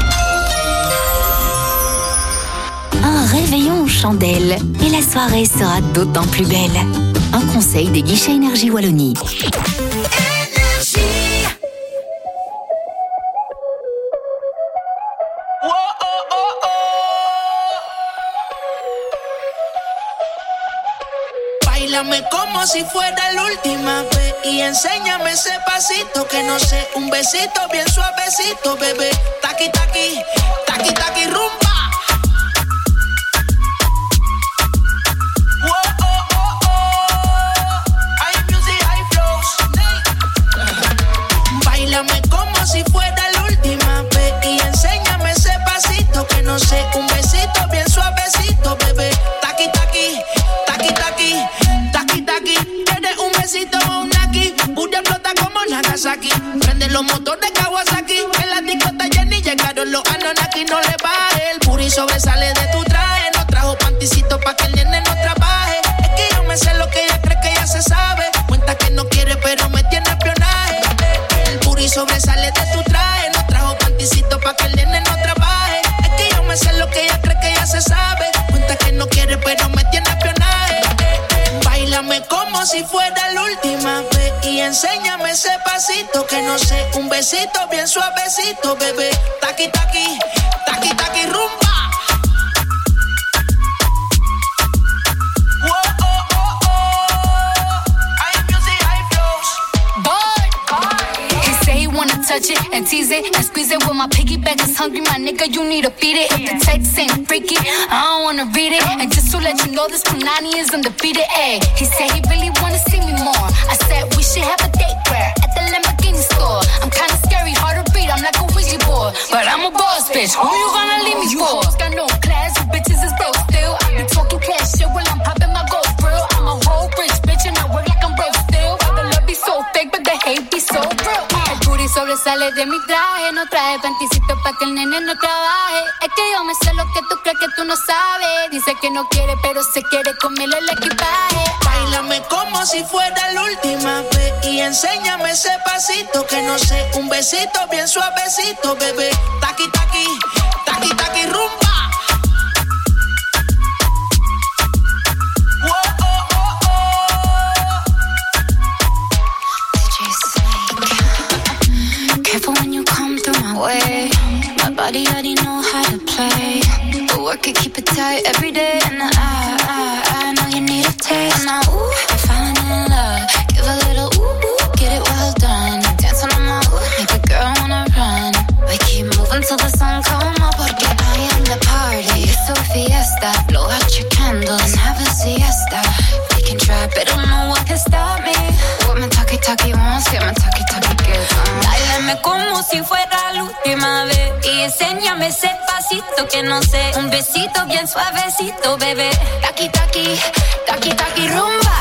Un réveillon aux chandelles et la soirée sera d'autant plus belle. Un conseil des guichets Énergie Wallonie. Báilame como si fuera la última vez y enséñame ese pasito que no sé, un besito bien suavecito, bebé. Taqui taqui, taqui taqui rumba. Whoa, oh, oh, oh. Hay music, hay flows. Báilame como si fuera la última vez y enséñame ese pasito que no sé, un besito bien suavecito, bebé. Taqui taqui, taqui taqui. Quieres un besito o un aquí, Booty explota como Nagasaki. Prende los motores Kawasaki. En la disco está Jenny, llegaron los Anunnaki. No le baje, el puri sobresale de tu traje. No trajo panticito pa' que el nene no trabaje. Es que yo me sé lo que ella cree que ya se sabe. Cuenta que no quiere pero me tiene espionaje. El puri sobresale de tu traje. No trajo panticito pa' que el nene no trabaje. Es que yo me sé lo que ella cree que ya se sabe. Cuenta que no quiere pero me tiene espionaje. Báilame como si fuera la última vez y enséñame ese pasito que no sé, un besito bien suavecito, bebé. Taqui taqui, taqui taqui rumba. Whoa, oh, oh, oh. Hay music, hay flows. Boy, he say he wanna touch it and tease it and squeeze it. When my piggyback is hungry, my nigga, you need to feed it. If the text ain't freaky, I don't wanna read it. And just to let you know, this Punani is undefeated. Ay, he said he really wanna see me more. I said we should have a date where at the Lamborghini store. I'm kinda scary, hard to read, I'm like a Ouija board, but I'm a boss bitch. Who you gonna leave me you for? You got no class, you bitches is broke still. I be talking cash shit while I'm popping my gold grill. I'm a whole rich bitch and I work like I'm broke still. The love be so fake, but the hate be so real. El booty sobresale de mi traje, no traje panticito pa' que el nene no trabaje. Es que yo me sé lo que tú crees que tú no sabes. Dice que no quiere, pero se quiere comerle el equipaje. Báilame como si fuera la última vez y enséñame ese pasito que no sé, un besito bien suavecito, bebé. Taqui taqui, taqui taqui rumba. Whoa, oh, oh, oh. D J Snake. Careful when you come through my way. My body already know how to play. But work it, keep it tight every day. And I, I, I know you need a taste. Now, ooh, I'm falling in love. Give a little ooh, ooh, get it well done. Dance on my ooh, make a girl wanna run. We keep moving till the sun come up. Porque I am the party. It's so fiesta. Blow out your candles and have a siesta. They can try, but don't know what can stop me. What my talkie talkie wants, yeah, my talkie talkie gets on. Báilame como si fuera la última vez y enséñame ese pasito que no sé, un besito bien suavecito, bebé. Taqui taqui, taqui taqui rumba.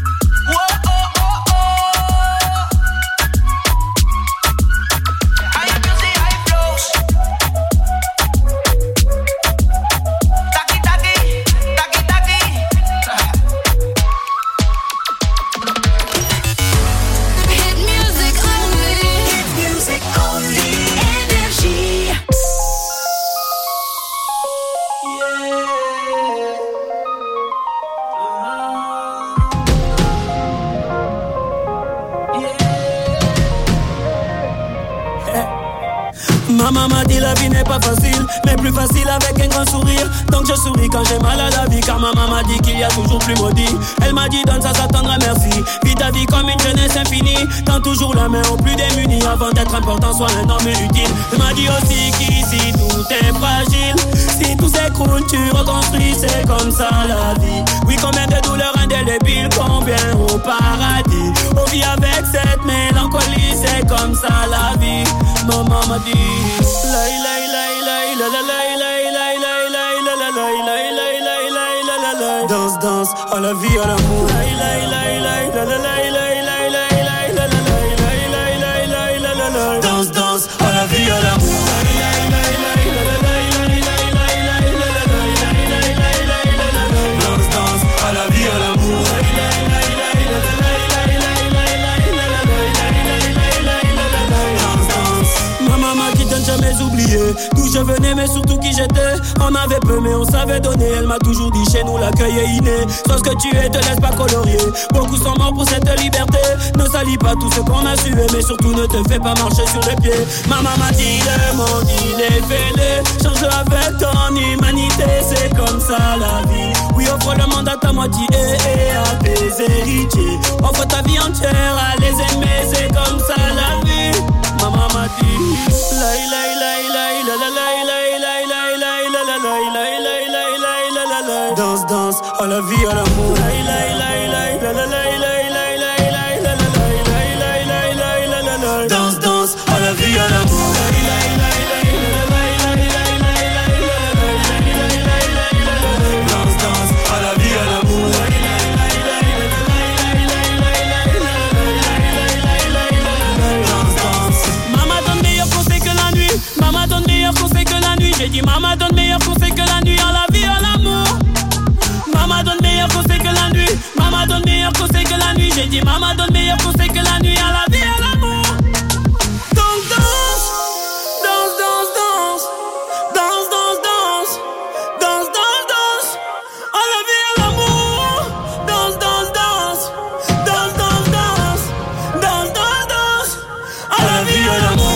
Whoa, oh, oh, oh. Hay Maman m'a dit la vie n'est pas facile, mais plus facile avec un grand sourire. Donc je souris quand j'ai mal à la vie, car maman m'a dit qu'il y a toujours plus maudit. Elle m'a dit donne ça, ça t'attendra, merci. Vis ta vie comme une jeunesse infinie. Tends toujours la main aux plus démunis, avant d'être important, sois un homme utile. Elle m'a dit aussi qu'ici tout est fragile. Si tout s'écroule, tu reconstruis, c'est comme ça la vie. Oui, combien de douleurs indélébiles, combien au paradis. On vit avec cette mélancolie, c'est comme ça la vie. Maman m'a dit lay lay lay lay la la lay lay lay lay lay la la lay lay lay lay lay la la lay. Danse danse à la vie à l'amour. Lay lay lay lay la la lay lay lay lay lay la la lay lay lay lay lay la la lay. Danse danse à la vie à l'amour. Lay lay lay lay la la lay lay lay lay lay la la lay lay lay lay lay la la lay. Danse danse à la vie à l'amour. Lay lay lay lay la la lay lay lay lay lay la la lay lay lay lay lay la la lay. Danse danse. Maman m'a dit de ne jamais oublier d'où je venais, mais surtout qui j'étais. On avait peu mais on savait donner. Elle m'a toujours dit chez nous l'accueil est inné. Sauf que tu es, te laisse pas colorier. Beaucoup sont morts pour cette liberté. Ne salis pas tout ce qu'on a sué, mais surtout ne te fais pas marcher sur les pieds. Maman m'a dit le monde il est fêlé. Change avec ton humanité, c'est comme ça la vie. Oui, offre le monde à ta moitié et à tes héritiers. Offre ta vie entière à les aimer, c'est comme ça la vie. Maman m'a dit lay lay lay lay la la lay lay lay lay lay la la lay lay lay lay lay la la lay. Danse danse à la vie à l'amour. Lay lay lay lay la la lay lay lay lay lay la la lay lay lay lay lay la la lay. Danse danse à la vie à l'amour. Lay lay lay lay la la lay lay lay lay lay la la lay lay lay lay lay la la lay. Danse danse à la vie à l'amour. Lay lay lay lay la la lay lay lay lay lay la la lay lay lay lay lay la la lay. Danse danse. Maman donne meilleur conseil que la nuit. Maman donne meilleur conseil que la nuit. J'ai dit maman donne meilleur conseil que la nuit. À la vie, à l'amour. Maman donne meilleur conseil que la nuit. Maman donne meilleur conseil que la nuit. J'ai dit maman donne meilleur conseil que la nuit. À la vie, à l'amour. Donc danse, danse, danse, danse, danse, danse, danse, danse, danse, danse. À la vie, à l'amour. Danse, danse, danse, danse, danse, danse, danse, danse, danse. À la vie, à l'amour.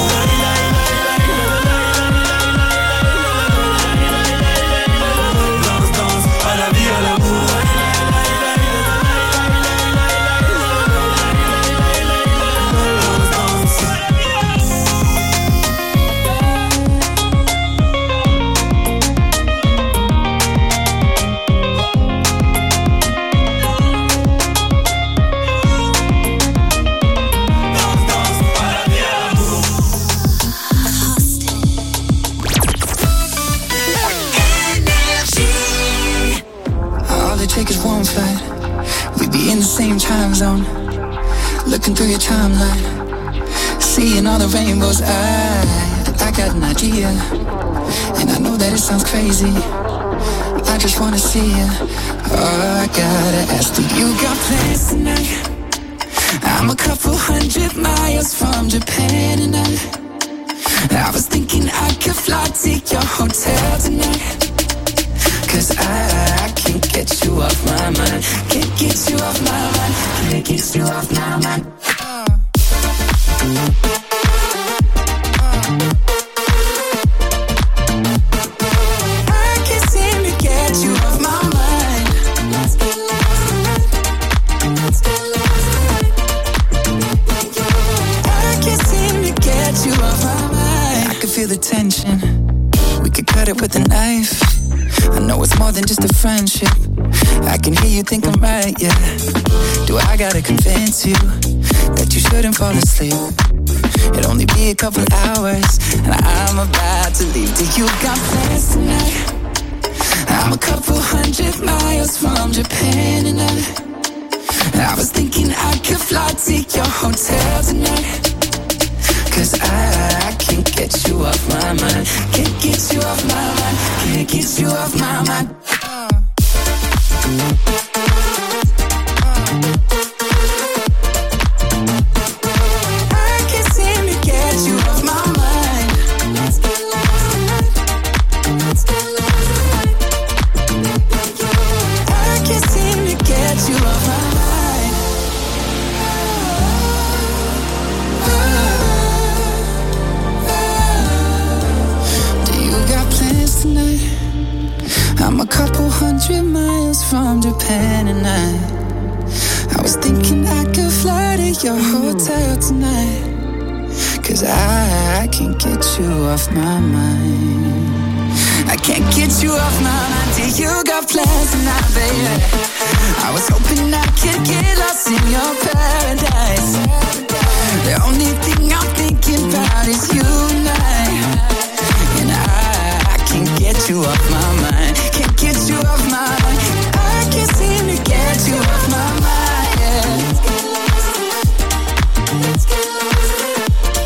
Same time zone, looking through your timeline, seeing all the rainbows. I, I got an idea, and I know that it sounds crazy. I just wanna see you. Oh, I gotta ask, do you got plans tonight? I'm a couple hundred miles from Japan, and I, I was thinking I could fly to your hotel tonight. Cause I, I can't get you off my mind. Can't get you off my mind. Can't get you off my mind. I can't seem to get you off my mind. Let's get lost tonight. Let's get lost tonight. I can't seem to get you off my mind. I can feel the tension. We could cut it with a knife. I know it's more than just a friendship. I can hear you think I'm right, yeah. Do I gotta convince you that you shouldn't fall asleep? It'll only be a couple hours, and I'm about to leave. Do you got plans tonight? I'm a couple hundred miles from Japan, and I, I was thinking I could fly to your hotel tonight. Cause I, I can't get you off my mind. Can't get you off my mind. Can't get you off my mind. I can't seem to get you off my mind. Let's get lost tonight. Let's get lost tonight. I can't seem to get you off my mind. from Japan and I I was thinking I could fly to your hotel tonight. Cause I, I can't get you off my mind. I can't get you off my mind till you got plans tonight, baby. I was hoping I could get lost in your paradise. The only thing I'm thinking about is you and I. And I, I can't get you off my mind. Can't get you off my mind. I can't seem to get you off my mind. Yeah. Let's get lost.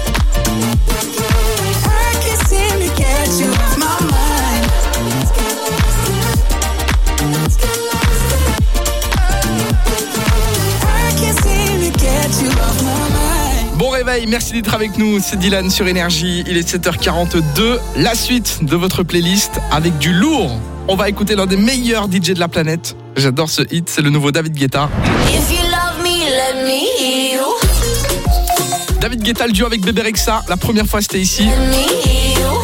I can't seem to get you off my mind. Let's get lost. Let's get lost. I can't seem to get you off my mind. Bon réveil, merci d'être avec nous, c'est Dylan sur Énergie, il est sept heures quarante-deux, la suite de votre playlist avec du lourd. On va écouter l'un des meilleurs D J de la planète, j'adore ce hit, c'est le nouveau David Guetta. If you love me, let me hear you. David Guetta, le duo avec Bébé Rexha, la première fois c'était ici. Let me hear you.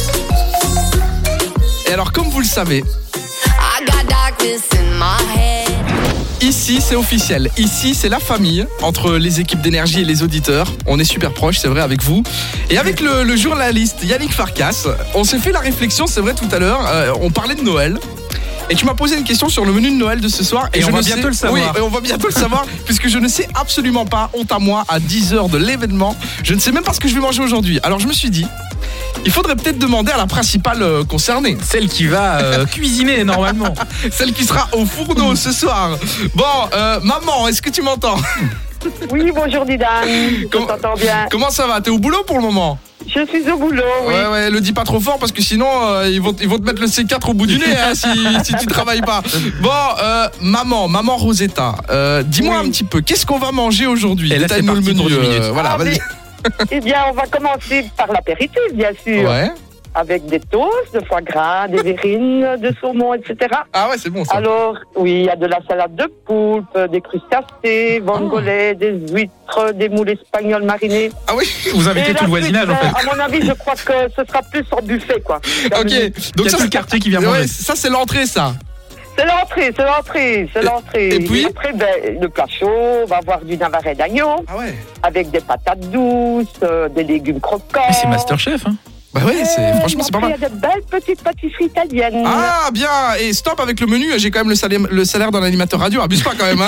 Et alors comme vous le savez, I got darkness in my head. ici c'est officiel, ici c'est la famille entre les équipes d'énergie et les auditeurs. On est super proches, c'est vrai, avec vous. Et avec le, le journaliste Yannick Farkas, on s'est fait la réflexion, c'est vrai, tout à l'heure, euh, on parlait de Noël. Et tu m'as posé une question sur le menu de Noël de ce soir. Et, et je on va ne bientôt sais... le savoir. Oui, et on va bientôt le savoir, puisque je ne sais absolument pas, honte à moi, à dix heures de l'événement, je ne sais même pas ce que je vais manger aujourd'hui. Alors je me suis dit, il faudrait peut-être demander à la principale euh, concernée. Celle qui va euh, cuisiner normalement. Celle qui sera au fourneau ce soir. Bon, euh, maman, est-ce que tu m'entends? Oui, bonjour Dylan, je t'entends bien. Comment ça va? T'es au boulot pour le moment? Je suis au boulot, oui. Ouais, ouais, le dis pas trop fort parce que sinon euh, ils, vont, ils vont te mettre le C quatre au bout du nez hein, si, si tu travailles pas. Bon, euh, maman, maman Rosetta, euh, dis-moi oui. un petit peu, qu'est-ce qu'on va manger aujourd'hui? Et là, c'est parti pour deux minutes. Euh, voilà, ah, vas-y. Mais, eh bien, on va commencer par l'apéritif, bien sûr. Ouais. Avec des toasts, de foie gras, des verrines, de saumon, et cetera. Ah ouais, c'est bon ça. Alors, oui, il y a de la salade de poulpe, des crustacés, vongolais, oh. des huîtres, des moules espagnoles marinées. Ah oui, vous invitez tout le voisinage suite, en fait. À mon avis, je crois que ce sera plus en buffet, quoi. Ok, donc ça c'est le quartier qui vient manger. Ouais, ça c'est l'entrée, ça. C'est l'entrée, c'est l'entrée, c'est l'entrée. Et puis après, ben, le plat chaud, on va avoir du navarrais d'agneau. Ah ouais. Avec des patates douces, euh, des légumes croquants. Mais c'est Masterchef, hein. Bah ouais, c'est, franchement c'est pas mal. Il y a de belles petites pâtisseries italiennes. Ah bien, et stop avec le menu, j'ai quand même le salaire, le salaire d'un animateur radio, abuse pas quand même hein.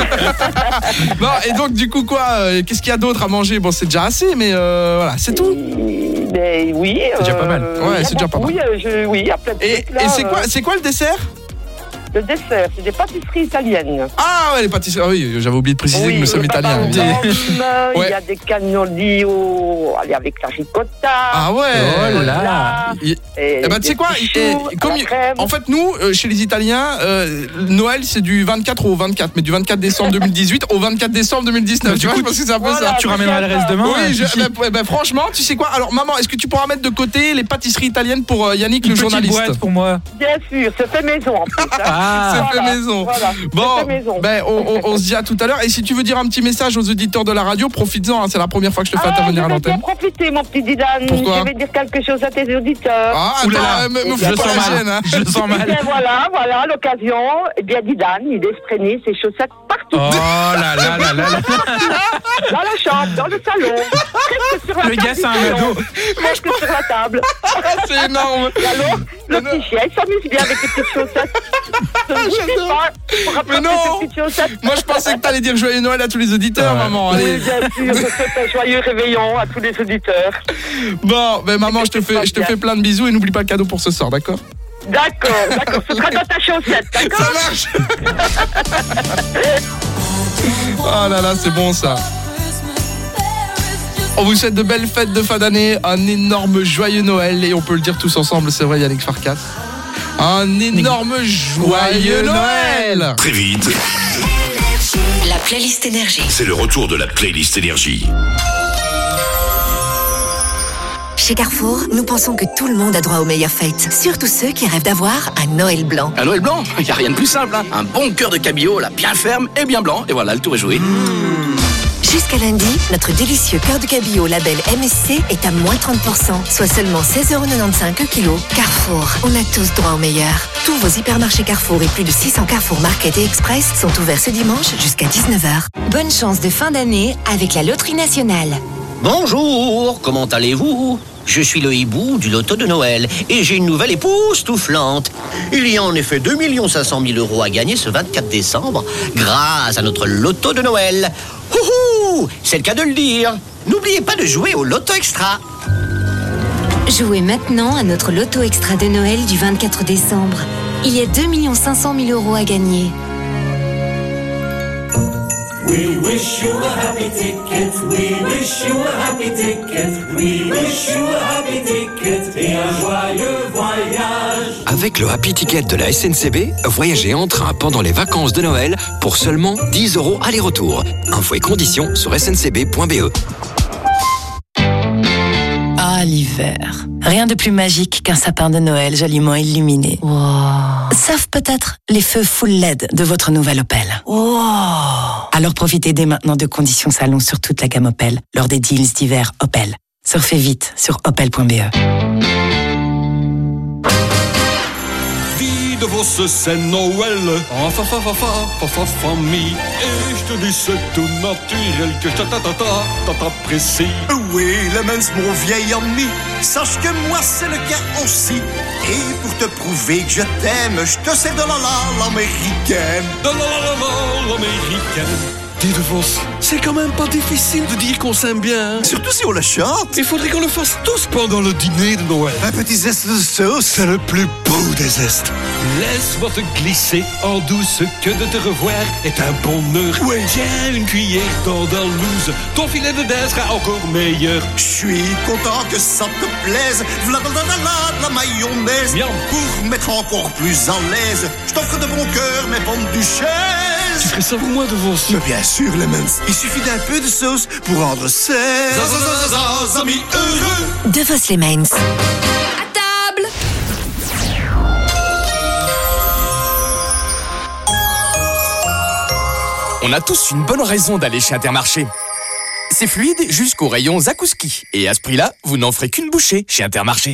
Bon, et donc du coup quoi, euh, qu'est-ce qu'il y a d'autre à manger? Bon c'est déjà assez, mais euh, voilà, c'est tout. Mais oui. C'est déjà pas mal. Euh, ouais, c'est déjà pas mal. Oui, je, oui, il y a plein de Et, trucs, là, et c'est quoi, euh... c'est quoi le dessert? Le dessert, c'est des pâtisseries italiennes. Ah ouais, les pâtisseries, ah oui, j'avais oublié de préciser oui, que nous sommes italiens. Il ouais. y a des cannoli au... Allez, avec la ricotta. Ah ouais. Oh là. Et, et bah tu sais quoi, et, comme il, en fait nous, euh, chez les Italiens, euh, Noël c'est du vingt-quatre au vingt-quatre, mais du vingt-quatre décembre deux mille dix-huit au vingt-quatre décembre deux mille dix-neuf. Tu vois, je pense que c'est un peu voilà, ça. Tu ramèneras le reste demain. Oui, je, bah, bah, franchement, tu sais quoi, alors maman, est-ce que tu pourras mettre de côté les pâtisseries italiennes pour euh, Yannick Une le journaliste? Boîte pour moi. Bien sûr, c'est fait maison en plus. Hein. Ah, c'est voilà. fait maison. Voilà, bon, ben, on, on, on se dit à tout à l'heure. Et si tu veux dire un petit message aux auditeurs de la radio, profites-en. Hein, c'est la première fois que je te fais ah, intervenir à l'antenne. Je vais profiter, mon petit Dylan. Pourquoi? Je vais dire quelque chose à tes auditeurs. Ah, oulala, me, me fous pas la gêne. Hein. Je le sens mal. Et bien voilà, voilà l'occasion. Eh bien, Dylan, il laisse traîner ses chaussettes partout. Oh là là là là là. Dans la chambre, dans le salon. Presque sur la le gars, c'est un ado. Presque sur la table. C'est énorme. Et alors, le petit chien, il s'amuse bien avec les petites chaussettes. J'adore. Mais non. Moi, je pensais que t'allais dire joyeux Noël à tous les auditeurs, ouais. Maman. Allez. Oui, bien sûr. Je souhaite un joyeux réveillon à tous les auditeurs. Bon, ben maman, je te fais, je te fais plein de bisous et n'oublie pas le cadeau pour ce soir, d'accord? D'accord, d'accord. Ce sera dans ta chaussette, d'accord? Ça marche. Oh là là, c'est bon ça. On vous souhaite de belles fêtes de fin d'année, un énorme joyeux Noël et on peut le dire tous ensemble, c'est vrai Yannick Farkas. Un énorme joyeux Noël. Très vite. La playlist Énergie. C'est le retour de la playlist Énergie. Chez Carrefour, nous pensons que tout le monde a droit aux meilleures fêtes. Surtout ceux qui rêvent d'avoir un Noël blanc. Un Noël blanc, il n'y a rien de plus simple. Hein. Un bon cœur de cabillaud, là, bien ferme et bien blanc. Et voilà, le tour est joué. Mmh. Jusqu'à lundi, notre délicieux cœur de cabillaud label M S C est à moins trente pour cent, soit seulement seize euros quatre-vingt-quinze le kilo. Carrefour, on a tous droit au meilleur. Tous vos hypermarchés Carrefour et plus de six cents Carrefour Market et Express sont ouverts ce dimanche jusqu'à dix-neuf heures. Bonne chance de fin d'année avec la Loterie Nationale. Bonjour, comment allez-vous ? Je suis le hibou du loto de Noël et j'ai une nouvelle époustouflante. Il y a en effet deux millions cinq cent mille euros à gagner ce vingt-quatre décembre grâce à notre loto de Noël. Houhou, c'est le cas de le dire. N'oubliez pas de jouer au loto extra. Jouez maintenant à notre loto extra de Noël du vingt-quatre décembre. Il y a deux millions cinq cent mille euros à gagner. We wish you a happy ticket, we wish you a happy ticket, we wish you a happy ticket et un joyeux voyage. Avec le Happy Ticket de la S N C B, voyagez en train pendant les vacances de Noël pour seulement dix euros aller-retour. Infos et conditions sur s n c b point b e. Ah, l'hiver. Rien de plus magique qu'un sapin de Noël joliment illuminé. Wow. Sauf peut-être les feux full L E D de votre nouvelle Opel. Wow. Alors profitez dès maintenant de conditions salon sur toute la gamme Opel lors des deals d'hiver Opel. Surfez vite sur opel point b e. De vos c'est Noël, enfin, fa, fa, fa, fa, fa, famille. Et je te dis, c'est tout naturel que ta ta ta ta ta t'apprécie. Oui, Lemons, mon vieil ami, sache que moi c'est le cas aussi. Et pour te prouver que je t'aime, je te sais de la la l'américaine. De la la la la l'américaine. Dis de vos, c'est quand même pas difficile de dire qu'on s'aime bien. Hein? Surtout si on le chante. Il faudrait qu'on le fasse tous pendant le dîner de Noël. Un petit zeste de sauce. C'est le plus beau des zestes. Laisse-moi te glisser en douce que de te revoir est un bonheur. Oui. Tiens, une cuillère d'andalouse. Ton filet de dinde sera encore meilleur. Je suis content que ça te plaise. V'là de la, la, la, la mayonnaise. Miam. Pour mettre encore plus à l'aise, je t'offre de bon cœur mes pommes duchesses. Tu ferais ça pour moi de vos. Mais bien sûr, Lemons. Il suffit d'un peu de sauce pour rendre ces amis heureux. De vos Lemons. À table. On a tous une bonne raison d'aller chez Intermarché. C'est fluide jusqu'au rayon Zakouski. Et à ce prix-là, vous n'en ferez qu'une bouchée chez Intermarché.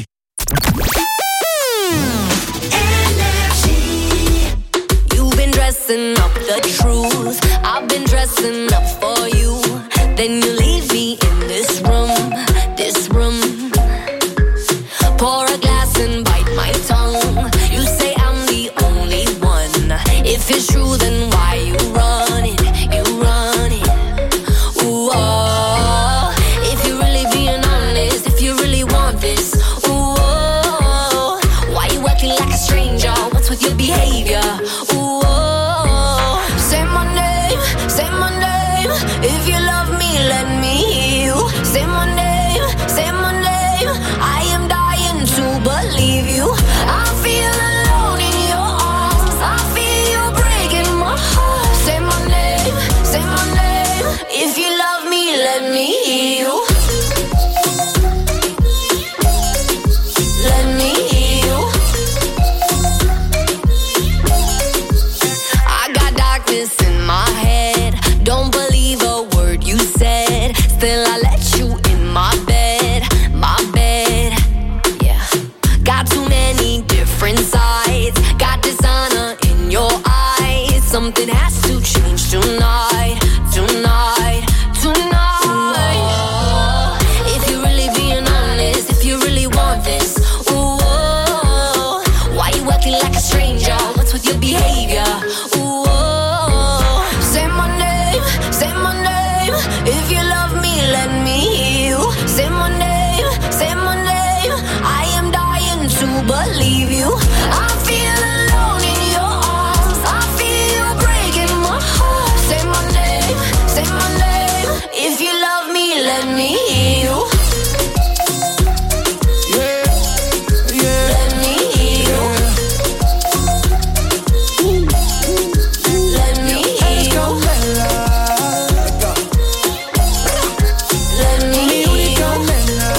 Dressing up the truth, I've been dressing up for you. Then you leave me in this room, this room. Pour a glass and bite my tongue. You say I'm the only one. If it's true, then why you run it? You run it. Ooh, oh. If you're really being honest, if you really want this, ooh, oh. Why you acting like a stranger? What's with your behavior? Ooh, if you love me, let me hear you. Say my name, say my name. I am dying to believe you. I feel alone in your arms. I feel you breaking my heart. Say my name, say my name. If you love me, let me hear you. Let me hear you. I got darkness in my head. Don't believe a word you said. Still I let you in my bed, my bed. Yeah. Got too many different sides. Got dishonor in your eyes. Something has to change tonight, tonight, tonight. Ooh, if you're really being honest, if you really want this, ooh, why you acting like a stranger? What's with your behavior? Ooh, say my name, say my name. If you love me, let me hear you. Say my name, say my name. I am dying to believe you. I feel alone in your arms. I feel you breaking my heart. Say my name, say my name. If you love me, let me hear you. Yeah, yeah. Let me hear you. Let me hear you. Let me hear you.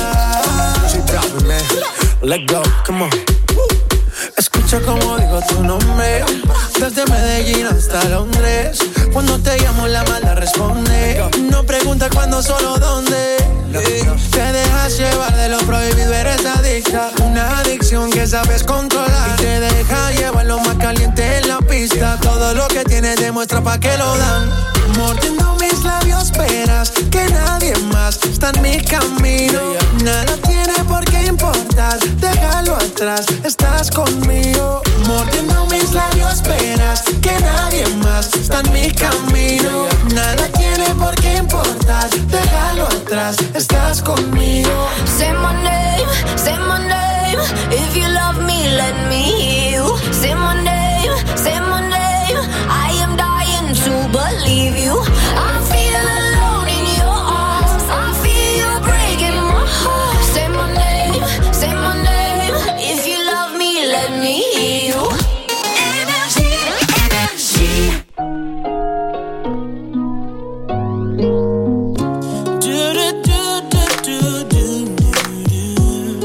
Let go, come on. Escucha como digo tu nombre. Desde Medellín hasta Londres. Cuando te llamo la mala responde. No pregunta cuándo, solo dónde. Te dejas llevar de lo prohibido, eres adicta. Una adicción que sabes controlar. Y te deja llevar lo más caliente en la pista. Todo lo que tienes demuestra pa' que lo dan. Mordiendo mis labios, esperas que nadie más está en mi camino. Nada tiene por qué importar, déjalo atrás, estás conmigo. Mordiendo mis labios, esperas que nadie más está en mi camino. Nada tiene por qué importar, déjalo atrás, estás conmigo. Say my name, say my name. If you love me, let me hear you. Say my name, say my name. I am dying to believe you. I feel alone in your arms. I feel you breaking my heart. Say my name, say my name. If you love me, let me hear you. Energy, energy. Do do do do do do do.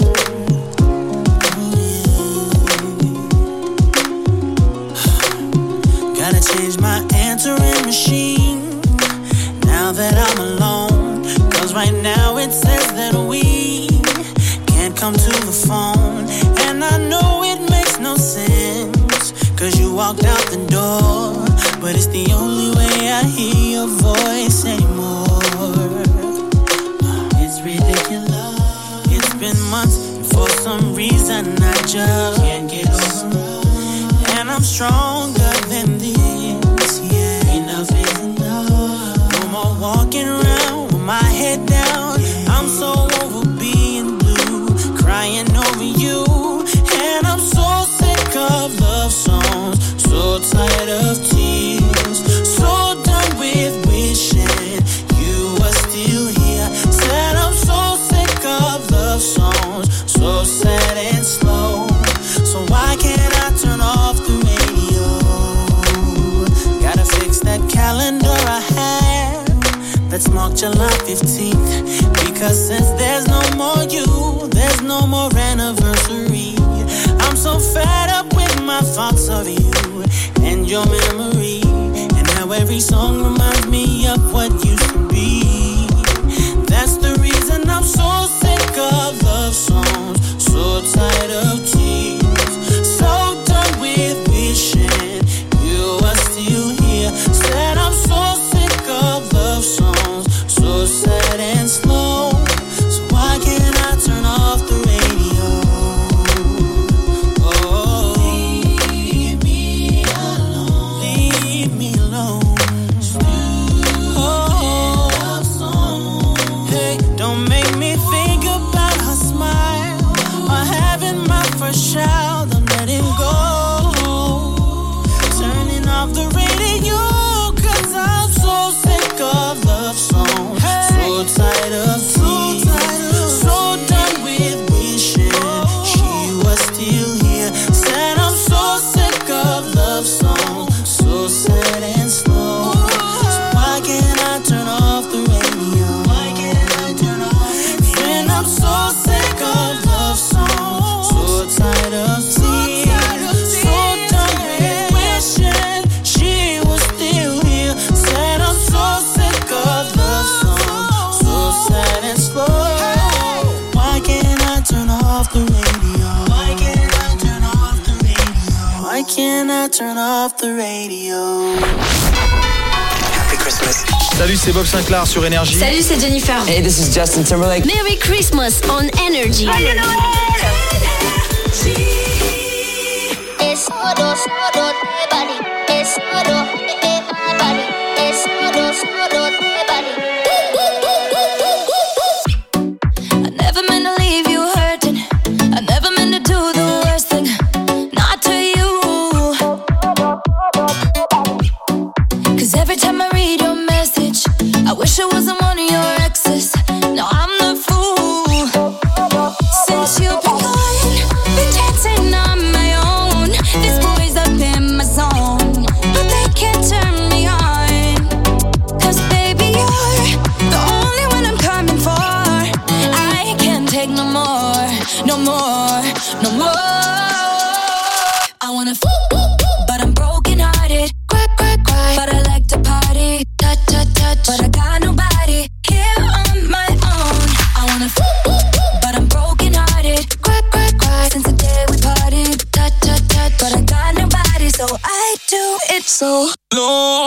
Gotta change my answering machine now that I'm alone. Cause right now it says that we can't come to the phone. And I know it makes no sense, cause you walked out the door. But it's the only way I hear your voice anymore. It's ridiculous. It's been months, and for some reason I just can't get over. And I'm stronger than this, yeah. Enough is enough. No more walking around with my head down. I'm so over being blue, crying over you. And I'm so sick of love songs, so tired of tears, so done with wishing you were still here. Said I'm so sick of love songs, so sad and slow. So why can't I turn off the radio? Gotta fix that calendar I have that's marked July fifteenth. Because since there's no more you, there's no more anniversary. I'm so fed up with my thoughts of you and your memory, and how every song reminds me of what used to be. That's the reason I'm so sick of love songs, so tired of tears, so done with wishing you were still here. Said I'm so sick of love songs, so sad and slow. So why can't I turn off the radio? Oh, leave me alone, leave me alone. Oh, hey, don't make me think about her smile or having my first child. I'm letting go, turning off the radio, cause I'm so sick of love songs, so tired of tears, so done with wishing she was still here. Said I'm so sick of love songs, so sad and slow. So why can't I turn off the radio? Why can't I turn off? When I'm so sick of love songs, so tired of tears, so done with wishing she was still here. Said I'm so sick of love songs, so sad and slow. Why can't I turn off the radio? Why can't I turn off the radio? Why can't I turn off the radio? Happy Christmas. Salut, c'est Bob Sinclair sur Énergie. Salut, c'est Jennifer. Hey, this is Justin Timberlake. Merry Christmas on Energy. Es solo, solo de body. Es solo de my body. Es solo, solo de body. I never meant to leave you hurting. I never meant to do the worst thing. Not to you. Cause every time I read your message, I wish I wasn't one of your exes. Now I'm the fool. Since you've been gone, been dancing on my own. This boy's up in my zone, but they can't turn me on. Cause baby, you're the only one I'm coming for. I can't take no more, no more, no more. I wanna f- but I'm broken hearted. Cry, cry, cry, but I like to party. so long.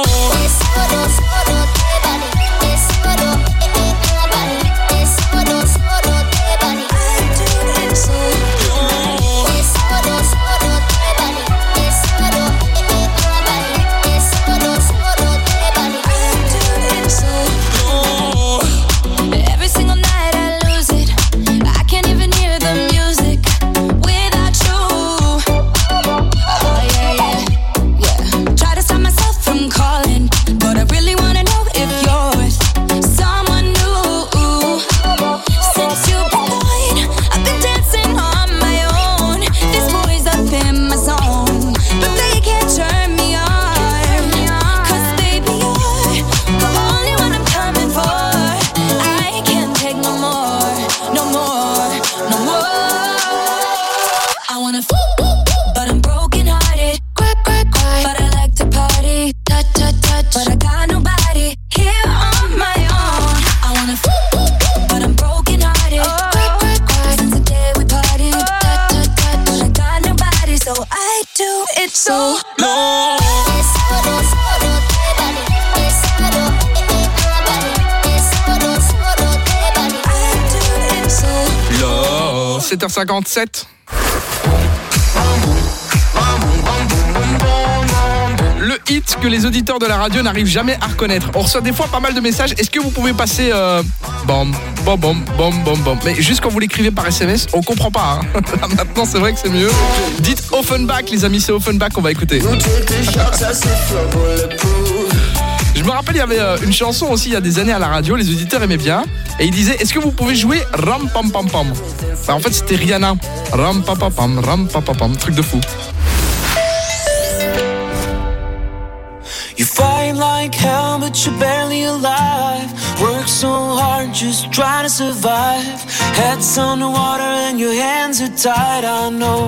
Every single night I lose it. I can't even hear the music without you. Oh yeah, yeah, yeah. Try to stop myself from calling, but I really wanna know if you're with someone new. Since you've been gone, I've been dancing on my own. This boy's up in my zone, but they can't turn me on. 'Cause baby, you're the only one I'm coming for. I can't take no more, no more, no more. I wanna f- but I'm broken hearted. Cry, cry, cry. But I like to party. Touch, touch, touch. But I got nobody here on my own. I wanna f- but I'm broken hearted. Cry, cry, cry. Since the day we party. Touch, touch, touch. But I got nobody, so I do it so long. sept heures cinquante-sept. Le hit que les auditeurs de la radio n'arrivent jamais à reconnaître. On reçoit des fois pas mal de messages. Est-ce que vous pouvez passer euh, bam, bam, bam, bam, bam, bam. Mais juste quand vous l'écrivez par S M S, on comprend pas. Hein. Maintenant, c'est vrai que c'est mieux. Dites Offenbach, les amis, c'est Offenbach qu'on va écouter. Je me rappelle, il y avait euh, une chanson aussi il y a des années à la radio, les auditeurs aimaient bien. Et ils disaient, est-ce que vous pouvez jouer Ram Pam Pam Pam? Bah, en fait, c'était Rihanna. Ram Pam Pam Pam, Ram Pam Pam Pam, truc de fou. You fight like hell, but you're barely alive. Work so hard, just trying to survive. Head's underwater and your hands are tied, I know.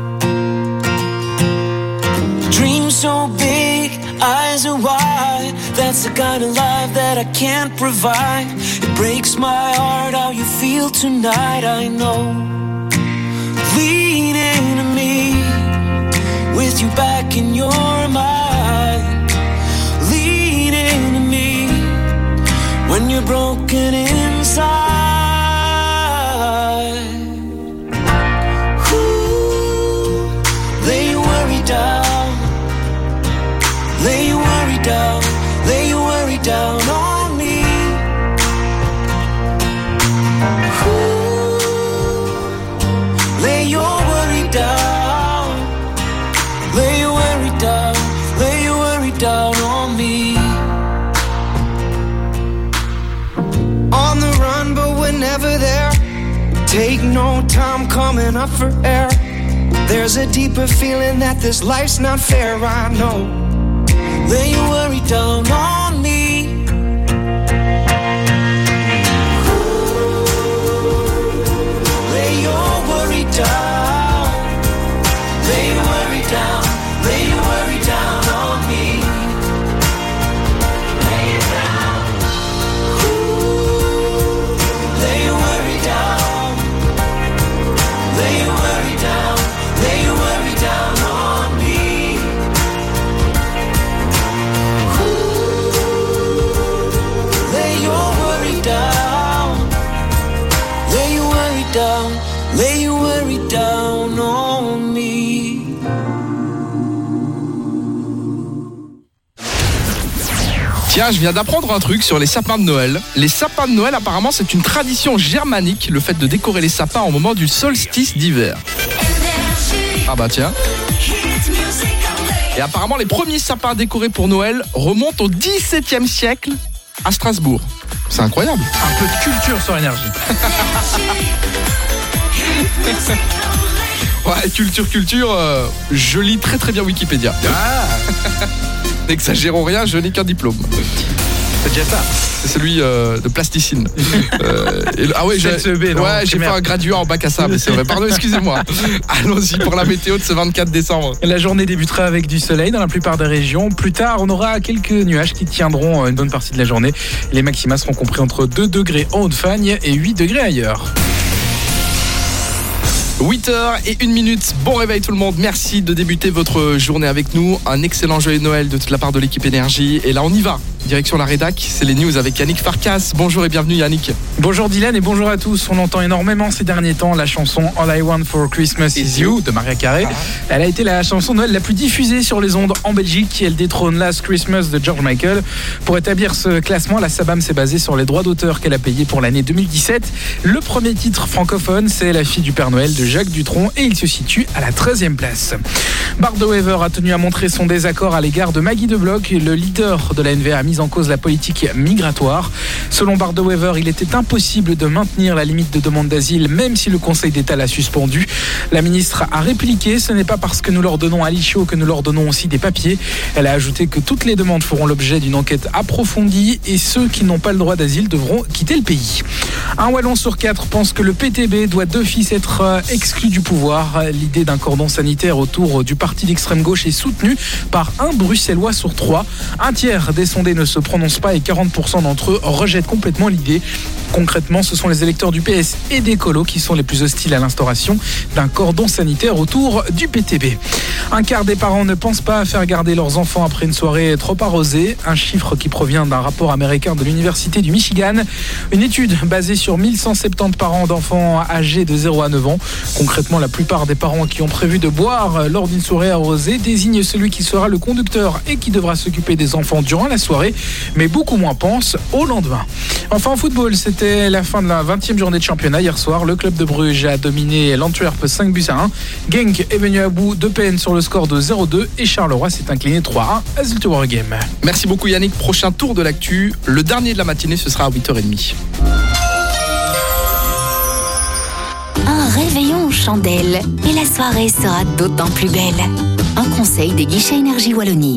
Dreams so big, eyes are wide. That's the kind of life that I can't provide. It breaks my heart how you feel tonight, I know. Lean into me, with you back in your mind. Lean into me, when you're broken inside. Ooh, lay your worry down. Lay your worry down, lay your worry down on me. Ooh, lay your worry down, lay your worry down, lay your worry down on me. On the run, but we're never there. Take no time coming up for air. There's a deeper feeling that this life's not fair, I know. Lay your worry down on me. Lay your worry down. Lay your worry down. Lay your worry down on me. Lay it down. Lay your worry down. Lay your worry down. Lay your worry down on me. Lay your worry down. Lay your worry down. Lay your worry down on me. Tiens, je viens d'apprendre un truc sur les sapins de Noël. Les sapins de Noël, apparemment, c'est une tradition germanique, le fait de décorer les sapins au moment du solstice d'hiver. Ah bah tiens. Et apparemment, les premiers sapins décorés pour Noël remontent au dix-septième siècle à Strasbourg. C'est incroyable. Un peu de culture sur Énergie. Ouais, culture, culture, euh, je lis très très bien Wikipédia. Ah. N'exagérons rien, je n'ai qu'un diplôme. C'est déjà ça. C'est celui euh, de plasticine. euh, et, ah ouais, j'ai, ouais, j'ai fait un graduat en bac à sable, c'est vrai. Pardon, excusez-moi. Allons-y pour la météo de ce vingt-quatre décembre. La journée débutera avec du soleil dans la plupart des régions. Plus tard, on aura quelques nuages qui tiendront une bonne partie de la journée. Les maxima seront compris entre deux degrés en Haute-Fagne et huit degrés ailleurs. huit heures et une minute. Bon réveil tout le monde. Merci de débuter votre journée avec nous. Un excellent joyeux Noël de toute la part de l'équipe Énergie. Et là, on y va. Direction la rédac, c'est les news avec Yannick Farkas. Bonjour et bienvenue Yannick. Bonjour Dylan et bonjour à tous. On entend énormément ces derniers temps la chanson All I Want for Christmas Is You de Mariah Carey. Elle a été la chanson de Noël la plus diffusée sur les ondes en Belgique. Elle détrône Last Christmas de George Michael. Pour établir ce classement, la SABAM s'est basée sur les droits d'auteur qu'elle a payés pour l'année deux mille dix-sept. Le premier titre francophone, c'est La fille du Père Noël de Jacques Dutronc et il se situe à la treizième place. Bart de Wever a tenu à montrer son désaccord à l'égard de Maggie de Bloch. Le leader de la N V A a mis en cause la politique migratoire. Selon Bart de Wever, il était impossible de maintenir la limite de demande d'asile même si le Conseil d'État l'a suspendu. La ministre a répliqué, ce n'est pas parce que nous leur donnons un lit chaud que nous leur donnons aussi des papiers. Elle a ajouté que toutes les demandes feront l'objet d'une enquête approfondie et ceux qui n'ont pas le droit d'asile devront quitter le pays. Un Wallon sur quatre pense que le P T B doit d'office être exclu du pouvoir. L'idée d'un cordon sanitaire autour du parti d'extrême gauche est soutenue par un Bruxellois sur trois. Un tiers des sondés ne se prononcent pas et quarante pour cent d'entre eux rejettent complètement l'idée. Concrètement, ce sont les électeurs du P S et des colos qui sont les plus hostiles à l'instauration d'un cordon sanitaire autour du P T B. Un quart des parents ne pensent pas à faire garder leurs enfants après une soirée trop arrosée. Un chiffre qui provient d'un rapport américain de l'Université du Michigan. Une étude basée sur mille cent soixante-dix parents d'enfants âgés de zéro à neuf ans. Concrètement, la plupart des parents qui ont prévu de boire lors d'une soirée arrosée désignent celui qui sera le conducteur et qui devra s'occuper des enfants durant la soirée, mais beaucoup moins pensent au lendemain. Enfin, en football, c'était la fin de la vingtième journée de championnat hier soir. Le club de Bruges a dominé l'Antwerp cinq buts à un. Genk est venu à bout de peine sur le score de zéro deux et Charleroi s'est incliné trois à un à Zulte Waregem. Merci beaucoup Yannick. Prochain tour de l'actu, le dernier de la matinée, ce sera à huit heures trente. Un réveillon aux chandelles et la soirée sera d'autant plus belle. Un conseil des guichets Énergie Wallonie.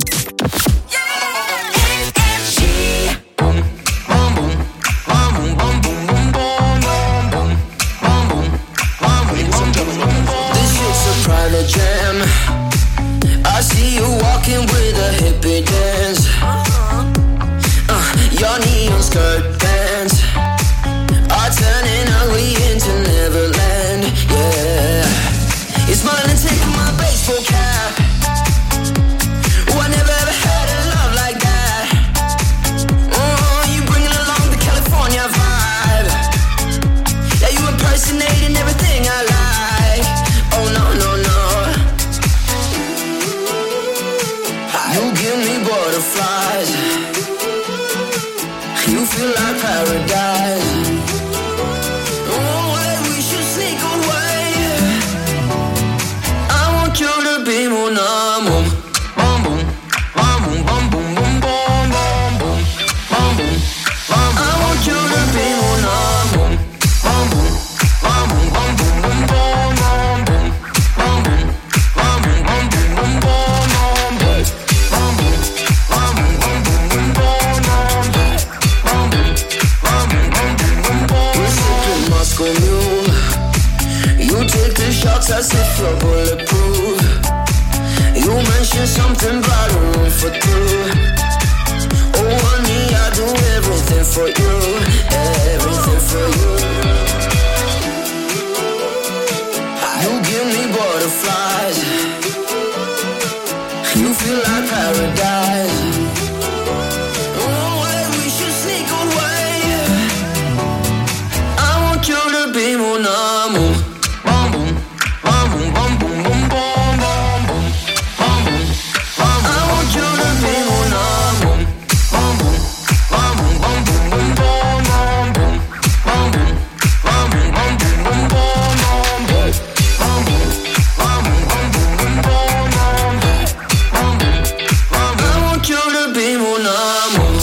Private jam. I see you walking with a hippie dance. Uh, your neon skirt pants are turning ugly into Neverland. Yeah, you're smiling, taking my baseball cap. Oh, I never ever had a love like that. Oh, you bringing along the California vibe. Yeah, you impersonating everything I like. Oh no, no, no. You give me butterflies. You feel like paradise. Oh, wait, we should sneak away. I want you to be mon amour. Bum, boom, bum, boom, bum, boom, boom, bum, bum, boom, bum, boom, bum. I want you to be mon amour. Bum, boom, bum, boom, bum, boom, boom, bum, bum, boom. You take the shots as if you're bulletproof. You mention something about a room for two. Oh honey, I do everything for you, everything for you. You give me butterflies. You feel like paradise. Oh, wait, we should sneak away. I want you to be mon amour. Bum, boom, bum, boom, bum, boom, boom, bum, bum, boom, bum, boom, bum. I want you to be mon amour. Bum, boom, bum, boom, bum, boom, boom, bum, bum, boom, bum, boom, bum, boom, bum, boom, boom, bum, bum, boom, bum, boom, bum, boom, bum, boom, boom, bum, bum, boom. I want you to be mon amour.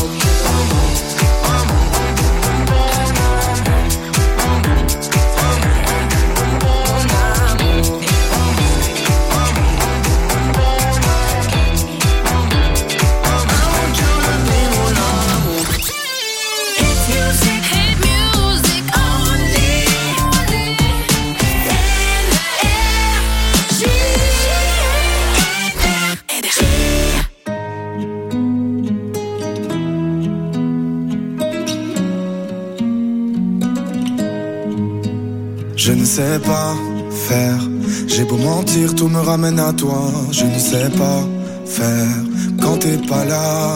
Je ne sais pas faire. J'ai beau mentir, tout me ramène à toi. Je ne sais pas faire quand t'es pas là.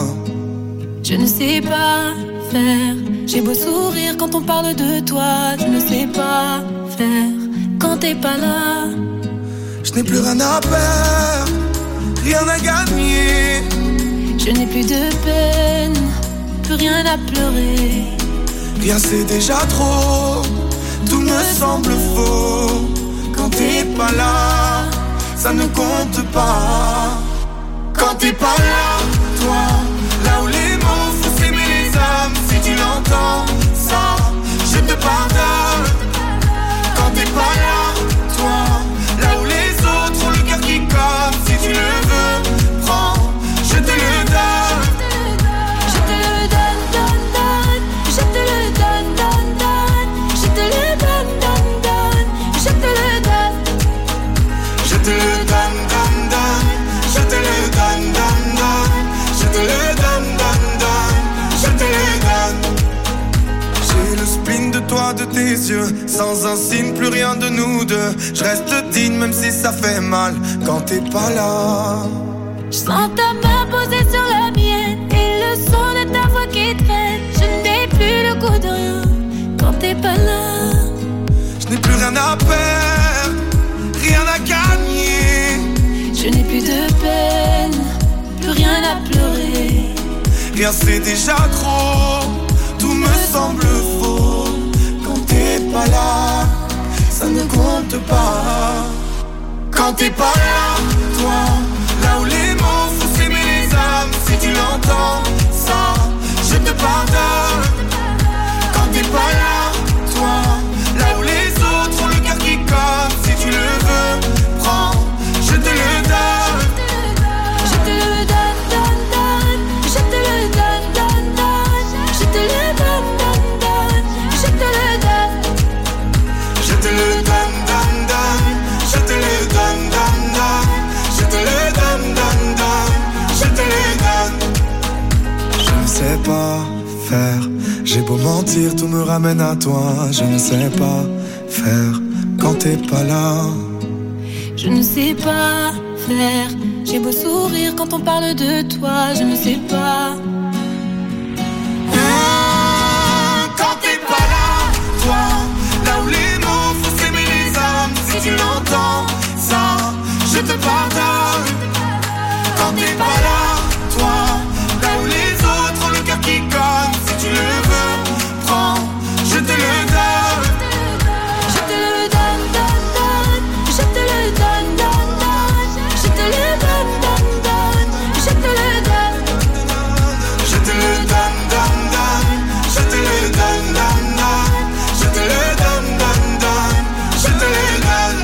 Je ne sais pas faire. J'ai beau sourire quand on parle de toi. Je ne sais pas faire quand t'es pas là. Je n'ai plus rien à perdre, rien à gagner. Je n'ai plus de peine, plus rien à pleurer. Rien c'est déjà trop, tout me semble faux. Quand t'es pas là, ça ne compte pas. Quand t'es pas là, toi, là où les mots font s'aimer les âmes. Si tu l'entends, ça, je te pardonne. Quand t'es pas là, toi, là où les autres ont le cœur qui colle. Si tu le veux, prends, je te le donne. Je te le donne, donne, donne. Je te le donne, donne, donne. Je te le donne, donne, donne. Je te le donne. Je te le donne, donne, donne. Je te le donne, donne, donne. Je te le donne, donne, donne. Je te le donne. J'ai le spleen de toi, de tes yeux. Sans un signe, plus rien de nous deux. Je reste digne même si ça fait mal quand t'es pas là. Je sens ta main posée sur la mienne et le son de ta voix qui traîne. Je n'ai plus le goût de rien quand t'es pas là. Je n'ai plus rien à perdre, rien à gagner. Je n'ai plus de peine, plus rien à pleurer. Rien c'est déjà trop, tout me semble faux. Quand t'es pas là, ça ne compte pas. Quand t'es pas là, toi, là où les mots font s'aimer les âmes. Si tu l'entends, ça, je te pardonne. Quand t'es pas là, toi, là où les autres ont le cœur qui colle. Si tu le veux, prends, je te le donne. Je te le donne, donne, donne. Je te le donne, donne, donne. Je te le donne, donne, donne. Je te le donne. Je te le donne, donne, donne. Je te le donne, donne, donne. Je te le donne, donne, donne. Je te le donne. Je ne sais pas faire. J'ai beau mentir, tout me ramène à toi. Je ne sais pas faire quand t'es pas là. Je ne sais pas faire. J'ai beau sourire quand on parle de toi. Je ne sais pas. Quand t'es pas là, toi, là où les mots font s'aimer les âmes. Si tu l'entends, ça, je te pardonne. Quand t'es pas là, toi, là où les autres ont le cœur qui colle. Si tu le veux, prends, je te le donne. Je te le donne, donne, donne. Je te le donne, donne, donne. Je te le donne, donne, donne. Je te le donne. Je te le donne, donne, donne. Je te le donne, donne, donne. Je te le donne, donne, donne. Je te le donne.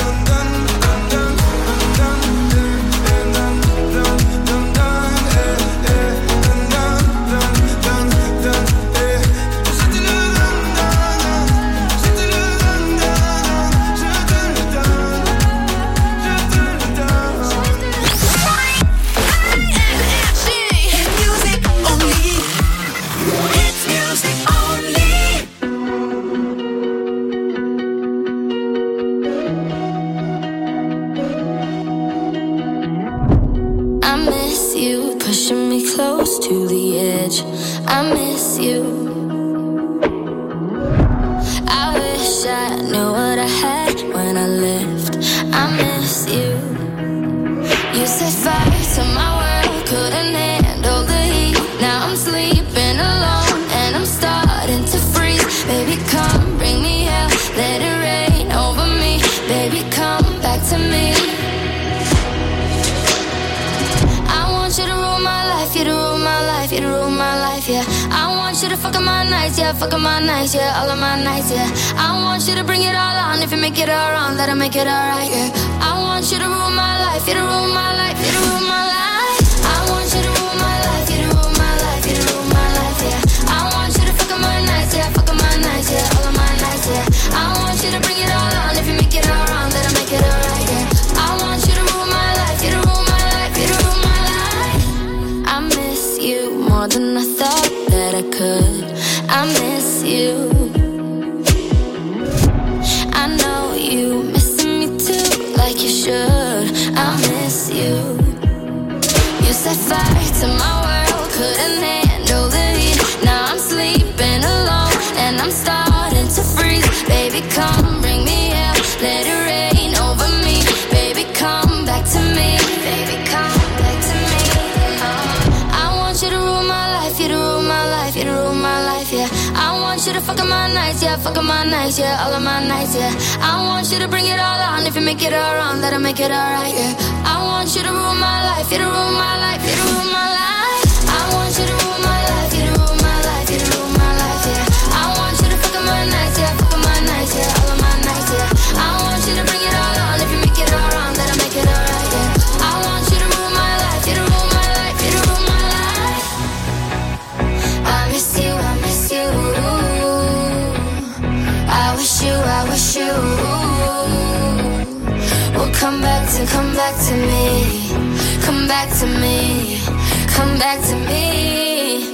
I miss you, pushing me close to the edge. I miss you. I wish I knew what I had when I left. I miss you. You set fire to my world, couldn't handle the heat. Now I'm sleeping alone and I'm starting to freeze. Baby, come bring me hell, let it rain over me. Baby, come back to me. You to rule my life, you to rule my life, you to rule my life, yeah. I want you to fuck up my nights, yeah, fuck up my nights, yeah, all of my nights, yeah. I want you to bring it all on, if you make it all wrong, let it make it alright, yeah. I want you to rule my life, you to rule my life, you to rule my life. I want you to rule my life, you to rule my life, you to rule my life, yeah. I want you to fuck up my nights, yeah, fuck up my nights, yeah, all of my nights, yeah. I want you to bring it all on, if you make it all wrong, let it make it alright, yeah. I want you to rule my life, you to rule my life, you to rule my life. I miss you more than I thought that I could. I miss you. I know you miss should. I miss you. You set fire to my world, couldn't handle the heat. Now I'm sleeping alone and I'm starting to freeze. Baby, come bring me out, let it rain over me. Baby, come back to me. Baby, come back to me. Uh, I want you to rule my life, you to rule my life, you to rule my life, yeah. I want you to fuck up my nights, yeah, fuck up my nights, yeah, all of my nights, yeah. I want you to bring it all on, if you make it all wrong, that'll make it alright, yeah. I want you to rule my life, you to rule my life, you to rule my life. I want you to rule my life, you to rule my life, you to rule my life, yeah. I want you to fuck up my nights, yeah, fuck up my nights, yeah, all of my nights, yeah. I want you to bring it all on, if you make it all wrong, that'll make it alright, yeah. I want you to rule my life, you to rule my life, you to rule my life. I miss you, I miss you. I wish you, I wish you will come back to, come back to me. Come back to me. Come back to me.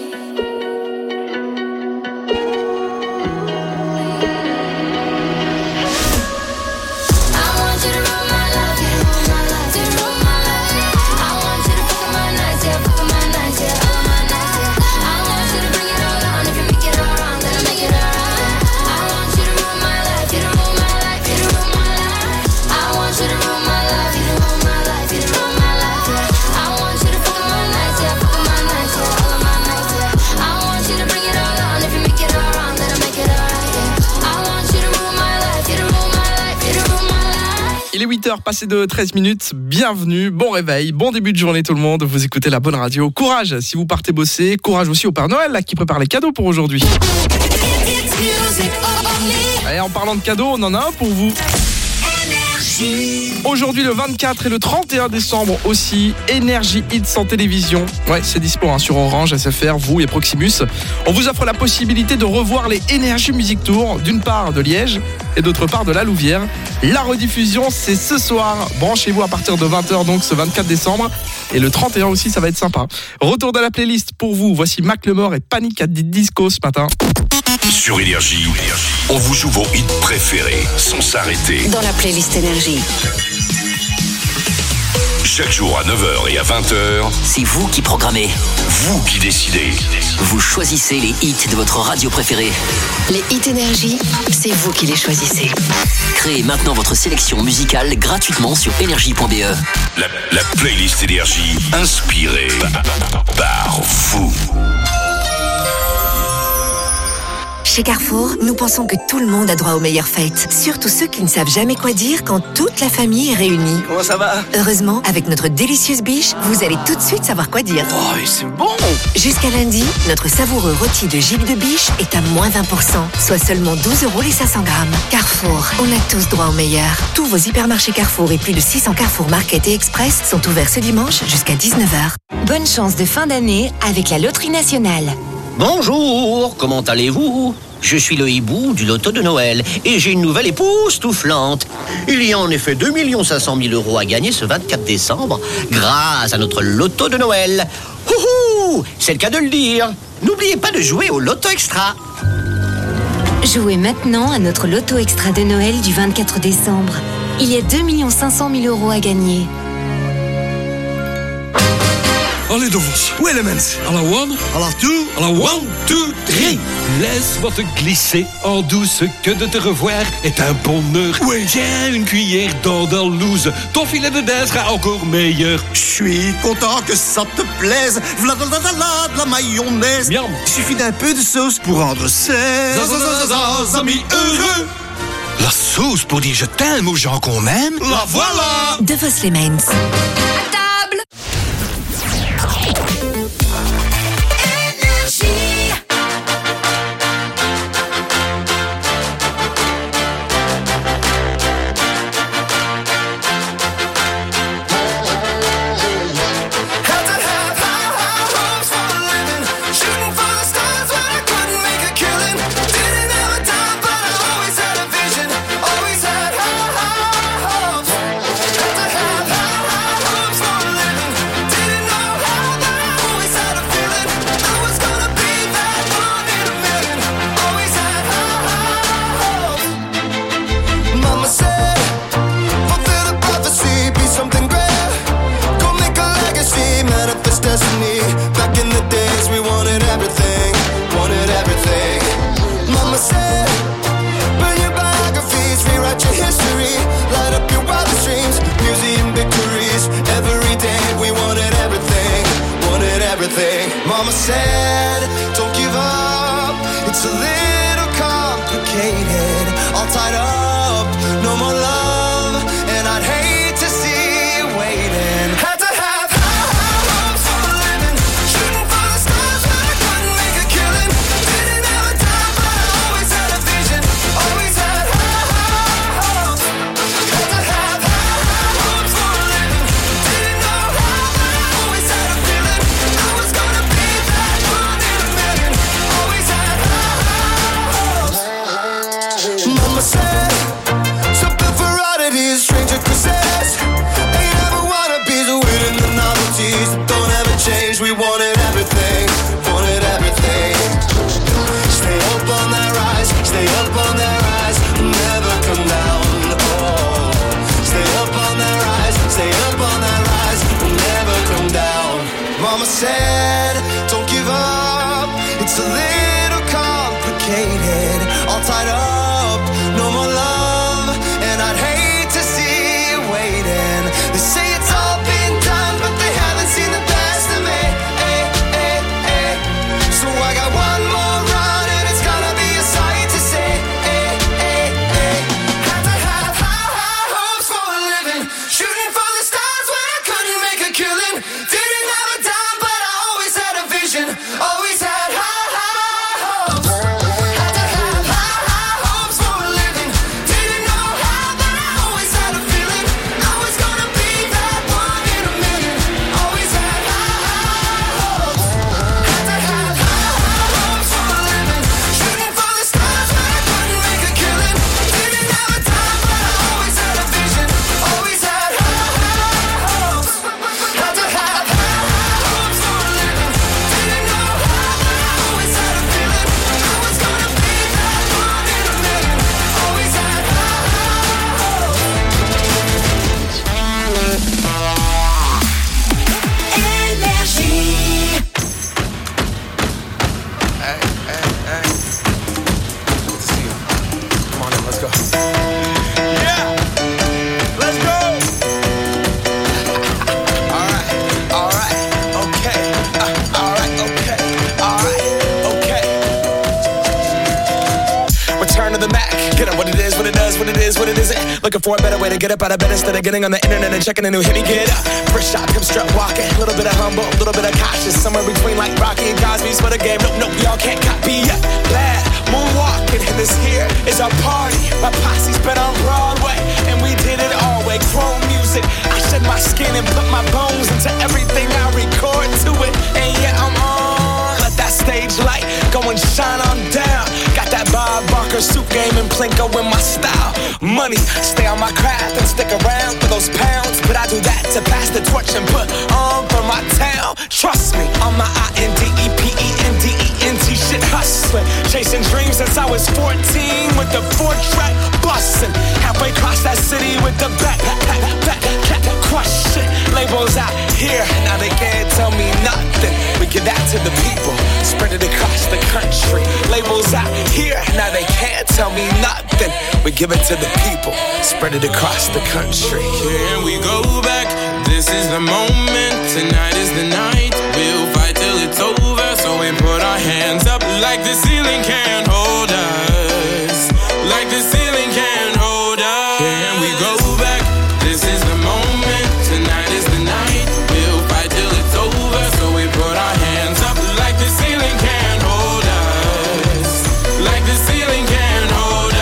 Il est huit heures passées de treize minutes, bienvenue, bon réveil, bon début de journée tout le monde, vous écoutez la bonne radio, courage si vous partez bosser, courage aussi au Père Noël là, qui prépare les cadeaux pour aujourd'hui. Et en parlant de cadeaux, on en a un pour vous. Aujourd'hui le vingt-quatre et le trente et un décembre aussi, Energy Hits en télévision. Ouais, c'est dispo hein, sur Orange, S F R, vous et Proximus. On vous offre la possibilité de revoir les Energy Music Tour, d'une part de Liège et d'autre part de la Louvière. La rediffusion, c'est ce soir. Branchez-vous à partir de vingt heures donc ce vingt-quatre décembre. Et le trente et un aussi, ça va être sympa. Retour de la playlist pour vous. Voici Macklemore et Panic at the Disco ce matin. Sur Énergie, on vous joue vos hits préférés sans s'arrêter. Dans la playlist Énergie. Chaque jour à neuf heures et à vingt heures, c'est vous qui programmez. Vous qui décidez. Vous choisissez les hits de votre radio préférée. Les hits Énergie, c'est vous qui les choisissez. Créez maintenant votre sélection musicale gratuitement sur énergie point b e. La, la playlist Énergie, inspirée par vous. Chez Carrefour, nous pensons que tout le monde a droit aux meilleures fêtes. Surtout ceux qui ne savent jamais quoi dire quand toute la famille est réunie. Comment ça va? Heureusement, avec notre délicieuse biche, vous allez tout de suite savoir quoi dire. Oh, c'est bon! Jusqu'à lundi, notre savoureux rôti de gible de biche est à moins vingt pour cent, soit seulement douze euros les cinq cents grammes. Carrefour, on a tous droit au meilleur. Tous vos hypermarchés Carrefour et plus de six cents Carrefour Market et Express sont ouverts ce dimanche jusqu'à dix-neuf heures. Bonne chance de fin d'année avec la Loterie Nationale. Bonjour, comment allez-vous? Je suis le hibou du loto de Noël et j'ai une nouvelle époustouflante. Il y a en effet deux millions cinq cent mille euros à gagner ce vingt-quatre décembre grâce à notre loto de Noël. Houhou, c'est le cas de le dire. N'oubliez pas de jouer au loto extra. Jouez maintenant à notre loto extra de Noël du vingt-quatre décembre. Il y a deux millions cinq cent mille euros à gagner. Allez Dovos, où Elements? À la one, à la two, à la one, two, three. Laisse-moi te glisser en douce, que de te revoir est un bonheur. Oui. Tiens, une cuillère d'andalouse, ton filet de dinde sera encore meilleur. Je suis content que ça te plaise, v'là de la, de la, de la mayonnaise. Miam. Il suffit d'un peu de sauce pour rendre ces amis heureux. La sauce pour dire je t'aime aux gens qu'on aime. La voilà. De Vos Lemens. Always had high, high hopes. Had to have high, high hopes. said, don't give up. It's a little complicated, all tied up, no more love, and I'd hate to see you waiting. Had to have high, high hopes for a living, shooting for the stars, but I couldn't make a killing. Didn't have a dime, but I always had a vision, always had high, high hopes. Had to have high, high hopes for a living, didn't know how, but I always had a feeling I was gonna be that one in a million. Always had high, high hopes. Mama said, something for oddities, stranger kisses. Ain't ever wanna be the winning the novelties that don't ever change. We wanted everything, wanted everything. Stay up on that rise, stay up on that rise, never come down. Oh, stay up on that rise, stay up on that rise, never come down. Mama said, don't give up. It's a little complicated, all tied up, no more love, and I'd hate to see you waiting. They say it's all been done, but they haven't seen the best of me. Eh, eh, eh. So I got one more run, and it's gonna be a sight to see. Eh, eh, eh. Had to have high, high hopes for a living, shooting for the stars when I couldn't make a killing. Didn't have a dime, but I always had a vision, always had high, high hopes. Had to have high, high hopes for a living, didn't know how, but I always had a feeling I was gonna be that one in a million. Always had high, high hopes. Had to have high, high hopes for a living, shooting for the stars when I couldn't make a killing. Didn't have a dime, but I always had a vision, always had high, high hopes. Had to have high, high hopes for a living, didn't know how, but I always had a feeling I was gonna be that one in a million. Always had high, high hopes. Énergie. Hey, hey, hey. Good to see you. Come on in, let's go. Yeah! Let's go! Alright, alright, okay. Uh, alright, okay. Alright, okay. Return to the Mac. Get up what it is, what it does, what it is, what it isn't. Looking for a better way to get up out of bed instead of getting on the internet and checking a new hit. Me get up. First shot, come strut walking. A little bit of humble, a little bit of cautious. Somewhere between like Rocky and Cosby's for the game. Nope, nope, y'all can't copy yet. Bad moonwalking, and this here is our party. My posse's been on Broadway, and we did it all way. Chrome music. I shed my skin and put my bones into everything I record to it. And yeah, I'm on. Let that stage light go and shine on down. Got that Bob Barker suit game and Plinko in my style. Money, stay on my craft and stick around for those pounds. But I do that to pass the torch and put on for my town. Trust me, on my I N D E P E N D E N T shit hustling. Chasing dreams since I was fourteen with the four track bustin'. Halfway across that city with the back, back, back, back, back, crush shit. Labels out here, now they can't tell me nothing. We give that to the people, spread it across the country. Labels out here, now they can't tell me nothing. We give it to the people, spread it across the country. Can we go back? This is the moment, tonight is the night. We'll fight till it's over, so we put our hands up like the ceiling can't hold us. Like the ceiling can't hold us. Can we go back? This is the moment, tonight is the night. We'll fight till it's over, so we put our hands up like the ceiling can't hold us. Like the ceiling can't hold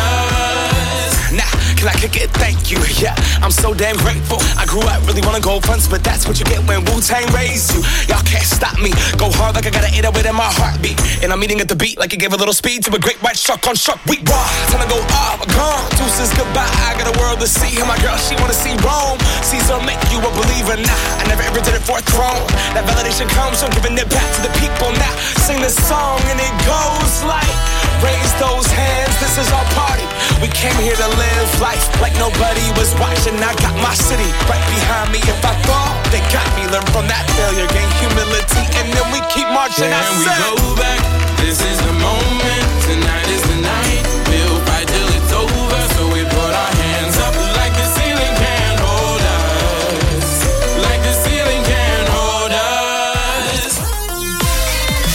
us. Nah, can I kick it? Thank you, yeah, I'm so damn grateful. I grew up really wanna go fronts, but that's what you get when Wu-Tang raised you. Y'all can't stop me, go hard like I got an eight oh eight in my heartbeat. And I'm eating at the beat like it gave a little speed to a great white shark on shark week. Raw, time to go off, gone, deuces goodbye. I got a world to see, and my girl, she wanna see Rome. Caesar make you a believer, nah, I never ever did it for a throne. That validation comes from giving it back to the people. Now, sing this song and it goes like, raise those hands, this is our party. We came here to live life like nobody was watching. I got my city right behind me. If I fall, they got me. Learn from that failure, gain humility, and then we keep marching. Can I we said, go back? This is the moment, tonight is the night. We'll fight till it's over, so we put our hands up like the ceiling can't hold us. Like the ceiling can't hold us.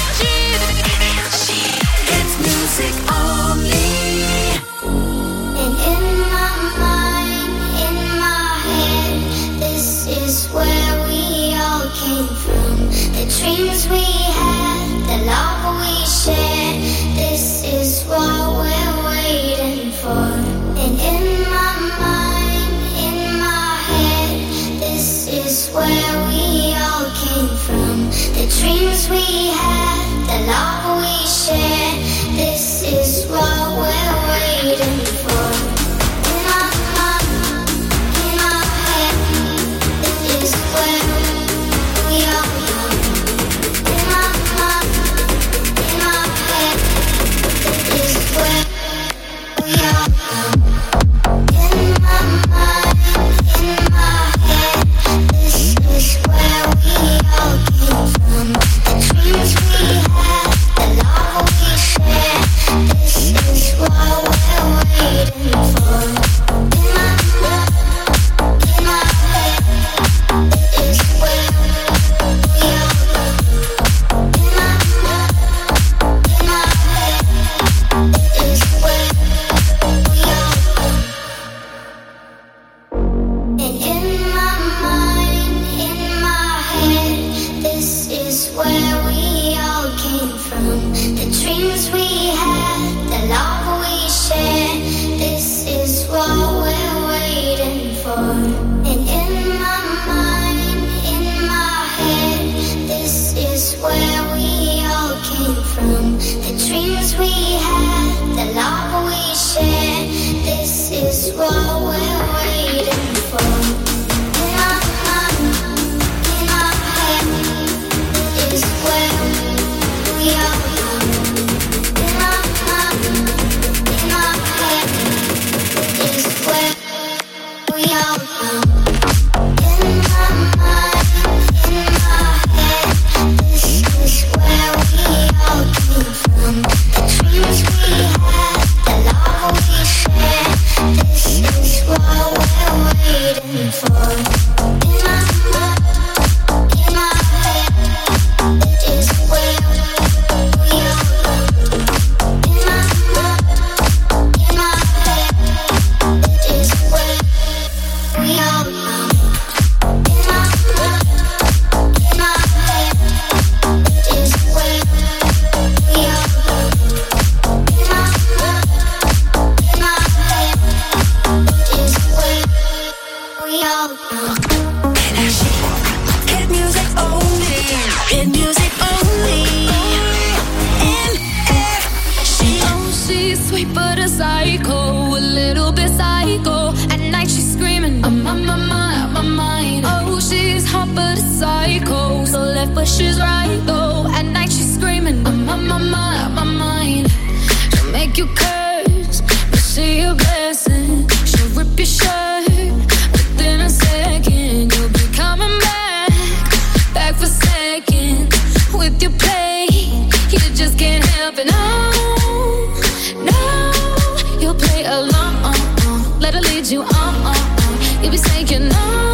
looking for. In my mind, in my head, it is where we are. In my mind, in my head, it is where we are. In my mind, in my head, it is where we are. In my mind, in my head, it is where we are. Hit music only. Hit music only. N F G. Oh, she's sweet but a psycho, a little bit psycho. At night she's screaming, I'm on my mind, my mind. Oh, she's hot but a psycho, so left but she's right though. At night she's screaming, I'm on my mind, my mind. She'll make you curse, but she a blessing. She'll rip your shirt within a second. You'll be coming back, back for seconds with your play. You just can't help it, no, no. You'll play along, uh, uh, let her lead you on, uh, uh. You'll be saying no,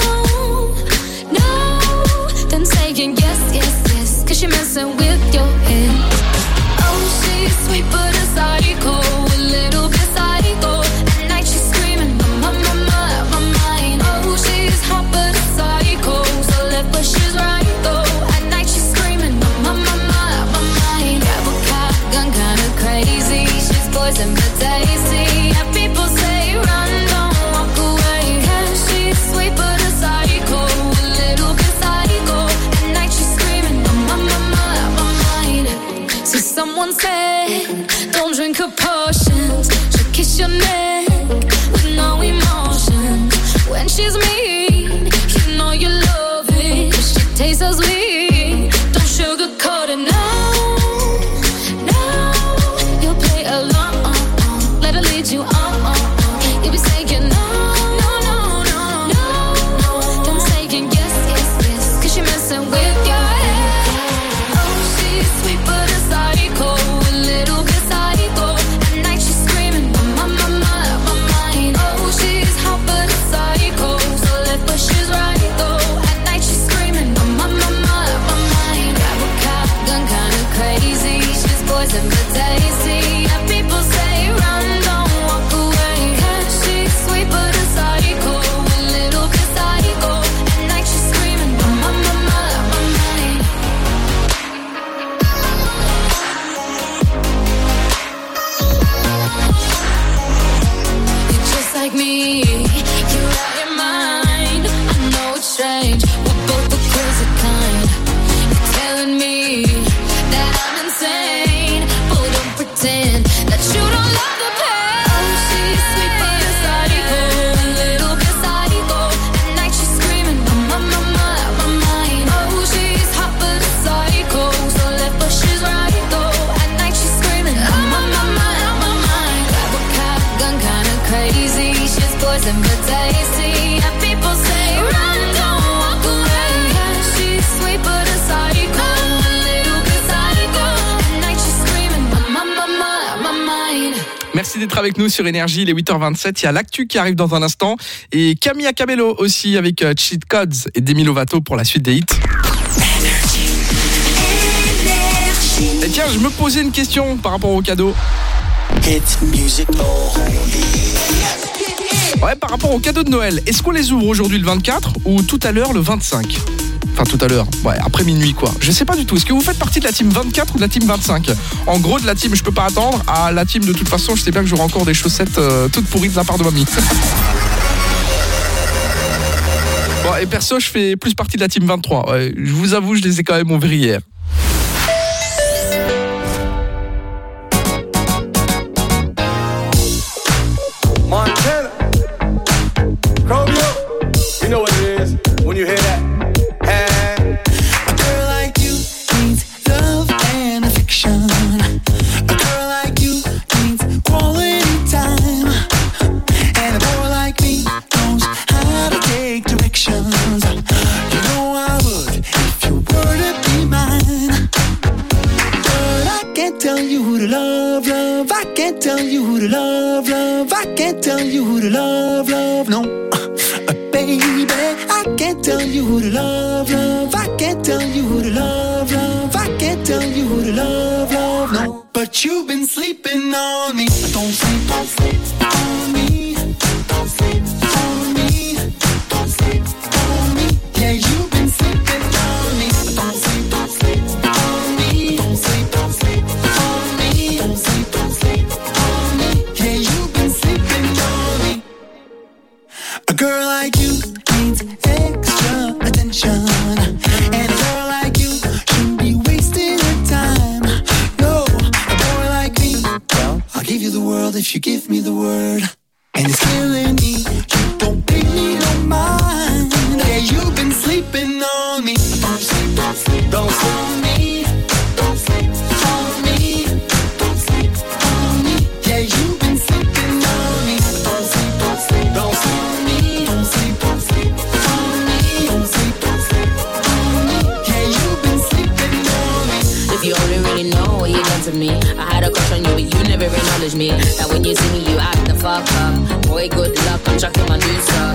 no, then saying yes, yes, yes, cause you're messing with your head. Oh, she's sweet but a psycho, a little bit psycho. At night she's screaming, my, my, my, my, my mind. Oh, she's hot but a psycho, so left but she's right though. At night she's screaming, my, my, my, my, my mind. Grab a cop, gun kinda crazy. She's poison but tasty. And people say run, don't walk away. Yeah, she's sweet but a psycho, a little bit psycho. At night she's screaming, my, my, my, my, my mind. So someone said, don't drink her potions. She'll kiss your neck with no emotion. When she's mean, you know you love it. 'Cause she tastes so sweet. Don't sugarcoat it, no, no. You'll play along, uh, uh. Let her lead you on, uh, uh. You'll be saying no, no, no, no, no, no. Then saying yes, yes, yes, 'cause you're messing with your head. Oh, she's sweet but a psycho, a little bit psycho. At night she's screaming, my, my, my, my, my mind. Oh, she's hot but a psycho, so left but she's right though. At night she's screaming, my, my, my, my, my mind. Grab a cop, gun kinda crazy. She's poison but tasty. And people say run, don't walk away. 'Cause she's sweet but a psycho, a little bit psycho. At night she's screaming, my, my, my, my, my mind. You're just like me, you're out your mind. I know it's strange, we're both the crazy kind. You're telling me that I'm insane, but don't pretend that you don't love the pain. Oh, she's sweet but a psycho, a little bit psycho. At night she's screaming, my, my, my, my, my mind. Oh, she's hot but a psycho, so left but she's right though. At night she's screaming, oh, my, my, my, my mind. Grab a cop, gun kinda crazy. She's poison but tasty. And people say run, don't walk away. Yeah, she's sweet but a psycho, a little bit psycho. At night she's screaming, my, my, my, my, my mind. Merci d'être avec nous sur Énergie, il est huit heures vingt-sept. Il y a l'actu qui arrive dans un instant. Et Camilla Cabello aussi avec euh, Cheat Codes et Demi Lovato pour la suite des hits. Et tiens, je me posais une question par rapport au cadeau. Ouais, par rapport aux cadeaux de Noël, est-ce qu'on les ouvre aujourd'hui le vingt-quatre ou tout à l'heure le vingt-cinq ? Enfin tout à l'heure, ouais, après minuit quoi. Je sais pas du tout, est-ce que vous faites partie de la team vingt-quatre ou de la team vingt-cinq ? En gros de la team je peux pas attendre, à la team de toute façon je sais bien que j'aurai encore des chaussettes euh, toutes pourries de la part de mamie. Bon et perso je fais plus partie de la team vingt-trois, ouais, je vous avoue je les ai quand même ouverts hier. Montana, Chromio, you know what it is when you hear that. Hey. A girl like you needs love and affection. A girl like you needs quality time. And a boy like me knows how to take directions. You know I would if you were to be mine. But I can't tell you who to love, love. I can't tell you who to love, love. I can't tell you who to love, love. No, uh, baby. tell you who to love, love. I can't tell you who to love, love. I can't tell you who to love, love. No, but you've been sleeping on me. Don't sleep, don't sleep on me. Don't sleep on me. Don't sleep on me. Yeah, you've been sleeping on me. Don't sleep, don't sleep on me. Don't sleep, don't sleep on me. Don't sleep, don't sleep on me. Yeah, you've been sleeping on me. A girl like you needs extra attention, and a girl like you shouldn't be wasting her time. No, a boy like me, well, I'll give you the world if you give me the word. And it's killing me, you don't pay me no mind. Yeah, you've been sleeping on me. Don't sleep, don't sleep, don't sleep on me. Don't sleep on me. Don't sleep on me. Yeah, you've been sleeping on me. Don't sleep, don't sleep, don't sleep on me. Don't sleep, don't sleep on me. Don't sleep, don't sleep on me. Yeah, you've been sleeping on me. If you only really know what you done to me. I had a crush on you, but you never acknowledged me. That when you see me, you act the fuck up. Boy, good luck, I'm tracking my new stuff.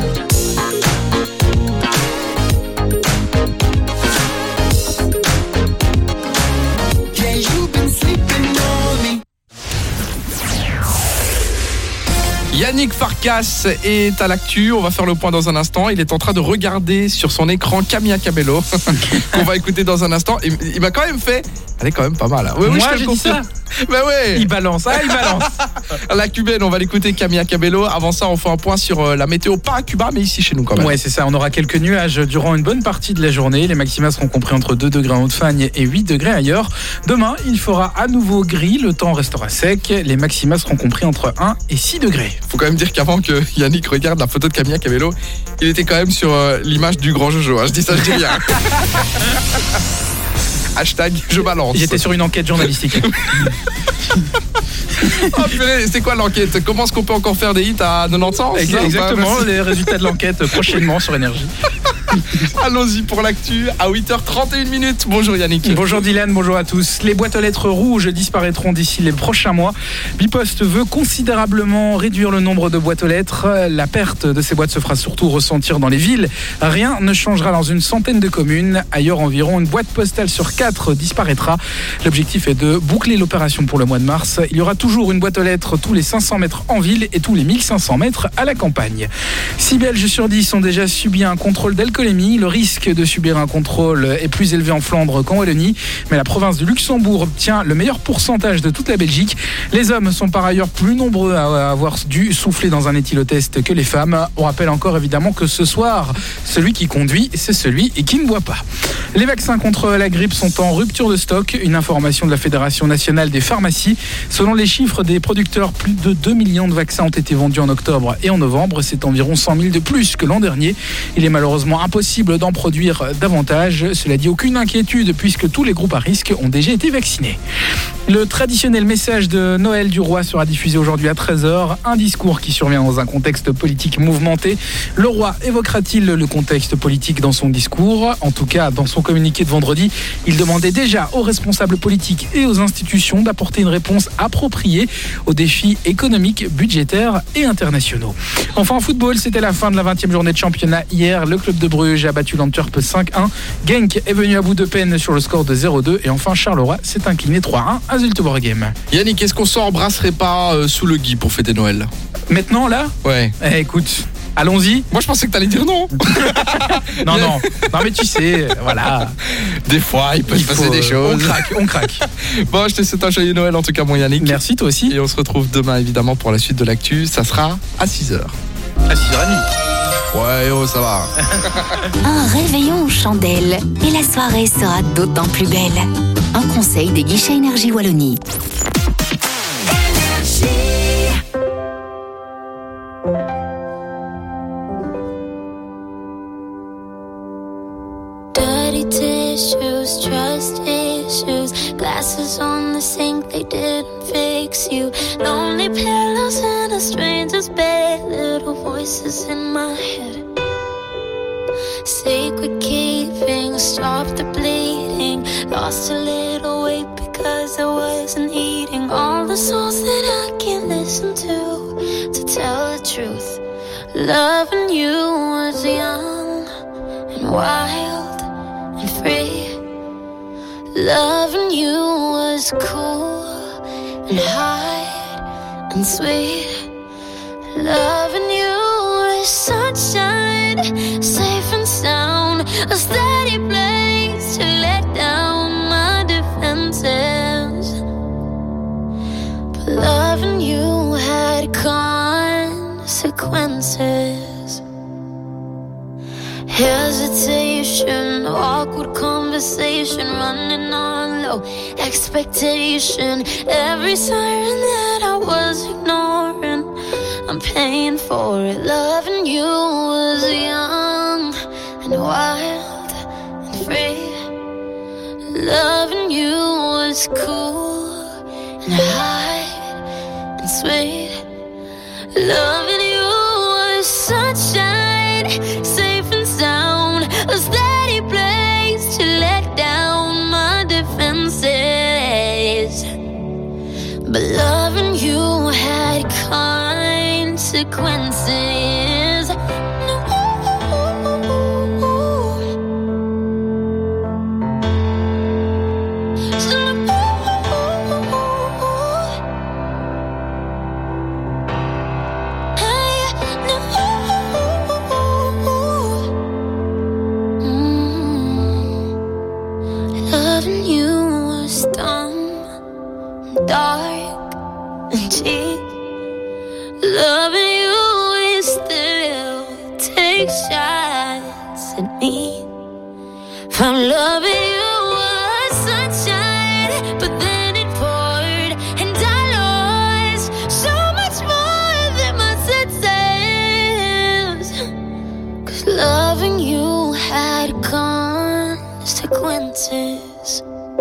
Yeah, you've been sleeping on me. Yannick Farkas est à l'actu, on va faire le point dans un instant. Il est en train de regarder sur son écran Camilla Cabello qu'on va écouter dans un instant. Il, il m'a quand même fait, elle est quand même pas mal. Hein. Oui, oui, Moi je te j'ai le dit ça. confirme. Bah ouais. Il balance, ah il balance. La cubaine, on va l'écouter Camilla Cabello. Avant ça, on fait un point sur euh, la météo, pas à Cuba, mais ici chez nous quand même. Ouais, c'est ça. On aura quelques nuages durant une bonne partie de la journée. Les maxima seront compris entre deux degrés en Haute-Fagne et huit degrés ailleurs. Demain, il fera à nouveau gris. Le temps restera sec. Les maxima seront compris entre un et six degrés. Faut quand même dire qu'avant que Yannick regarde la photo de Camilla Cabello, il était quand même sur euh, l'image du grand Jojo. Hein. Je dis ça, je dis rien. Hashtag je balance. J'étais sur une enquête journalistique. Oh purée, c'est quoi l'enquête? Comment est-ce qu'on peut encore faire des hits à quatre-vingt-dix? Exactement, les résultats de l'enquête prochainement sur Énergie. Allons-y pour l'actu à huit heures trente et une minutes. Bonjour Yannick. Bonjour Dylan, bonjour à tous. Les boîtes aux lettres rouges disparaîtront d'ici les prochains mois. Bipost veut considérablement réduire le nombre de boîtes aux lettres. La perte de ces boîtes se fera surtout ressentir dans les villes. Rien ne changera dans une centaine de communes. Ailleurs, environ une boîte postale sur quatre disparaîtra. L'objectif est de boucler l'opération pour le mois de mars. Il y aura toujours une boîte aux lettres tous les cinq cents mètres en ville et tous les mille cinq cents mètres à la campagne. six Belges sur dix ont déjà subi un contrôle d'alcoolémie. Le risque de subir un contrôle est plus élevé en Flandre qu'en Wallonie, mais la province du Luxembourg obtient le meilleur pourcentage de toute la Belgique. Les hommes sont par ailleurs plus nombreux à avoir dû souffler dans un éthylotest que les femmes. On rappelle encore évidemment que ce soir, celui qui conduit, c'est celui qui ne boit pas. Les vaccins contre la grippe sont en rupture de stock. Une information de la Fédération nationale des pharmacies. Selon les chiffres des producteurs, plus de deux millions de vaccins ont été vendus en octobre et en novembre. C'est environ cent mille de plus que l'an dernier. Il est malheureusement impossible d'en produire davantage. Cela dit, aucune inquiétude puisque tous les groupes à risque ont déjà été vaccinés. Le traditionnel message de Noël du roi sera diffusé aujourd'hui à treize heures. Un discours qui survient dans un contexte politique mouvementé. Le roi évoquera-t-il le contexte politique dans son discours? En tout cas, dans son communiqué de vendredi, il demandait déjà aux responsables politiques et aux institutions d'apporter une réponse appropriée aux défis économiques, budgétaires et internationaux. Enfin, en football, c'était la fin de la vingtième journée de championnat hier. Le club de Bruges a battu l'Antwerp cinq un. Genk est venu à bout de peine sur le score de zéro deux. Et enfin, Charleroi s'est incliné trois un à Zulteborghem. Yannick, est-ce qu'on s'embrasserait pas euh, sous le gui pour fêter Noël? Maintenant, là? Ouais. Eh, écoute... Allons-y. Moi, je pensais que t'allais dire non. non, non. Non, mais tu sais, voilà. Des fois, il peut il se passer faut, des choses. On craque, on craque. Bon, je te souhaite un joyeux Noël en tout cas, mon Yannick. Merci, toi aussi. Et on se retrouve demain, évidemment, pour la suite de l'actu. Ça sera à six heures. À six heures trente. Ouais, oh, ça va. Un réveillon aux chandelles. Et la soirée sera d'autant plus belle. Un conseil des guichets Énergie Wallonie. Tissues, trust issues, glasses on the sink, they didn't fix you. Lonely pillows in a stranger's bed, little voices in my head. Sacred keeping, stop the bleeding. Lost a little weight because I wasn't eating. All the songs that I can't listen to, to tell the truth. Loving you was young. wild and free. Loving you was cool and hard and sweet. Loving you was sunshine, safe and sound, a steady place to let down my defenses. But loving you had consequences. Hesitation, awkward conversation, running on low expectation. Every siren that I was ignoring, I'm paying for it. Loving you was young and wild and free. Loving you was cool and high and sweet. Loving you was sunshine, safe and sound, a steady place to let down my defenses. But loving you had consequences. Loving you was dumb, dark and cheap. Loving you is still take shots at me. Found loving you was sunshine, but then it poured and I lost so much more than my senses. 'Cause loving you had consequences.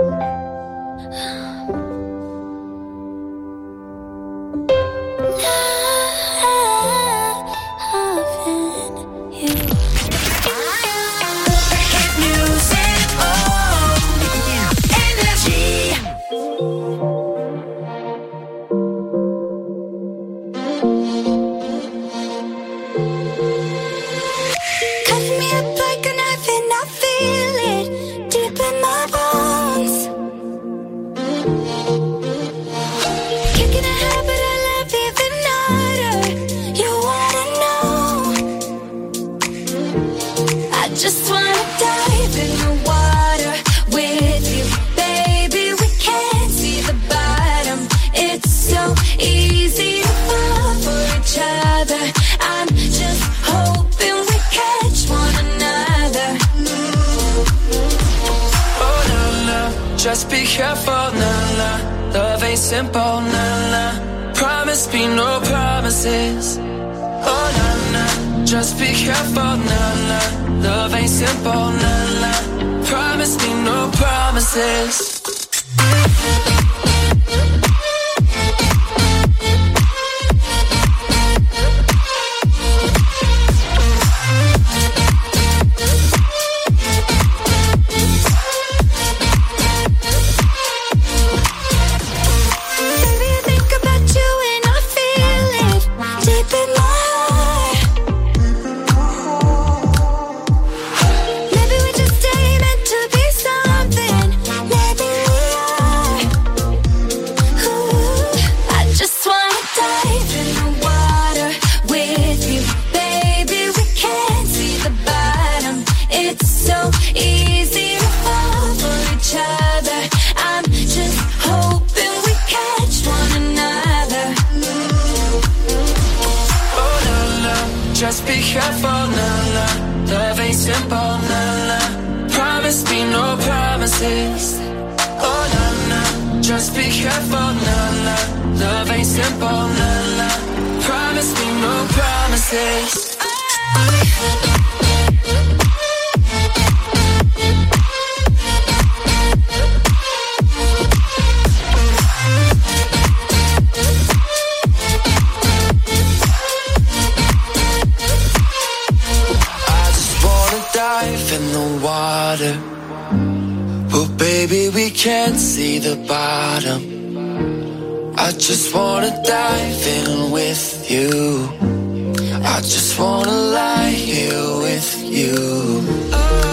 Just be careful, nah, nah. Love ain't simple, nah, nah. Promise me no promises. Oh, nah, nah. Just be careful, nah, nah. Love ain't simple, nah, nah. Promise me no promises. Just be careful, nah, nah. Love ain't simple, nah, nah. Promise me no promises. Oh, nah, nah. Just be careful, nah, nah. Love ain't simple, nah, nah. Promise me no promises. In the water, but baby, we can't see the bottom. I just wanna dive in with you. I just wanna lie here with you. Oh.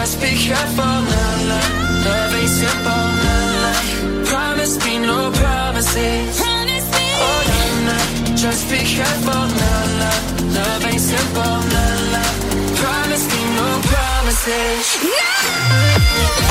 just be careful, nah, nah. Love ain't simple, nah, nah. Promise me no promises. Promise me. Oh, nah, nah. Just be careful, nah, nah. Love ain't simple, nah, nah. Promise me no promises. No!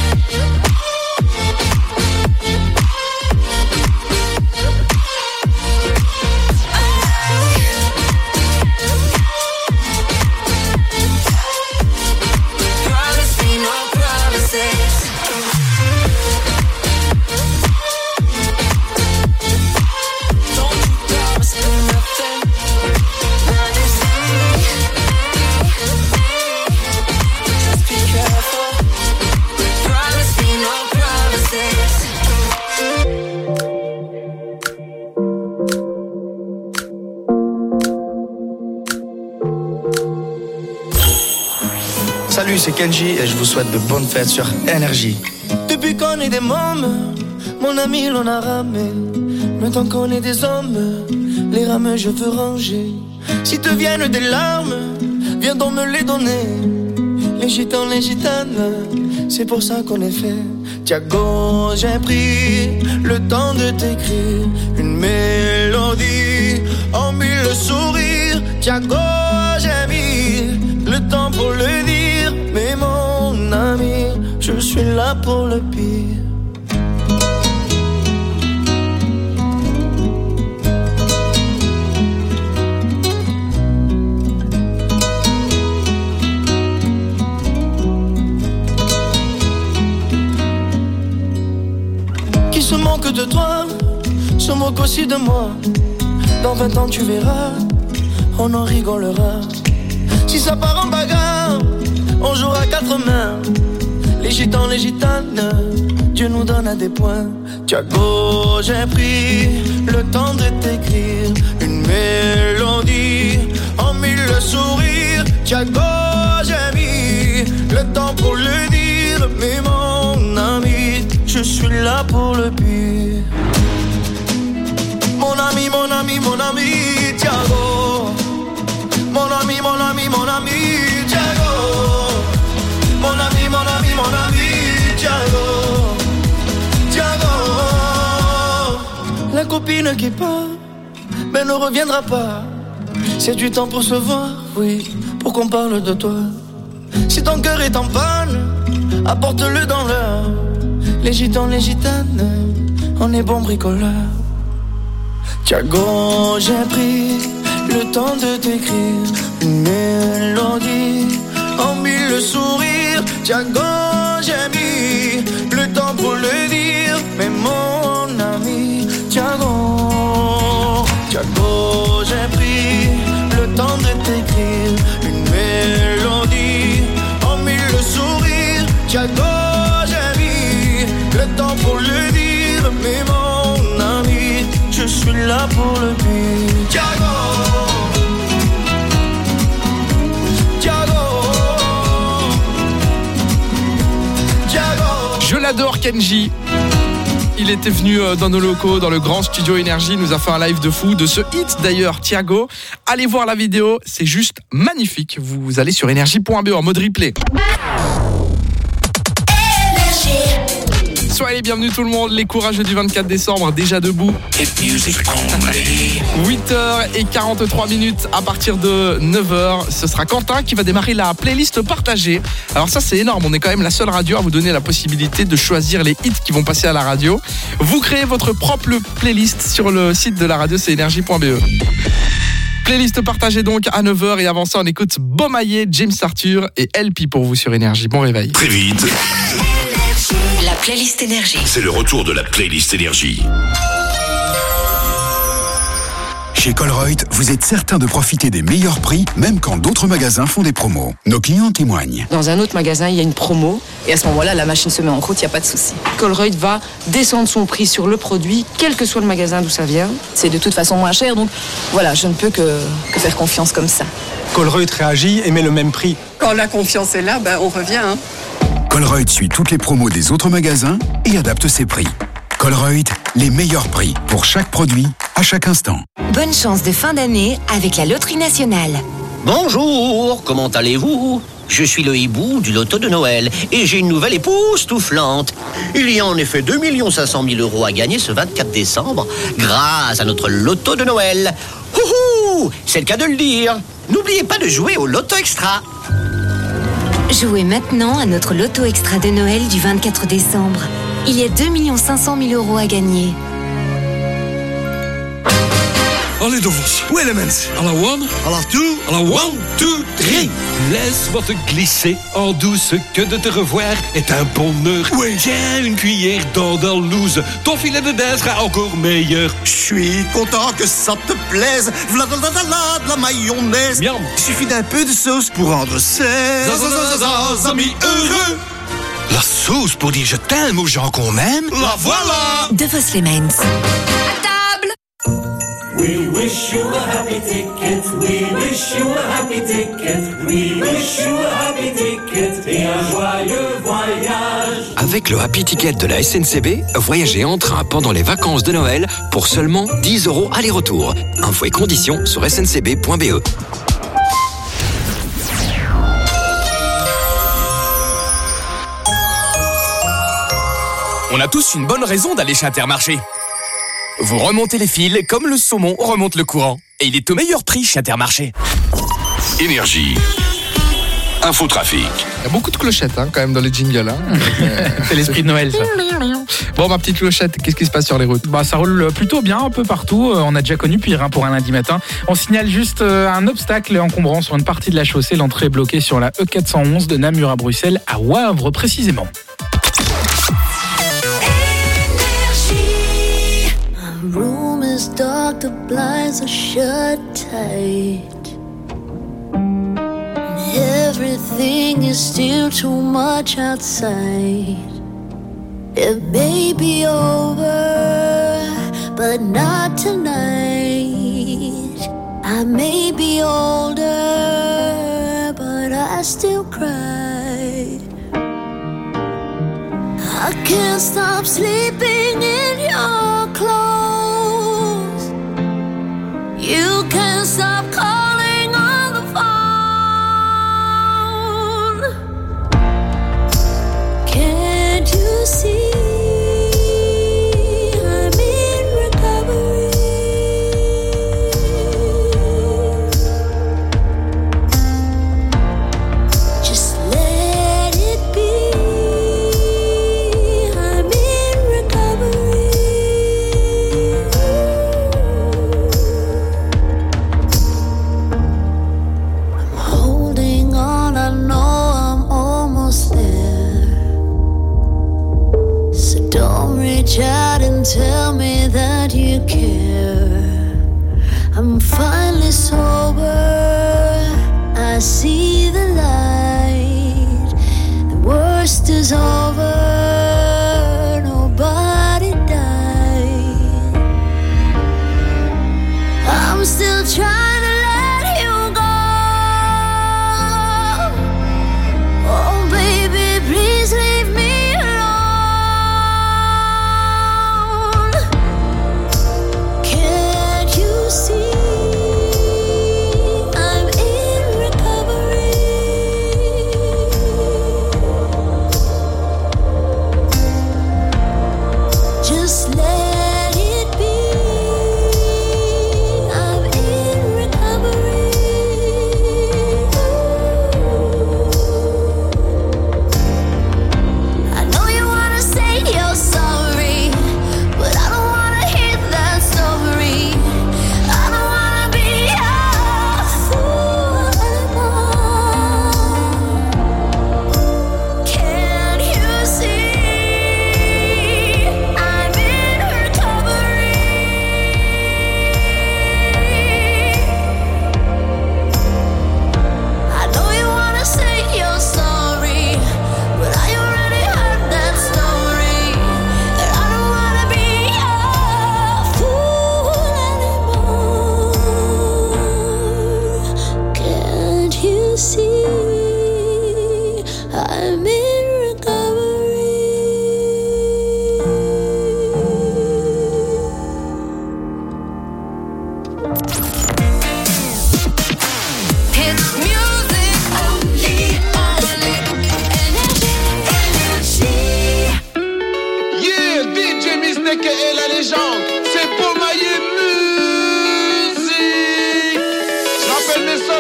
Salut, c'est Kenji et je vous souhaite de bonnes fêtes sur Énergie. Depuis qu'on est des mômes, mon ami l'on a ramé. Maintenant qu'on est des hommes, les rames je veux ranger. Si te viennent des larmes, viens donc me les donner. Les gitans, les gitanes, c'est pour ça qu'on est fait. Thiago, j'ai pris le temps de t'écrire une mélodie en mille sourires. Thiago, j'ai mis le temps pour le dire. Mais mon ami, je suis là pour le pire. Qui se moque de toi, se moque aussi de moi. Dans vingt ans tu verras, on en rigolera. Si ça part en bagarre, on jouera à quatre mains. Les gitans, les gitanes, Dieu nous donne à des points. Thiago, j'ai pris le temps de t'écrire une mélodie en mille sourires. Thiago, j'ai mis le temps pour le dire. Mais mon ami, je suis là pour le pire. Mon ami, mon ami, mon ami, Thiago. Mon ami, mon ami, mon ami, Thiago. Mon ami, mon ami, mon ami, Thiago. Thiago. La copine qui part, mais ne reviendra pas. C'est du temps pour se voir, oui, pour qu'on parle de toi. Si ton cœur est en panne, apporte-le dans l'heure. Les gitans, les gitanes, on est bons bricoleurs. Thiago, j'ai pris le temps de t'écrire une mélodie en mille sourires. Thiago, j'ai mis le temps pour le dire. Mais mon ami, Thiago, Thiago, j'ai pris le temps de t'écrire une mélodie en mille sourires. Thiago, j'ai mis le temps pour le dire. Mais mon ami, je suis là pour le pire. Thiago. Je l'adore, Kenji. Il était venu dans nos locaux, dans le grand studio Énergie, il nous a fait un live de fou de ce hit d'ailleurs, Thiago. Allez voir la vidéo, c'est juste magnifique. Vous allez sur énergie point b e en mode replay. Soyez les bienvenus tout le monde, les courageux du vingt-quatre décembre, déjà debout. huit heures quarante-trois minutes à partir de neuf heures. Ce sera Quentin qui va démarrer la playlist partagée. Alors ça c'est énorme, on est quand même la seule radio à vous donner la possibilité de choisir les hits qui vont passer à la radio. Vous créez votre propre playlist sur le site de la radio, c'est énergie point b e. Playlist partagée donc à neuf heures et avant ça on écoute Beaumaillé, James Arthur et L P pour vous sur Énergie. Bon réveil. Très vite. La playlist Énergie. C'est le retour de la playlist Énergie. Chez Colruyt, vous êtes certain de profiter des meilleurs prix, même quand d'autres magasins font des promos. Nos clients témoignent. Dans un autre magasin, il y a une promo, et à ce moment-là, la machine se met en route, il n'y a pas de souci. Colruyt va descendre son prix sur le produit, quel que soit le magasin d'où ça vient. C'est de toute façon moins cher, donc voilà, je ne peux que, que faire confiance comme ça. Colruyt réagit et met le même prix. Quand la confiance est là, ben on revient. Hein. Colruyt suit toutes les promos des autres magasins et adapte ses prix. Colruyt, les meilleurs prix pour chaque produit, à chaque instant. Bonne chance de fin d'année avec la Loterie Nationale. Bonjour, comment allez-vous ? Je suis le hibou du loto de Noël et j'ai une nouvelle épouse toufflante. Il y a en effet deux millions cinq cent mille euros à gagner ce vingt-quatre décembre grâce à notre loto de Noël. Houhou, c'est le cas de le dire. N'oubliez pas de jouer au Loto Extra. Jouez maintenant à notre loto extra de Noël du vingt-quatre décembre. Il y a deux millions cinq cent mille euros à gagner. Allez Dovos, où est le mens? À la one, à la two, à la one, two, three. Laisse-moi te glisser en douce, que de te revoir est un bonheur. Oui. Tiens, une cuillère d'andalouse, ton filet de dinde sera encore meilleur. Je suis content que ça te plaise. V'là de la, de la, de la mayonnaise. Miam. Il suffit d'un peu de sauce pour rendre ces amis heureux. La sauce pour dire je t'aime aux gens qu'on aime. La voilà. De Vos les Mens. We wish you a happy ticket, we wish you a happy ticket, we wish you a happy ticket et un joyeux voyage. Avec le Happy Ticket de la S N C B, voyagez en train pendant les vacances de Noël pour seulement dix euros aller-retour. Infos et conditions sur s n c b point b e. On a tous une bonne raison d'aller chez Intermarché. Vous remontez les fils comme le saumon remonte le courant. Et il est au meilleur prix chez Intermarché. Énergie. Infotrafic. Il y a beaucoup de clochettes hein, quand même dans les jingles. Hein. C'est l'esprit de Noël, ça. Bon, ma petite clochette, qu'est-ce qui se passe sur les routes? Bah, ça roule plutôt bien un peu partout. On a déjà connu pire hein, pour un lundi matin. On signale juste un obstacle encombrant sur une partie de la chaussée. L'entrée est bloquée sur la E quatre cent onze de Namur à Bruxelles, à Wavre précisément. Room is dark, the blinds are shut tight. And everything is still too much outside. It may be over, but not tonight. I may be older, but I still cry. I can't stop sleeping in your clothes. You can't stop calling on the phone. Can't you see I'm in recovery? Just let it be. I'm in recovery. Holding on, I know I'm almost there. So don't reach out and tell me that you care. I'm finally sober, I see the light. The worst is over, nobody died. I'm still trying to let you go. Oh baby, please leave me alone.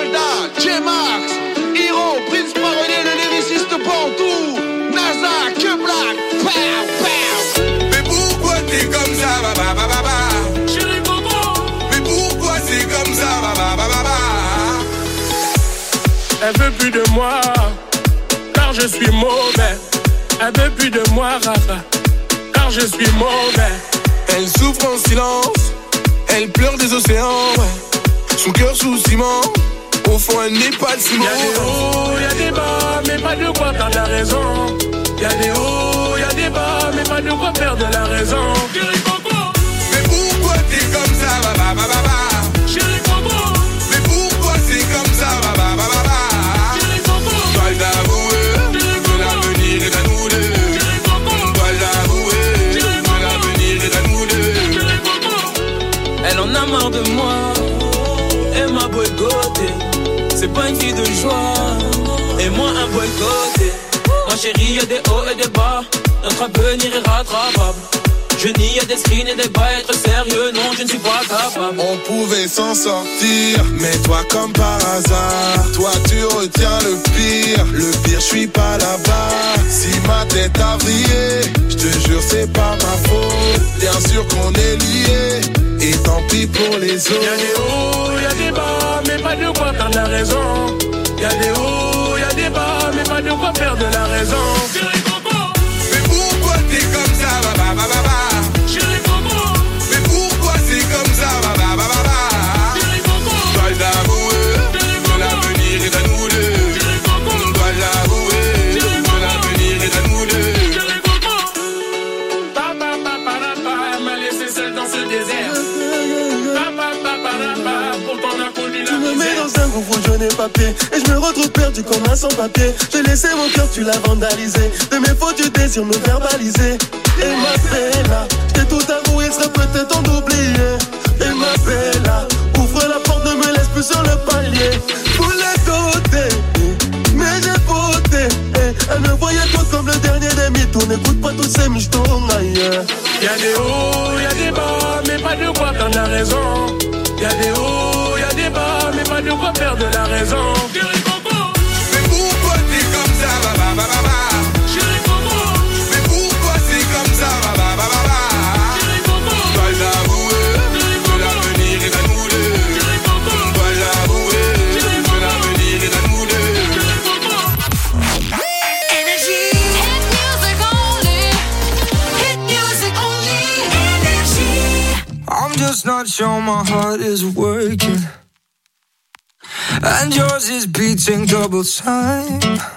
Soldat, J-Max, Hiro, Prince Marronnier, le lyriciste Bantou, NASA, que Black, pow, pow. Mais pourquoi t'es comme ça, ba ba ba ba ba? Chérie Coco. Mais pourquoi c'est comme ça, ba ba ba ba ba? Elle veut plus de moi, car je suis mauvais. Elle veut plus de moi, Rafa, car je suis mauvais. Elle souffre en silence, elle pleure des océans, ouais. Son cœur sous ciment, au fond elle n'est pas de ciment. Y'a des hauts, y'a des bas, mais pas de quoi perdre la raison. Y'a des hauts, y'a des bas, mais pas de quoi perdre la raison. Chérie Coco. Mais pourquoi t'es comme ça, ba ba ba ba ba? Chérie Coco. Mais pourquoi c'est comme ça, ba ba ba ba ba? Chérie Coco. Dois l'avouer, que l'avenir est à nous deux. Chérie Coco. Dois l'avouer, que l'avenir est à nous deux. Chérie Coco. Elle en a marre de moi, elle m'a boycotté. C'est pas une fille de joie, et moi un boycotté. Ma chérie, y'a des hauts et des bas, notre avenir est rattrapable. Je nie y'a des screens et des bas, être sérieux, non, je ne suis pas capable. On pouvait s'en sortir, mais toi comme par hasard, toi tu retiens le pire. Le pire, je suis pas là-bas. Si ma tête a vrillé, je te jure c'est pas ma faute. Bien sûr qu'on est liés, et tant pis pour les autres. Y'a des hauts, y'a des bas, mais pas de quoi perdre la raison. Y'a des hauts, y'a des bas, mais pas de quoi perdre la raison. Chérie Coco. Mais pourquoi t'es comme ça, ba ba ba ba ba? Chérie Coco. Mais pourquoi c'est comme ça, ba ba ba ba ba? Chérie Coco. Dois l'avouer, que l'avenir est à nous deux. Chérie Coco. Dois l'avouer, que l'avenir est à nous deux. Chérie Coco. Papa, papa, papa, elle m'a laissé seule dans ce désert. Papa, papa, papa, pourtant on a connu la Tu me mets misère. dans un gouffre où je n'ai pas pied, et je me retrouve perdu comme un sans-papier. J'ai laissé mon cœur, tu l'as vandalisé. De mes fautes, tu désires me verbaliser. Et ma bella, j'ai tout avoué, il serait peut-être temps d'oublier. Et ma bella, ouvre la porte, ne me laisse plus sur le palier. Tous les côtés, mais j'ai voté. Et elle me voyait toi comme le dernier des mythos. N'écoute pas tous ces michetons ailleurs. Y'a des hauts, y'a des bas, mais pas de quoi perdre la raison. Y'a des hauts, y'a des bas, mais pas de quoi perdre la raison. Chérie Coco. Mais pourquoi t'es comme ça, ba ba ba ba ba? Chérie Coco. Mais pourquoi c'est comme ça, ba ba ba ba ba? Chérie Coco. Dois l'avouer, que l'avenir est à nous deux. Chérie Coco. Dois l'avouer, que l'avenir est à nous deux. Chérie Coco. Énergie. Hit music only. Hit music only. Énergie. I'm just not sure my heart is working, and yours is beating double time.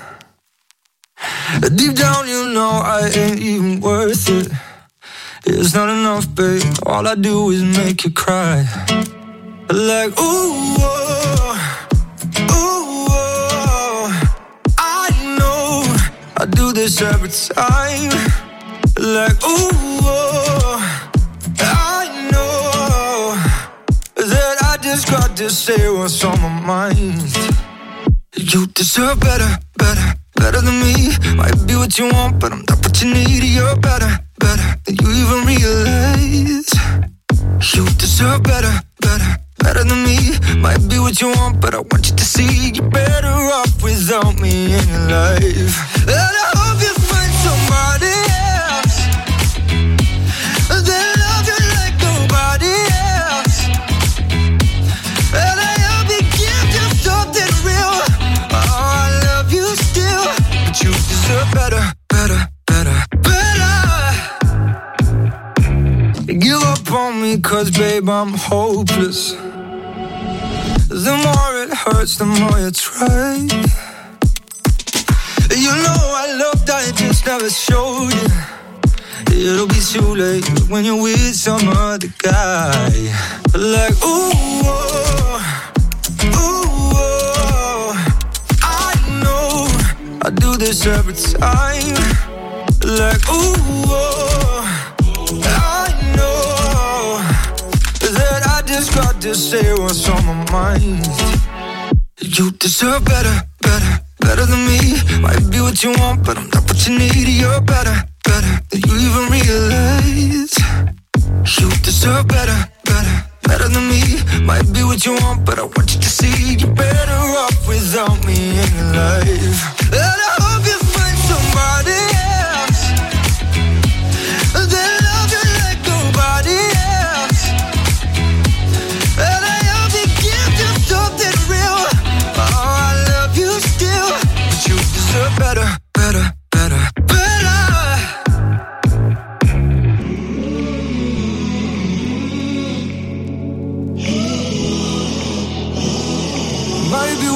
Deep down you know I ain't even worth it. It's not enough, babe, all I do is make you cry. Like, ooh, oh, ooh, oh. I know I do this every time. Like, ooh, oh, I know that I just got to say what's on my mind. You deserve better, better, better than me. Might be what you want, but I'm not what you need. You're better, better than you even realize. You deserve better, better, better than me. Might be what you want, but I want you to see you're better off without me in your life. And I hope you find somebody else that love you like nobody else. And I hope you give you something real. Oh, I love you still, but you deserve better, better, better, better. Give up on me, cause babe, I'm hopeless. The more it hurts, the more you try. You know I loved, I just never showed you. It'll be too late when you're with some other guy. Like, ooh, oh, ooh, oh. I know I do this every time. Like, ooh, oh, I know that I just got to say what's on my mind. You deserve better, better, better than me. Might be what you want, but I'm not what you need. You're better, better than you even realize. You deserve better, better, better than me. Might be what you want, but I want you to see you're better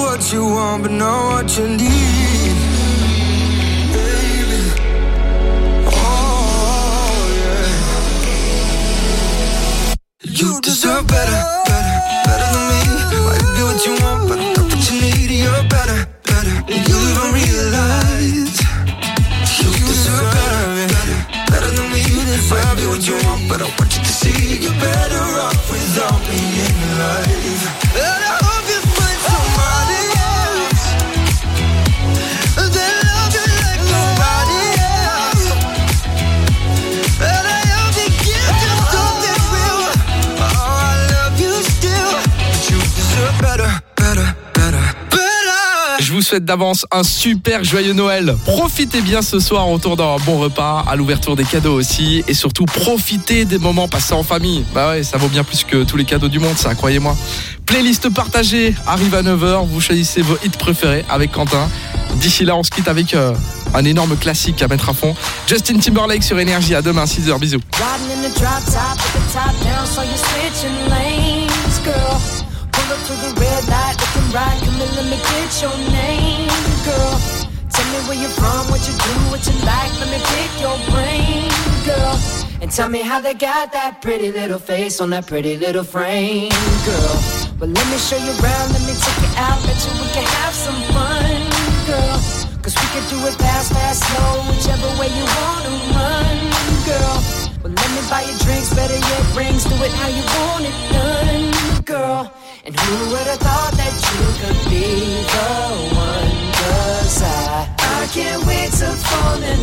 what you want, but not what you need. Baby. Oh, yeah. You deserve better, better, better than me. Why you get what you want, but not what you need. You're better, better, and you don't realize. You deserve better, better, better than me. Why you get what you want, but I want you to see. You're better off without me in your life. And I hope you find somebody else that love you like nobody else. And I hope you give you something real. Oh, I love you still, but you deserve better, better, better, better. Je vous souhaite d'avance un super joyeux Noël. Profitez bien ce soir autour d'un bon repas, à l'ouverture des cadeaux aussi, et surtout profitez des moments passés en famille. Bah ouais, ça vaut bien plus que tous les cadeaux du monde, ça, croyez-moi. Playlist partagée arrive à neuf heures, vous choisissez vos hits préférés avec Quentin. D'ici là, on se quitte avec euh, un énorme classique à mettre à fond. Justin Timberlake sur Énergie, à demain six heures, bisous. Riding in the drop top with the top down, so you're switching lanes, girl. Pull up to the red light, looking right, come and let me get your name, girl. Tell me where you're from, what you do, what you like, let me pick your brain, girl. And tell me how they got that pretty little face on that pretty little frame, girl. Well, let me show you around, let me take you out, bet you we can have some fun, girl. Cause we can do it fast, fast, slow, whichever way you wanna run, girl. Well, let me buy you drinks, better yet rings, do it how you want it done, girl. And who would have thought that you could be the one? Cause I, I can't wait to fall in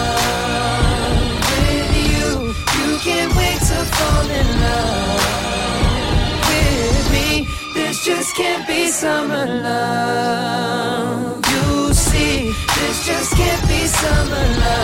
love with you. You can't wait to fall in love with me. This just can't be summer love. You see, this just can't be summer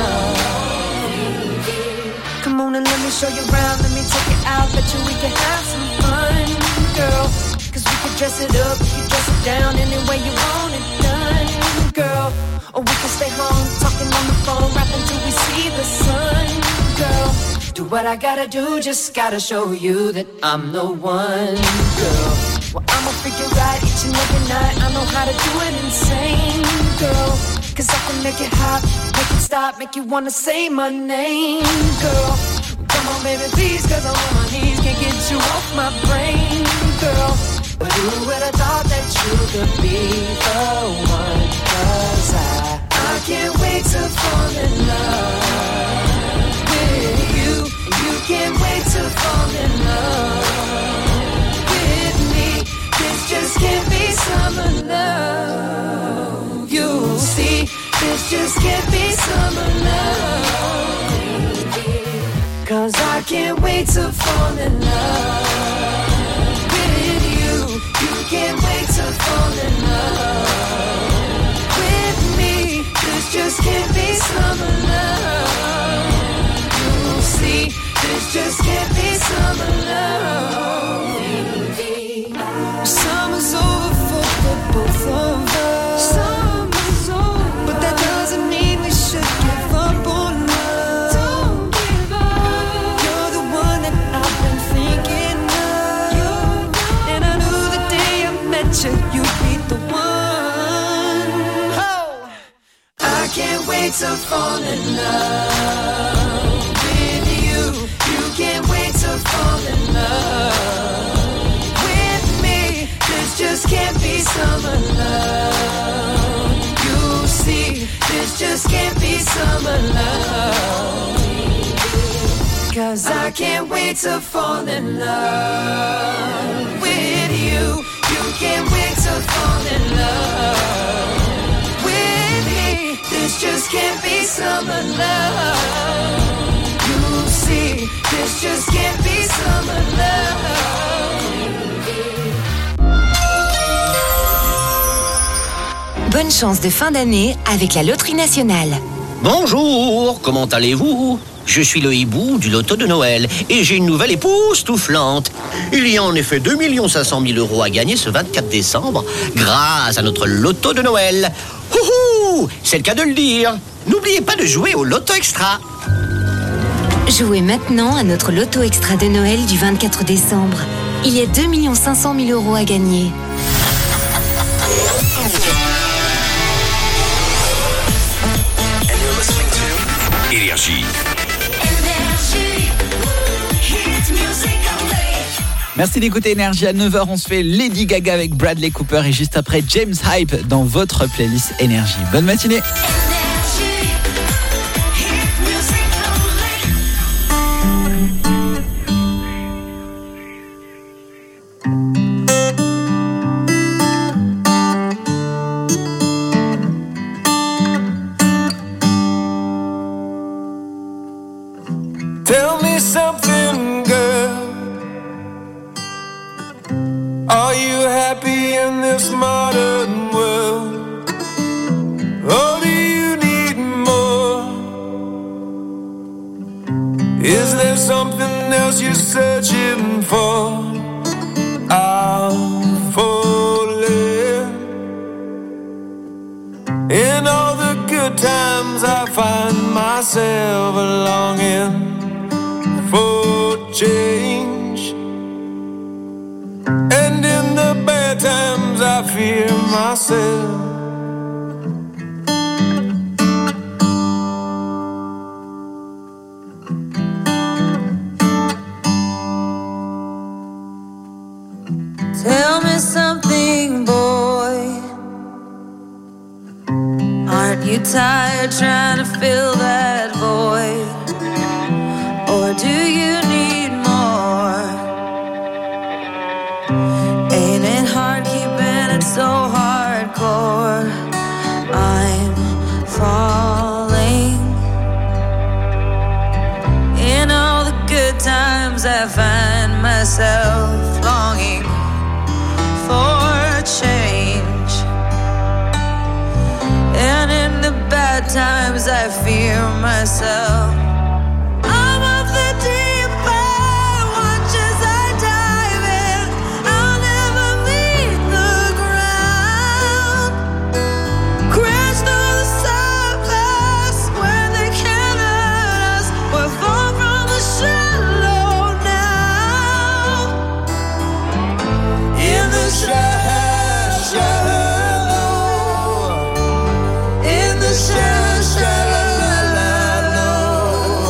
love. Come on and let me show you around, let me take you out, bet you we can have some fun, girl. Cause we can dress it up, we can dress it down, any way you want it done, girl. Or we can stay home, talking on the phone, rapping till we see the sun, girl. Do what I gotta do, just gotta show you that I'm the one, girl. Well, I'ma figure out each and every night, I know how to do it insane, girl. Cause I can make it hot, make it stop, make you wanna say my name, girl. Come on baby please, cause I'm on my knees, can't get you off my brain, girl. But who would have thought that you could be the one? Cause I, I can't wait to fall in love with you. And you can't wait to fall in love with me. This just can't be summer love. You'll see, this just can't be summer love. Cause I can't wait to fall in love with you. You can't wait to fall in love with me. This just can't be summer love. You'll see, this just can't be summer love. Summer's over for the both of us. Summer's over, but that doesn't mean we should give up on love. Don't give up. You're the one that I've been thinking of. And I knew the day I met you, you'd be the one. Oh. I can't wait to fall in love with you. You can't wait to fall in love with me. This just can't be summer love. You'll see, this just can't be summer love. Cause I can't wait to fall in love with you. You can't wait to fall in love with me. This just can't be summer love. You'll see, this just can't be summer love. Bonne chance de fin d'année avec la Loterie Nationale. Bonjour, comment allez-vous ? Je suis le hibou du loto de Noël et j'ai une nouvelle époustouflante. Il y a en effet deux millions cinq cent mille euros à gagner ce vingt-quatre décembre grâce à notre loto de Noël. Houhou, c'est le cas de le dire. N'oubliez pas de jouer au loto extra. Jouez maintenant à notre loto extra de Noël du vingt-quatre décembre. Il y a deux millions cinq cent mille euros à gagner. Énergie. Merci d'écouter Énergie. À neuf heures, on se fait Lady Gaga avec Bradley Cooper et juste après James Hype dans votre playlist Énergie. Bonne matinée. Tell me something, girl. Are you happy in this modern world? Or do you need more? Is there something else you're searching for? I'm falling. In all the good times I find myself longing for change, and in the bad times I fear myself. Tell me something, boy. Aren't you tired trying to fill that void? Or do you need more? Ain't it hard keeping it so hardcore? I'm falling. In all the good times I find myself longing for change, and in the bad times I fear myself. In the shallow, shallow,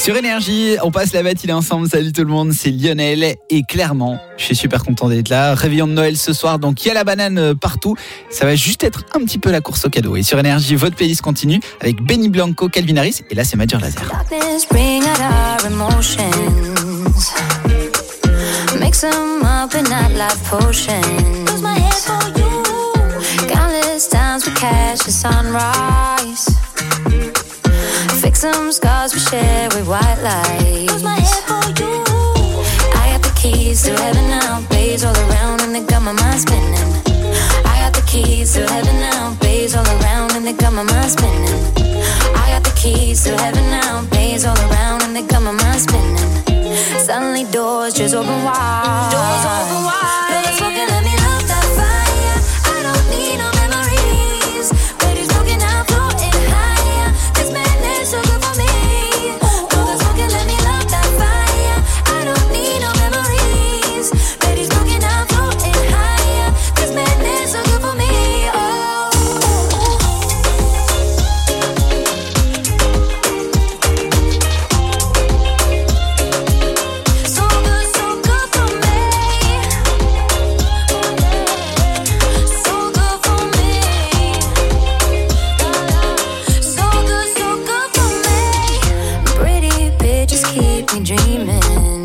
Sur Énergie, on passe la matinée ensemble. Salut tout le monde, c'est Lionel. Et clairement, je suis super content d'être là. Réveillon de Noël ce soir, donc il y a la banane partout. Ça va juste être un petit peu la course au cadeau. Et sur Énergie, votre playlist continue avec Benny Blanco, Calvin Harris. Et là, c'est Major Lazer. Mix them up in that life potion. Lose my head for you. Countless times we catch the sunrise. Fix some scars we share with white lies. Lose my head for you. I got the keys to heaven now. Bays all around and they got my mind spinning. I got the keys to heaven now. Bays all around and they got my mind spinning. I got the keys to heaven now. Bays all around and they got my mind spinning. Suddenly doors just open wide. Doors open wide. Baby, smoking, let me love that fire. I don't need no memories. Baby, smoking, I'm floating higher. This madness so good for me. Baby, smoking, let me love that fire. I don't need no memories. Baby, smoking, I'm floating higher. This madness so good for me. Dreaming,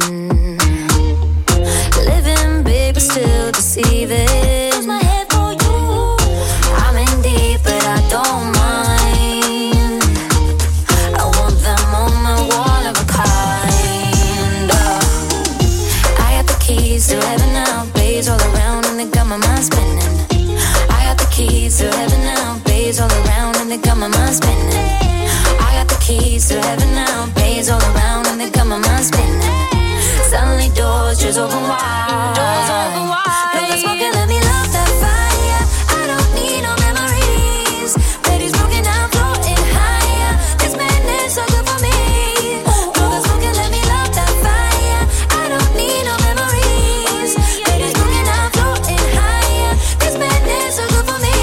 living big but still deceiving. Lose my head for you. I'm in deep but I don't mind. I want that moment, one of a kind. uh, I got the keys to heaven now. Bays all around and they got my mind spinning. I got the keys to heaven now. Bays all around and they got my mind spinning. I got the keys to heaven now. Bays all around and they got my mind spinning. Suddenly doors just open wide. Doors open wide. Baby, smoking, let me love that fire. I don't need no memories. Baby, smoking, I'm floating higher. This madness so good for me. Baby, smoking, let me love that fire. I don't need no memories. Baby, smoking, I'm floating higher. This madness so good for me.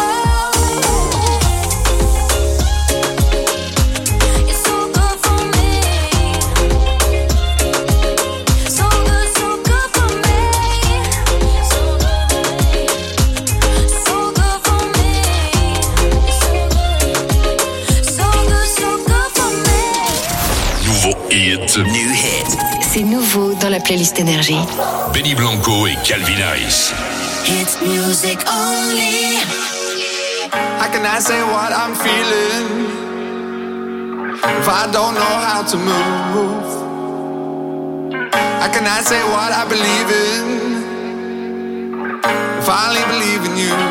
New hit. C'est nouveau dans la playlist Énergie. Benny Blanco et Calvin Harris. It's music only. How can I say what I'm feeling if I don't know how to move? How can I say what I believe in if I only believe in you?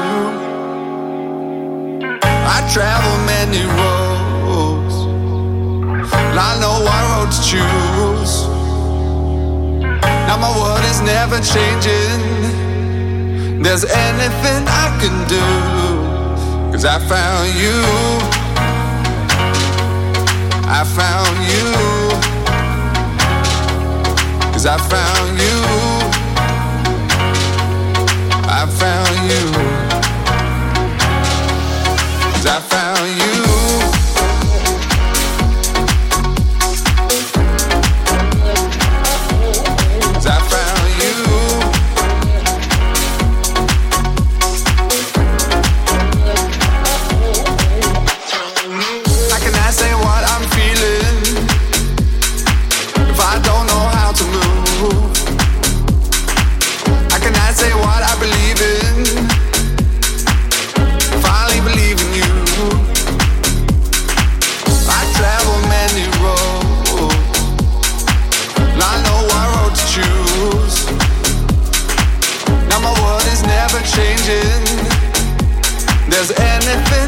I travel many roads, and I know what road to choose. Now my world is never changing. There's anything I can do, 'cause I found you. I found you. 'Cause I found you. I found you. 'Cause I found you. There's anything